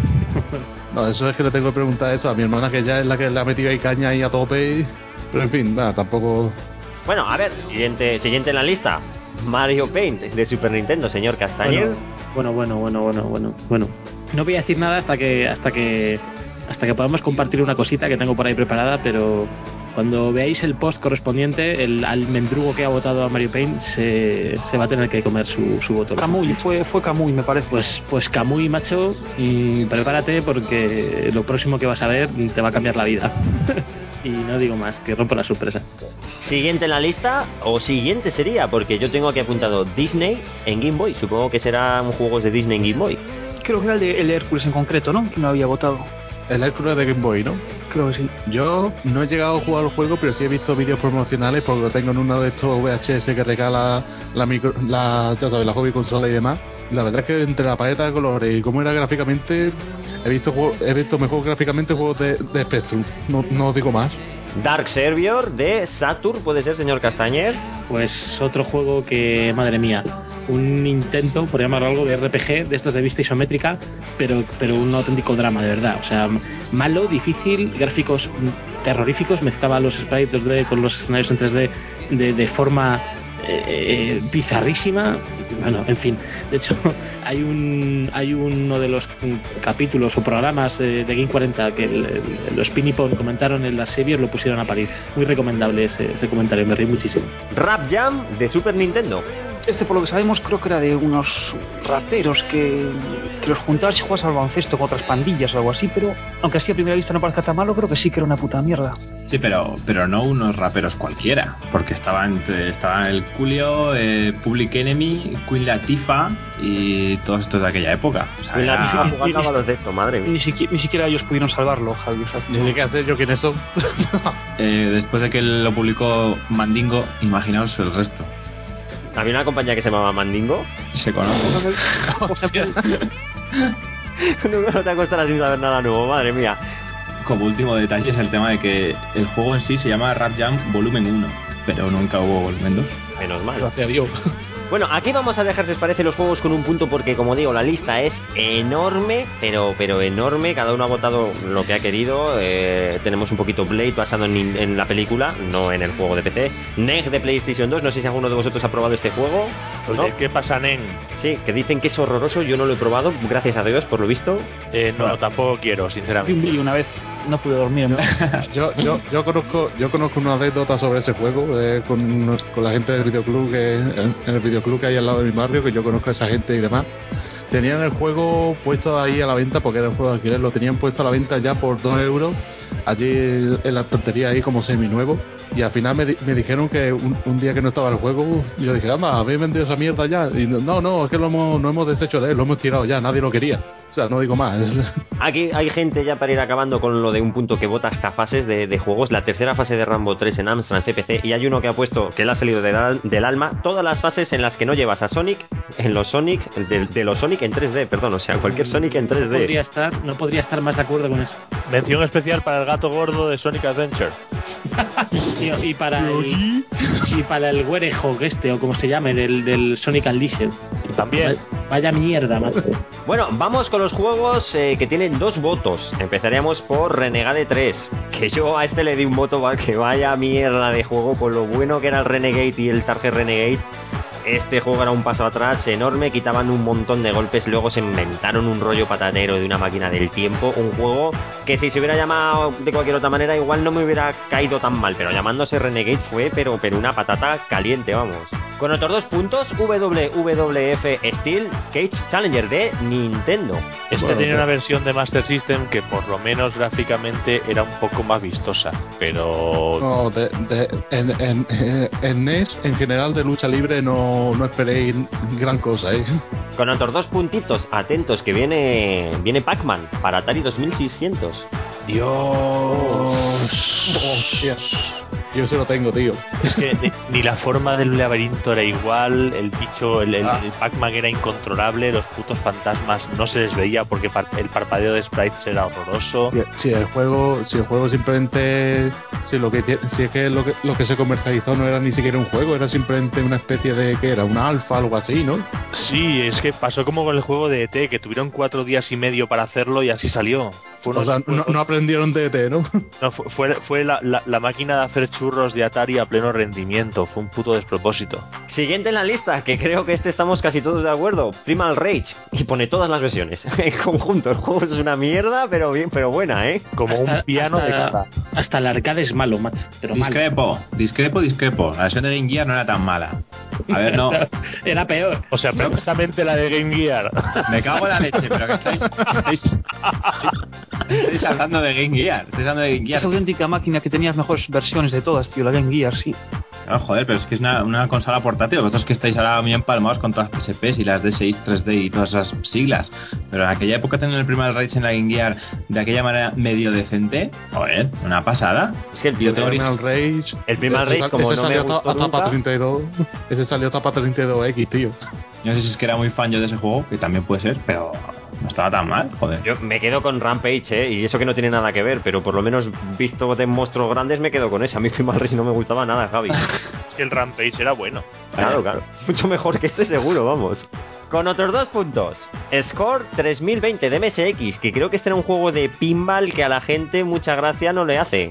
No, eso es que le tengo que preguntar eso a mi hermana, que ya es la que le ha metido ahí caña ahí a tope. Pero en fin, nada, tampoco... Bueno, a ver, siguiente, siguiente en la lista. Mario Paint de Super Nintendo, señor Castañer. Bueno, bueno, bueno, bueno, bueno, bueno. No voy a decir nada hasta que hasta que hasta que podamos compartir una cosita que tengo por ahí preparada, pero cuando veáis el post correspondiente, el almendrugo que ha votado a Mario Paint se, se va a tener que comer su, su voto. Kamui, fue, fue Kamui, me parece. Pues, pues Kamui, macho, y prepárate porque lo próximo que vas a ver te va a cambiar la vida. Y no digo más, que rompo la sorpresa. Siguiente en la lista, o siguiente sería, porque yo tengo aquí apuntado Disney en Game Boy. Supongo que serán juegos de Disney en Game Boy. Creo que era el de, el de Hércules en concreto, ¿no? Que no había votado. El Hércules de Game Boy, ¿no? Creo que sí. Yo no he llegado a jugar el juego, pero sí he visto vídeos promocionales porque lo tengo en uno de estos V H S que regala la micro, la, ya sabes, la hobby consola y demás. La verdad es que entre la paleta de colores y cómo era gráficamente, he visto he visto mejor gráficamente juegos de, de Spectrum. No, no os digo más. Dark Server de Saturn, ¿puede ser, señor Castañer? Pues otro juego que, madre mía, un intento, por llamarlo algo, de R P G, de estos de vista isométrica, pero, pero un auténtico drama, de verdad. O sea, malo, difícil, gráficos terroríficos, mezclaba los sprites dos D con los escenarios en tres D de, de forma eh, bizarrísima. Bueno, en fin, de hecho hay un hay uno de los capítulos o programas de, de Game cuarenta que el, el, los Pinipon comentaron en las series, lo pusieron a parir. Muy recomendable ese, ese comentario, me reí muchísimo. Rap Jam de Super Nintendo. Este, por lo que sabemos, creo que era de unos raperos que, que los juntabas y jugabas al baloncesto con otras pandillas o algo así, pero aunque así a primera vista no parezca tan malo, creo que sí que era una puta mierda. Sí, pero, pero no unos raperos cualquiera, porque estaban, estaban el Coolio, eh, Public Enemy, Queen Latifah y todos estos de aquella época. O sea, Queen era... Latifah jugando a baloncesto, madre mía. Ni siquiera, ni siquiera ellos pudieron salvarlo, Javi. Ni siquiera sé yo quiénes son. eh, después de que lo publicó Mandingo, imaginaos el resto. ¿Había una compañía que se llamaba Mandingo? Se conoce. No te acostarás sin saber nada nuevo, madre mía. Como último detalle es el tema de que el juego en sí se llama Rap Jam Volumen uno, pero nunca hubo Volumen dos. Menos mal. Gracias a Dios. Bueno, aquí vamos a dejar, si os parece, los juegos con un punto porque, como digo, la lista es enorme, pero pero enorme. Cada uno ha votado lo que ha querido. Eh, tenemos un poquito Blade basado en, en la película, no en el juego de P C. Neg de PlayStation dos, no sé si alguno de vosotros ha probado este juego. ¿No? ¿Qué pasa, Nen? Sí, que dicen que es horroroso, yo no lo he probado, gracias a Dios, por lo visto. Eh, no, bueno, tampoco quiero, sinceramente. Vi una vez, no pude dormir. ¿no? yo, yo, yo conozco yo conozco una anécdota sobre ese juego eh, con, con la gente del videoclub que en, en el videoclub que hay al lado de mi barrio, que yo conozco a esa gente y demás. Tenían el juego puesto ahí a la venta, porque era un juego de alquiler, lo tenían puesto a la venta ya por dos euros, allí en la estantería ahí como semi-nuevo, y al final me, me dijeron que un, un día que no estaba el juego, yo dije, anda, ¿habéis vendido esa mierda ya? Y no, no, es que lo hemos, no hemos deshecho de él, lo hemos tirado ya, nadie lo quería. O sea, no digo más. Aquí hay gente ya para ir acabando con lo de un punto que vota hasta fases de, de juegos. La tercera fase de Rambo tres en Amstrad C P C, y hay uno que ha puesto que le ha salido de la, del alma todas las fases en las que no llevas a Sonic, en los Sonic, de, de los Sonic en tres D, perdón, o sea, cualquier Sonic en tres D. No podría estar, no podría estar más de acuerdo con eso. Mención especial para el gato gordo de Sonic Adventure. y, y para el y para el Werehog este, o como se llame, del, del Sonic Unleashed. También. Vaya mierda, macho. Bueno, vamos con los juegos eh, que tienen dos votos. Empezaríamos por Renegade tres, que yo a este le di un voto, ¿vale? Que vaya mierda de juego, con lo bueno que era el Renegade y el Target Renegade. Este juego era un paso atrás enorme, quitaban un montón de golpes, luego se inventaron un rollo patatero de una máquina del tiempo, un juego que si se hubiera llamado de cualquier otra manera igual no me hubiera caído tan mal, pero llamándose Renegade fue pero, pero una patata caliente, vamos. Con otros dos puntos, W W F Steel Cage Challenger de Nintendo. Este bueno, tenía una versión de Master System que por lo menos gráficamente era un poco más vistosa, pero... No, de, de, en, en, en N E S, en general, de lucha libre no, no esperéis gran cosa, ¿eh? Con otros dos puntitos, atentos, que viene viene Pac-Man para Atari dos mil seiscientos. Dios... Hostia. Yo se lo tengo, tío. Es que ni, ni la forma del laberinto era igual, el bicho, el, el, ah. el Pac-Man era incontrolable, los putos fantasmas no se les veía porque par, el parpadeo de sprites era horroroso. Si, si el juego, si el juego simplemente, si lo que si es que lo que lo que se comercializó no era ni siquiera un juego, era simplemente una especie de que era una alfa, algo así, ¿no? Sí, es que pasó como con el juego de E T, que tuvieron cuatro días y medio para hacerlo y así salió. Fue unos, o sea, no, no aprendieron de E T, ¿no? No, fue, fue, fue la, la, la máquina de hacer churros de Atari a pleno rendimiento, fue un puto despropósito. Siguiente en la lista, que creo que este estamos casi todos de acuerdo, Primal Rage, y pone todas las versiones en conjunto. El juego es una mierda, pero bien, pero buena, ¿eh? Como hasta, un piano hasta, de cada. Hasta el arcade es malo, macho. Pero discrepo, malo. discrepo, discrepo. La versión de Game Gear no era tan mala. A ver, no. Era peor. O sea, precisamente la de Game Gear. Me cago en la leche, pero que estáis. Estáis, estáis hablando de Game Gear. Estáis hablando de Game Gear. Es auténtica máquina que tenía mejores versiones de todas, tío. La Game Gear, sí. No, joder, pero es que es una, una consola portátil. Vosotros que estáis ahora muy empalmados con todas las P S Ps y las D seis, tres D y todas esas siglas. Pero en aquella época tener el primer Rage en la Game Gear de aquella manera medio decente, joder, una pasada. Es que el Primal Rage. El Primal Rage, como no me gustó a tapa treinta y dos. Ese salió a tapa treinta y dos X, tío. Yo no sé si es que era muy fan yo de ese juego, que también puede ser, pero no estaba tan mal, joder. Yo me quedo con Rampage, ¿eh? Y eso que no tiene nada que ver, pero por lo menos visto de monstruos grandes me quedo con ese. A mí Primal Rage no me gustaba nada, Javi. Es que el Rampage era bueno. Claro, claro. Mucho mejor que este seguro, vamos. Con otros dos puntos. Score tres mil veinte de M S X, que creo que este era un juego de pinball que a la gente mucha gracia no le hace.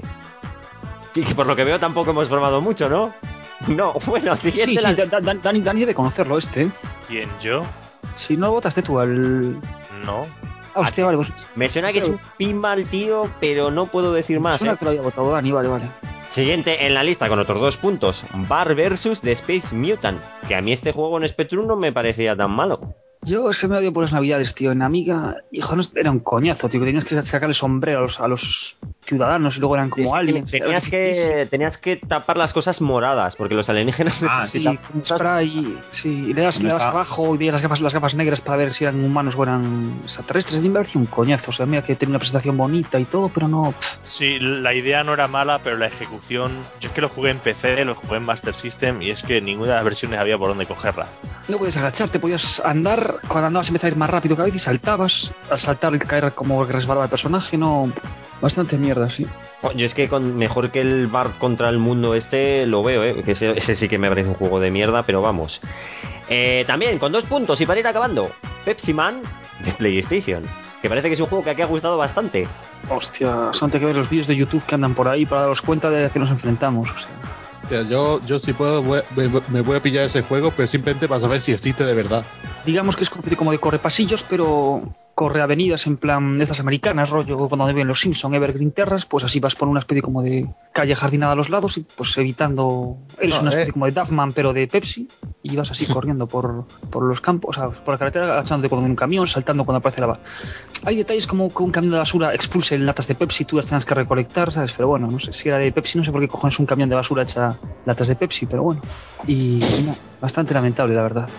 Y que por lo que veo tampoco hemos probado mucho, ¿no? No, bueno, siguiente. Sí, la... sí, Dani, Dani, Dani debe conocerlo este. ¿Quién, yo? Si no votaste tú al... No. Ah, hostia, vale, pues... Me suena que es un pinball, tío, pero no puedo decir más, Me suena ¿eh? que lo había votado Dani, vale, vale. Siguiente en la lista con otros dos puntos. Bar versus The Space Mutant. Que a mí este juego en Spectrum no me parecía tan malo. Yo se me dio por las navidades, tío. En Amiga, hijo, no, era un coñazo, tío. Que tenías que sacar el sombrero a los, a los ciudadanos y luego eran como aliens. Tenías que, tenías que tapar las cosas moradas, porque los alienígenas ah, necesitan. Sí, spray, sí, le das, le das abajo y veías las gafas, las gafas negras para ver si eran humanos o eran extraterrestres. A mí me parecía un coñazo. O sea, mira que tenía una presentación bonita y todo, pero no. Pff. Sí, la idea no era mala, pero la ejecución. Yo es que lo jugué en P C, lo jugué en Master System y es que ninguna de las versiones había por dónde cogerla. No podías agacharte, podías andar. Cuando andabas empezaba a ir más rápido que a veces y saltabas. Al saltar y caer como que resbalaba el personaje, no. Bastante mierda, sí. Yo es que con, mejor que el Bar contra el mundo este lo veo, ¿eh? Que ese, ese sí que me parece un juego de mierda, pero vamos. Eh, también, con dos puntos y para ir acabando, Pepsi Man de PlayStation. Que parece que es un juego que aquí ha gustado bastante. Hostia, son que ver los vídeos de YouTube que andan por ahí para daros cuenta de que nos enfrentamos. O sea. Yo, yo si puedo voy, me, me voy a pillar ese juego, pero simplemente para saber si existe de verdad. Digamos que es como de corre pasillos, pero corre avenidas en plan de estas americanas, rollo cuando viven los Simpson, Evergreen Terrace, pues así vas por una especie como de calle jardinada a los lados y pues evitando... Eres no, una especie eh. como de Duffman, pero de Pepsi, y vas así corriendo por, por los campos, o sea, por la carretera, agachándote cuando viene un camión, saltando cuando aparece la... Hay detalles como que un camión de basura expulse latas de Pepsi, tú las tengas que recolectar, ¿sabes? Pero bueno, no sé si era de Pepsi, no sé por qué cojones un camión de basura hecha latas de Pepsi, pero bueno. Y no, bastante lamentable, la verdad.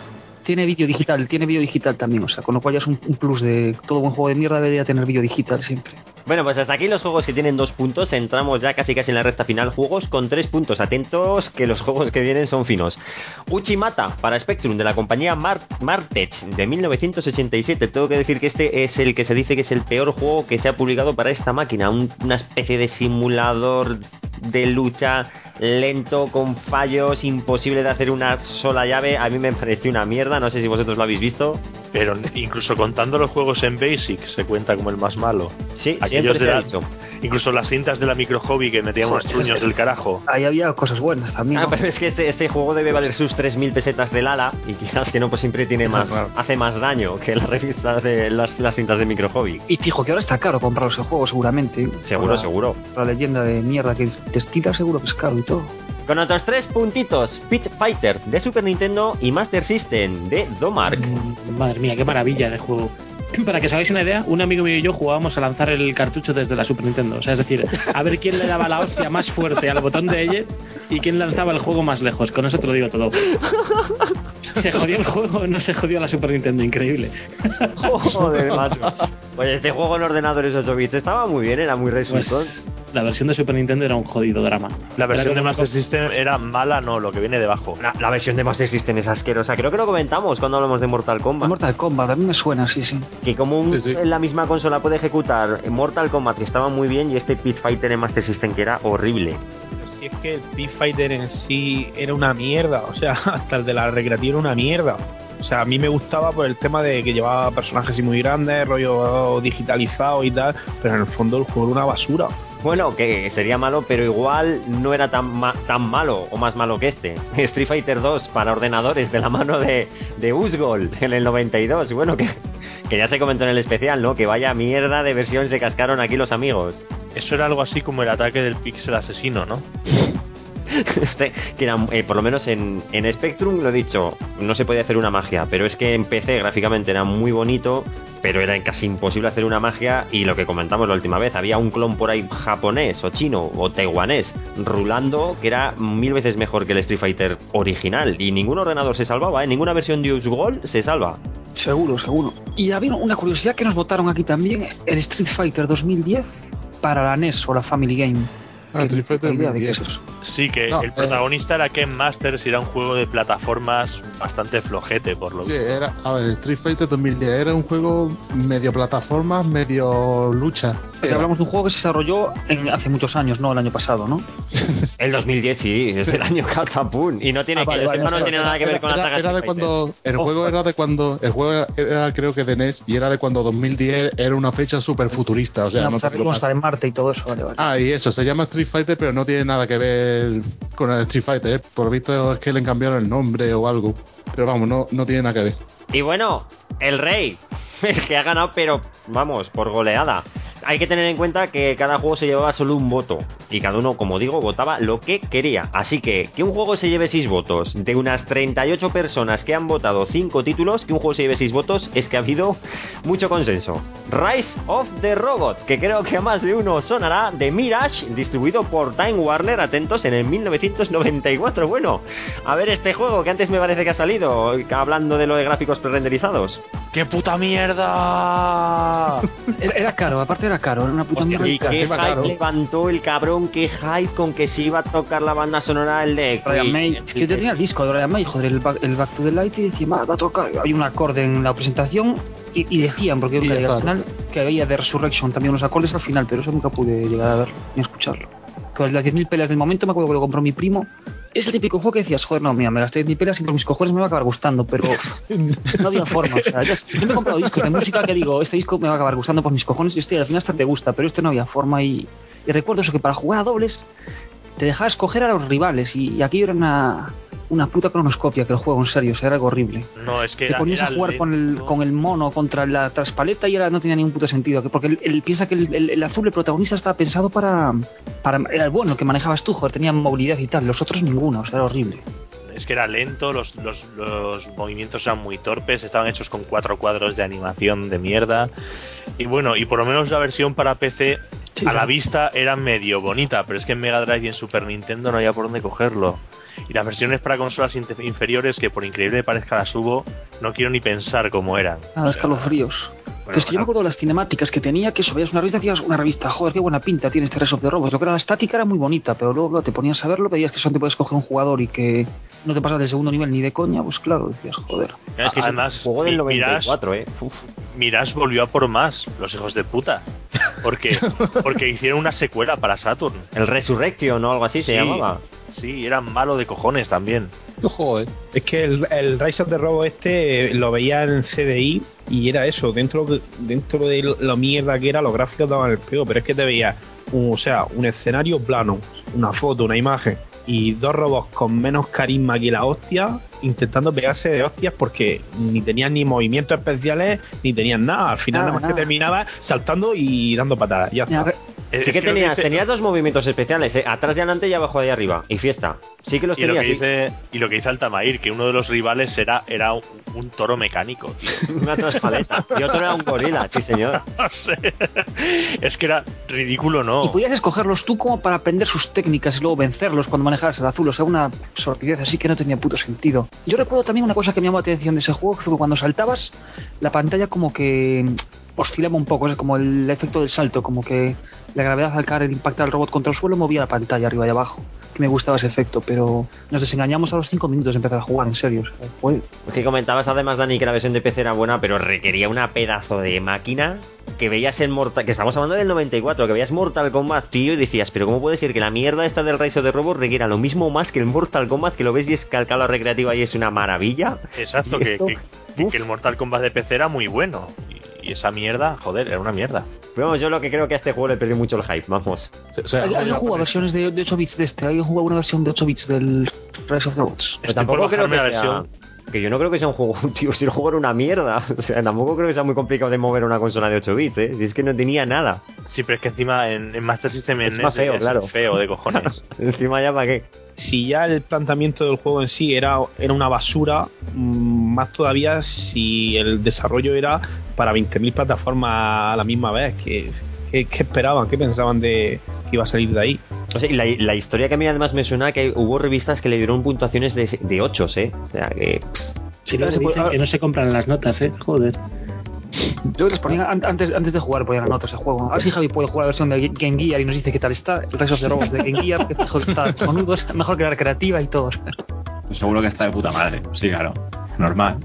tiene vídeo digital, tiene vídeo digital también, o sea, con lo cual ya es un, un plus de todo buen juego de mierda debería tener vídeo digital siempre. Bueno, pues hasta aquí los juegos que tienen dos puntos. Entramos ya casi casi en la recta final. Juegos con tres puntos. Atentos que los juegos que vienen son finos. Uchimata para Spectrum de la compañía Mar Martech de mil novecientos ochenta y siete. Tengo que decir que este es el que se dice que es el peor juego que se ha publicado para esta máquina. Un, una especie de simulador de lucha lento, con fallos, imposible de hacer una sola llave. A mí me pareció una mierda. No sé si vosotros lo habéis visto. Pero incluso contando los juegos en Basic se cuenta como el más malo. Sí, aquellos siempre se de ha la, dicho. Incluso las cintas de la Micro Hobby que metían unos truños es que del carajo. Ahí había cosas buenas también. Ah, pero es que este, este juego debe valer sus tres mil pesetas del ala. Y quizás que no, pues siempre tiene más, hace más daño que las revistas de las, las cintas de Micro Hobby. Y fijo que ahora está caro comprar ese juego, seguramente. Seguro, la, seguro. La leyenda de mierda que te estira, seguro que es caro y todo. Con otros tres puntitos, Pit Fighter de Super Nintendo y Master System de Domark. Mm, madre mía, qué maravilla de juego. Para que os hagáis una idea, un amigo mío y yo jugábamos a lanzar el cartucho desde la Super Nintendo. O sea, es decir, a ver quién le daba la hostia más fuerte al botón de ella y quién lanzaba el juego más lejos. Con eso te lo digo todo. Se jodió el juego, no se jodió la Super Nintendo, increíble. Joder, macho. Pues este juego en ordenadores ocho bits estaba muy bien, era muy resultón. Pues la versión de Super Nintendo era un jodido drama. La versión de Master System era mala, no, lo que viene debajo. La, la versión de Master System es asquerosa. Creo que lo comentamos cuando hablamos de Mortal Kombat. Mortal Kombat, a mí me suena, sí, sí. Que como un, sí, sí. en la misma consola puede ejecutar Mortal Kombat, que estaba muy bien, y este Pit Fighter en Master System, que era horrible. Si es que el Pit Fighter en sí era una mierda, o sea, hasta el de la recreativa era una mierda. O sea, a mí me gustaba por el tema de que llevaba personajes así muy grandes, rollo digitalizado y tal, pero en el fondo el juego era una basura. Bueno, que sería malo, pero igual no era tan, ma tan malo o más malo que este. Street Fighter dos para ordenadores de la mano de, de Usgol en el noventa y dos. Bueno, que, que ya se comentó en el especial, ¿no? Que vaya mierda de versión se cascaron aquí los amigos. Eso era algo así como el ataque del píxel asesino, ¿no? Que era, eh, por lo menos en, en Spectrum, lo he dicho, no se podía hacer una magia, pero es que en P C gráficamente era muy bonito, pero era casi imposible hacer una magia. Y lo que comentamos la última vez, había un clon por ahí japonés o chino o taiwanés rulando que era mil veces mejor que el Street Fighter original, y ningún ordenador se salvaba, ¿eh? Ninguna versión de Usgol se salva. Seguro, seguro. Y había una curiosidad que nos votaron aquí también, el Street Fighter dos mil diez para la N E S o la Family Game. Ah, Street Fighter dos mil diez. Sí, que no, el protagonista eh, era Ken Masters y era un juego de plataformas bastante flojete, por lo sí, visto. Era, a ver, Street Fighter dos mil diez era un juego medio plataformas, medio lucha. Porque hablamos de un juego que se desarrolló en, hace muchos años, no el año pasado, ¿no? El dos mil diez, sí, es el año Catapult. Y no tiene, ah, vale, que vale, no, no tiene nada que ver con era, la saga era de cuando El oh, juego era de cuando. El juego era, creo que de N E S, y era de cuando dos mil diez era una fecha súper futurista. O sea, no, no saber cómo estar en Marte y todo eso, vale, vale. Ah, y eso, se llama Street Fighter, pero no tiene nada que ver con el Street Fighter, ¿eh? Por lo visto es que le cambiaron el nombre o algo. Pero vamos, no, no tiene nada que ver. Y bueno, el rey, el que ha ganado, pero vamos, por goleada. Hay que tener en cuenta que cada juego se llevaba solo un voto, y cada uno, como digo, votaba lo que quería. Así que que un juego se lleve seis votos de unas treinta y ocho personas que han votado cinco títulos, que un juego se lleve seis votos, es que ha habido mucho consenso. Rise of the Robot, que creo que a más de uno sonará, de Mirage, distribuido por Time Warner, atentos, en el mil novecientos noventa y cuatro. Bueno, a ver este juego que antes me parece que ha salido, hablando de lo de gráficos prerenderizados. ¡Qué puta mierda! era, era caro, aparte era caro, era una puta Hostia, mierda. Y qué hype caro. Levantó el cabrón, qué hype con que se iba a tocar la banda sonora el de Brian May. Es que yo tenía el disco de Brian May, joder, el back, el back to the Light, y decía, va, va a tocar. Hay un acorde en la presentación y, y decían, porque yo al final, que había de Resurrection también unos acordes al final, pero eso nunca pude llegar a verlo ni a escucharlo. Con las diez mil pelas del momento, me acuerdo que lo compró mi primo. Es el típico juego que decías, joder, no, mira, me gasté diez mil pelas y por mis cojones me va a acabar gustando, pero no había forma. O sea, yo, yo me he comprado discos de música que digo, este disco me va a acabar gustando por mis cojones y este al final hasta te gusta, pero este no había forma. Y, y recuerdo eso, que para jugar a dobles te dejaba escoger a los rivales y, y aquello era una, una puta cronoscopia que el juego, en serio, o sea, era algo horrible. No, es que te era, ponías era a jugar lento. con el, con el mono contra la traspaleta y era, no tenía ningún puto sentido, porque él, él piensa que el, el, el azul, el protagonista, estaba pensado para, para era el bueno, el que manejabas tú, joder, tenía movilidad y tal, los otros ninguno, o sea, era horrible. es que era lento, los, los, los movimientos eran muy torpes, estaban hechos con cuatro cuadros de animación de mierda. Y bueno, y por lo menos la versión para P C sí, a sí. la vista era medio bonita, pero es que en Mega Drive y en Super Nintendo no había por dónde cogerlo. Y las versiones para consolas inferiores, que por increíble que parezca las hubo, no quiero ni pensar cómo eran. Ah, escalofríos. Bueno, pero es que yo me acuerdo de las cinemáticas que tenía, que eso, veías una revista, decías una revista, joder, qué buena pinta tiene este Rise of the Robots. Lo que era la estática era muy bonita, pero luego te ponías a verlo, veías que solo te puedes coger un jugador y que no te pasas del segundo nivel ni de coña, pues claro, decías, joder. Es que además, es un juego del noventa y cuatro, Mirage, eh. Uf. Mirage volvió a por más, los hijos de puta. Porque, porque hicieron una secuela para Saturn. El Resurrection o algo así sí, se llamaba. Sí, era malo de cojones también. Joder. Es que el, el Rise of the Robo este lo veía en C D I y era eso, dentro, dentro de la mierda que era, los gráficos daban el pego, pero es que te veías, un, o sea, un escenario plano, una foto, una imagen y dos robots con menos carisma que la hostia intentando pegarse de hostias porque ni tenían ni movimientos especiales ni tenían nada. Al final nada, nada más que terminaba saltando y dando patadas. Ya está. Sí que, que tenías, dice... tenías dos movimientos especiales, ¿eh? Atrás y adelante y abajo de arriba. Y fiesta. Sí que los y tenías. Lo que dice, y lo que dice Altamair, que uno de los rivales era, era un, un toro mecánico, tío. Una transfaleta. Y otro era un gorila, sí señor. No sé. Es que era ridículo, ¿no? Y podías escogerlos tú como para aprender sus técnicas y luego vencerlos cuando manejabas el azul. O sea, una sortidez así que no tenía puto sentido. Yo recuerdo también una cosa que me llamó la atención de ese juego, que fue que cuando saltabas, la pantalla como que oscilaba un poco, es como el efecto del salto, como que la gravedad al caer, el impactar al robot contra el suelo movía la pantalla arriba y abajo. Que me gustaba ese efecto, pero nos desengañamos a los cinco minutos de empezar a jugar, en serio. O sea, fue... Es que comentabas además, Dani, que la versión de P C era buena, pero requería una pedazo de máquina que veías en Mortal... Que estamos hablando del noventa y cuatro, que veías Mortal Kombat, tío, y decías, pero ¿cómo puede ser que la mierda esta del Rise of the Robots requiera lo mismo más que el Mortal Kombat, que lo ves y es calcado a recreativa y es una maravilla? Exacto, que, que, que, que el Mortal Kombat de P C era muy bueno. Y esa mierda, joder, era una mierda. Pero vamos, yo lo que creo que a este juego le perdí mucho el hype, vamos. O sea, ¿Alguien jugó versiones de, de ocho bits de este? ¿Alguien jugó alguna versión de ocho bits del Rise of the Robots? Pues tampoco creo que sea... versión. Que yo no creo que sea un juego, tío, si el juego era una mierda. O sea, tampoco creo que sea muy complicado de mover una consola de ocho bits, ¿eh? Si es que no tenía nada. Sí, pero es que encima en, en Master System es más feo, es claro. feo de cojones. Encima ya para qué. Si ya el planteamiento del juego en sí era, era una basura, mmm, más todavía si el desarrollo era para veinte mil plataformas a la misma vez. ¿Qué, qué, qué esperaban? ¿Qué pensaban de que iba a salir de ahí? O sea, la, la historia que a mí además me suena que hubo revistas que le dieron puntuaciones de, de ocho, ¿eh? O sea que... Sí, luego dicen que no se compran las notas, ¿eh? Joder. Yo les ponía antes, antes de jugar ponía las notas del juego. A ver si Javi puede jugar la versión de Game Gear y nos dice qué tal está. El Rise of the Robots de Game Gear, que fijo que está conudo, es mejor que la recreativa y todo. Seguro que está de puta madre. Sí, claro. Normal.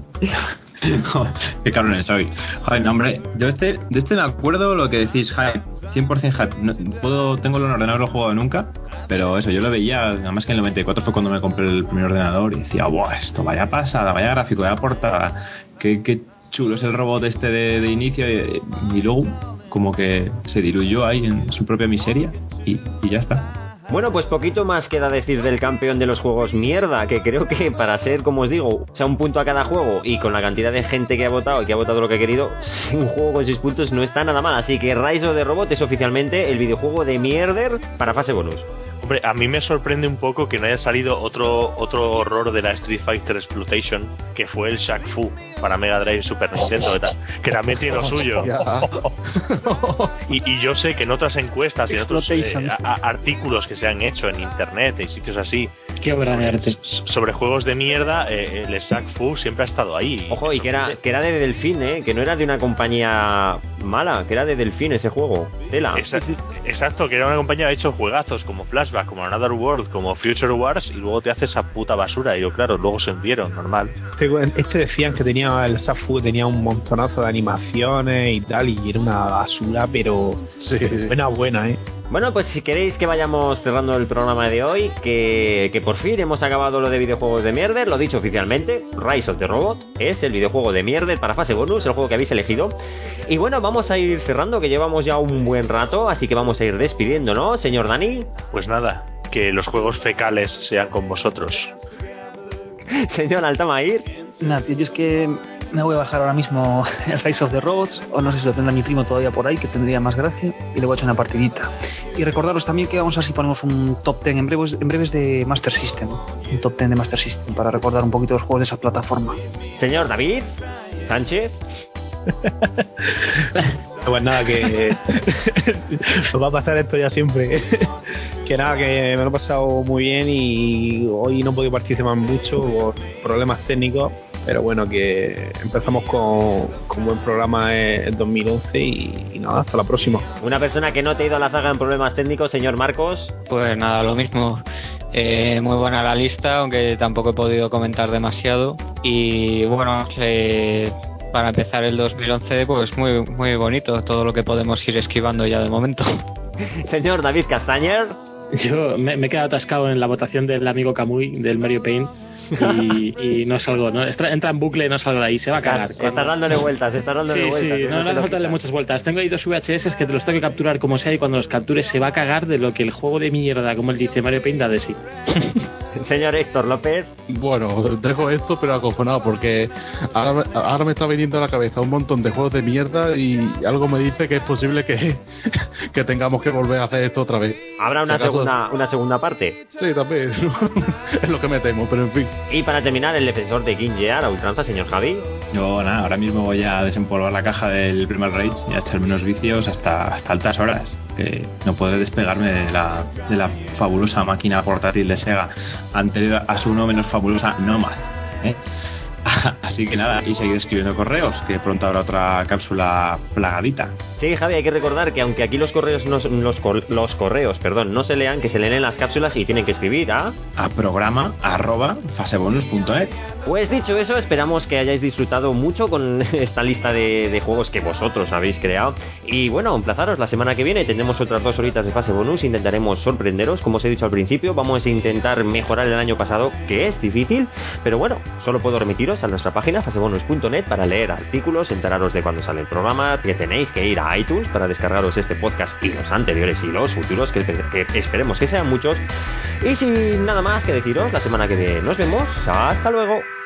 Qué cabrones soy. Joder, no, hombre. Yo este, de este me acuerdo lo que decís, hype. cien por ciento hype. No, puedo, tengo el ordenador, no lo he jugado nunca. Pero eso, yo lo veía. Además que en el noventa y cuatro fue cuando me compré el primer ordenador. Y decía, buah, esto vaya pasada, vaya gráfico, vaya portada. Qué, qué chulo es el robot este de, de inicio. Y, y luego, como que se diluyó ahí en su propia miseria. Y, y ya está. Bueno, pues poquito más queda decir del campeón de los juegos mierda, que creo que para ser, como os digo, o sea, un punto a cada juego y con la cantidad de gente que ha votado y que ha votado lo que ha querido, un juego con seis puntos no está nada mal. Así que Rise of the Robots es oficialmente el videojuego de mierder para fase bonus. Hombre, a mí me sorprende un poco que no haya salido otro otro horror de la Street Fighter Exploitation, que fue el Shaq Fu para Mega Drive y Super Nintendo, que también tiene lo suyo. y, y yo sé que en otras encuestas y en otros eh, a, a, artículos que se han hecho en internet y sitios así, qué obra de arte, sobre juegos de mierda, eh, el Shaq Fu siempre ha estado ahí. Ojo, y que era, que era de Delfín, ¿eh? Que no era de una compañía mala, que era de Delfín ese juego. Tela. Exacto, exacto, que era una compañía que ha hecho juegazos como Flash, como Another World, como Future Wars, y luego te hace esa puta basura. Y yo, claro, luego se hundieron, normal. Este, este decían que tenía el Safu, tenía un montonazo de animaciones y tal, y era una basura, pero sí, buena, buena, ¿eh? Bueno, pues si queréis que vayamos cerrando el programa de hoy, que, que por fin hemos acabado lo de videojuegos de mierder, lo dicho oficialmente, Rise of the Robot es el videojuego de mierder para fase bonus, el juego que habéis elegido. Y bueno, vamos a ir cerrando, que llevamos ya un buen rato, así que vamos a ir despidiendo, ¿no, señor Dani? Pues nada, que los juegos fecales sean con vosotros. Señor Altamair. Nada, tío, yo es que me voy a bajar ahora mismo el Rise of the Robots, o no sé si lo tendrá mi primo todavía por ahí, que tendría más gracia, y le voy a echar una partidita. Y recordaros también que vamos a ver si ponemos un top ten en breves, en breves de Master System, un top ten de Master System, para recordar un poquito los juegos de esa plataforma. Señor David Sánchez. Pues nada, que nos va a pasar esto ya siempre. Que nada, que me lo he pasado muy bien y hoy no he podido participar mucho por problemas técnicos, pero bueno, que empezamos con, con buen programa en dos mil once y, y nada, hasta la próxima. Una persona que no te ha ido a la zaga en problemas técnicos, señor Marcos. Pues nada, lo mismo. Eh, muy buena la lista, aunque tampoco he podido comentar demasiado. Y bueno, eh, para empezar el dos mil once, pues muy, muy bonito todo lo que podemos ir esquivando ya de momento. Señor David Castañer. Yo me, me he quedado atascado en la votación del amigo Kamui, del Mario Paint. Y, y no salgo, ¿no? Entra en bucle y no salgo de ahí, se va a cagar. Estás, estás dándole vueltas, estás dándole sí, vueltas. Sí, sí, no, no hace falta darle muchas vueltas. Tengo ahí dos V H S que te los tengo que capturar como sea y cuando los captures se va a cagar de lo que el juego de mierda, como él dice, Mario Paint da de sí. Señor Héctor López. Bueno, dejo esto pero acojonado porque ahora, ahora me está viniendo a la cabeza un montón de juegos de mierda y algo me dice que es posible que, que tengamos que volver a hacer esto otra vez. ¿Habrá una, si acaso, segunda, una segunda parte? Sí, también. Es lo que me temo, pero en fin. Y para terminar, el defensor de King Gear, a ultranza, señor Javi. Yo nada, ahora mismo voy a desempolvar la caja del primer Rage y a echarme unos vicios hasta, hasta altas horas, que no podré despegarme de la, de la fabulosa máquina portátil de Sega anterior a su no menos fabulosa Nomad, ¿eh? Así que nada, y seguir escribiendo correos, que pronto habrá otra cápsula plagadita. Sí, Javi, hay que recordar que aunque aquí los correos no, los, los correos, perdón, no se lean, que se leen en las cápsulas y tienen que escribir a a programa arroba fasebonus punto net. Pues dicho eso, esperamos que hayáis disfrutado mucho con esta lista de, de juegos que vosotros habéis creado. Y bueno, emplazaros la semana que viene, tendremos otras dos horitas de fase bonus, intentaremos sorprenderos, como os he dicho al principio, vamos a intentar mejorar el año pasado, que es difícil, pero bueno, solo puedo remitiros a nuestra página fasebonus punto net para leer artículos, enteraros de cuándo sale el programa, que tenéis que ir a iTunes para descargaros este podcast y los anteriores y los futuros, que, que esperemos que sean muchos. Y sin nada más que deciros, la semana que viene nos vemos. Hasta luego.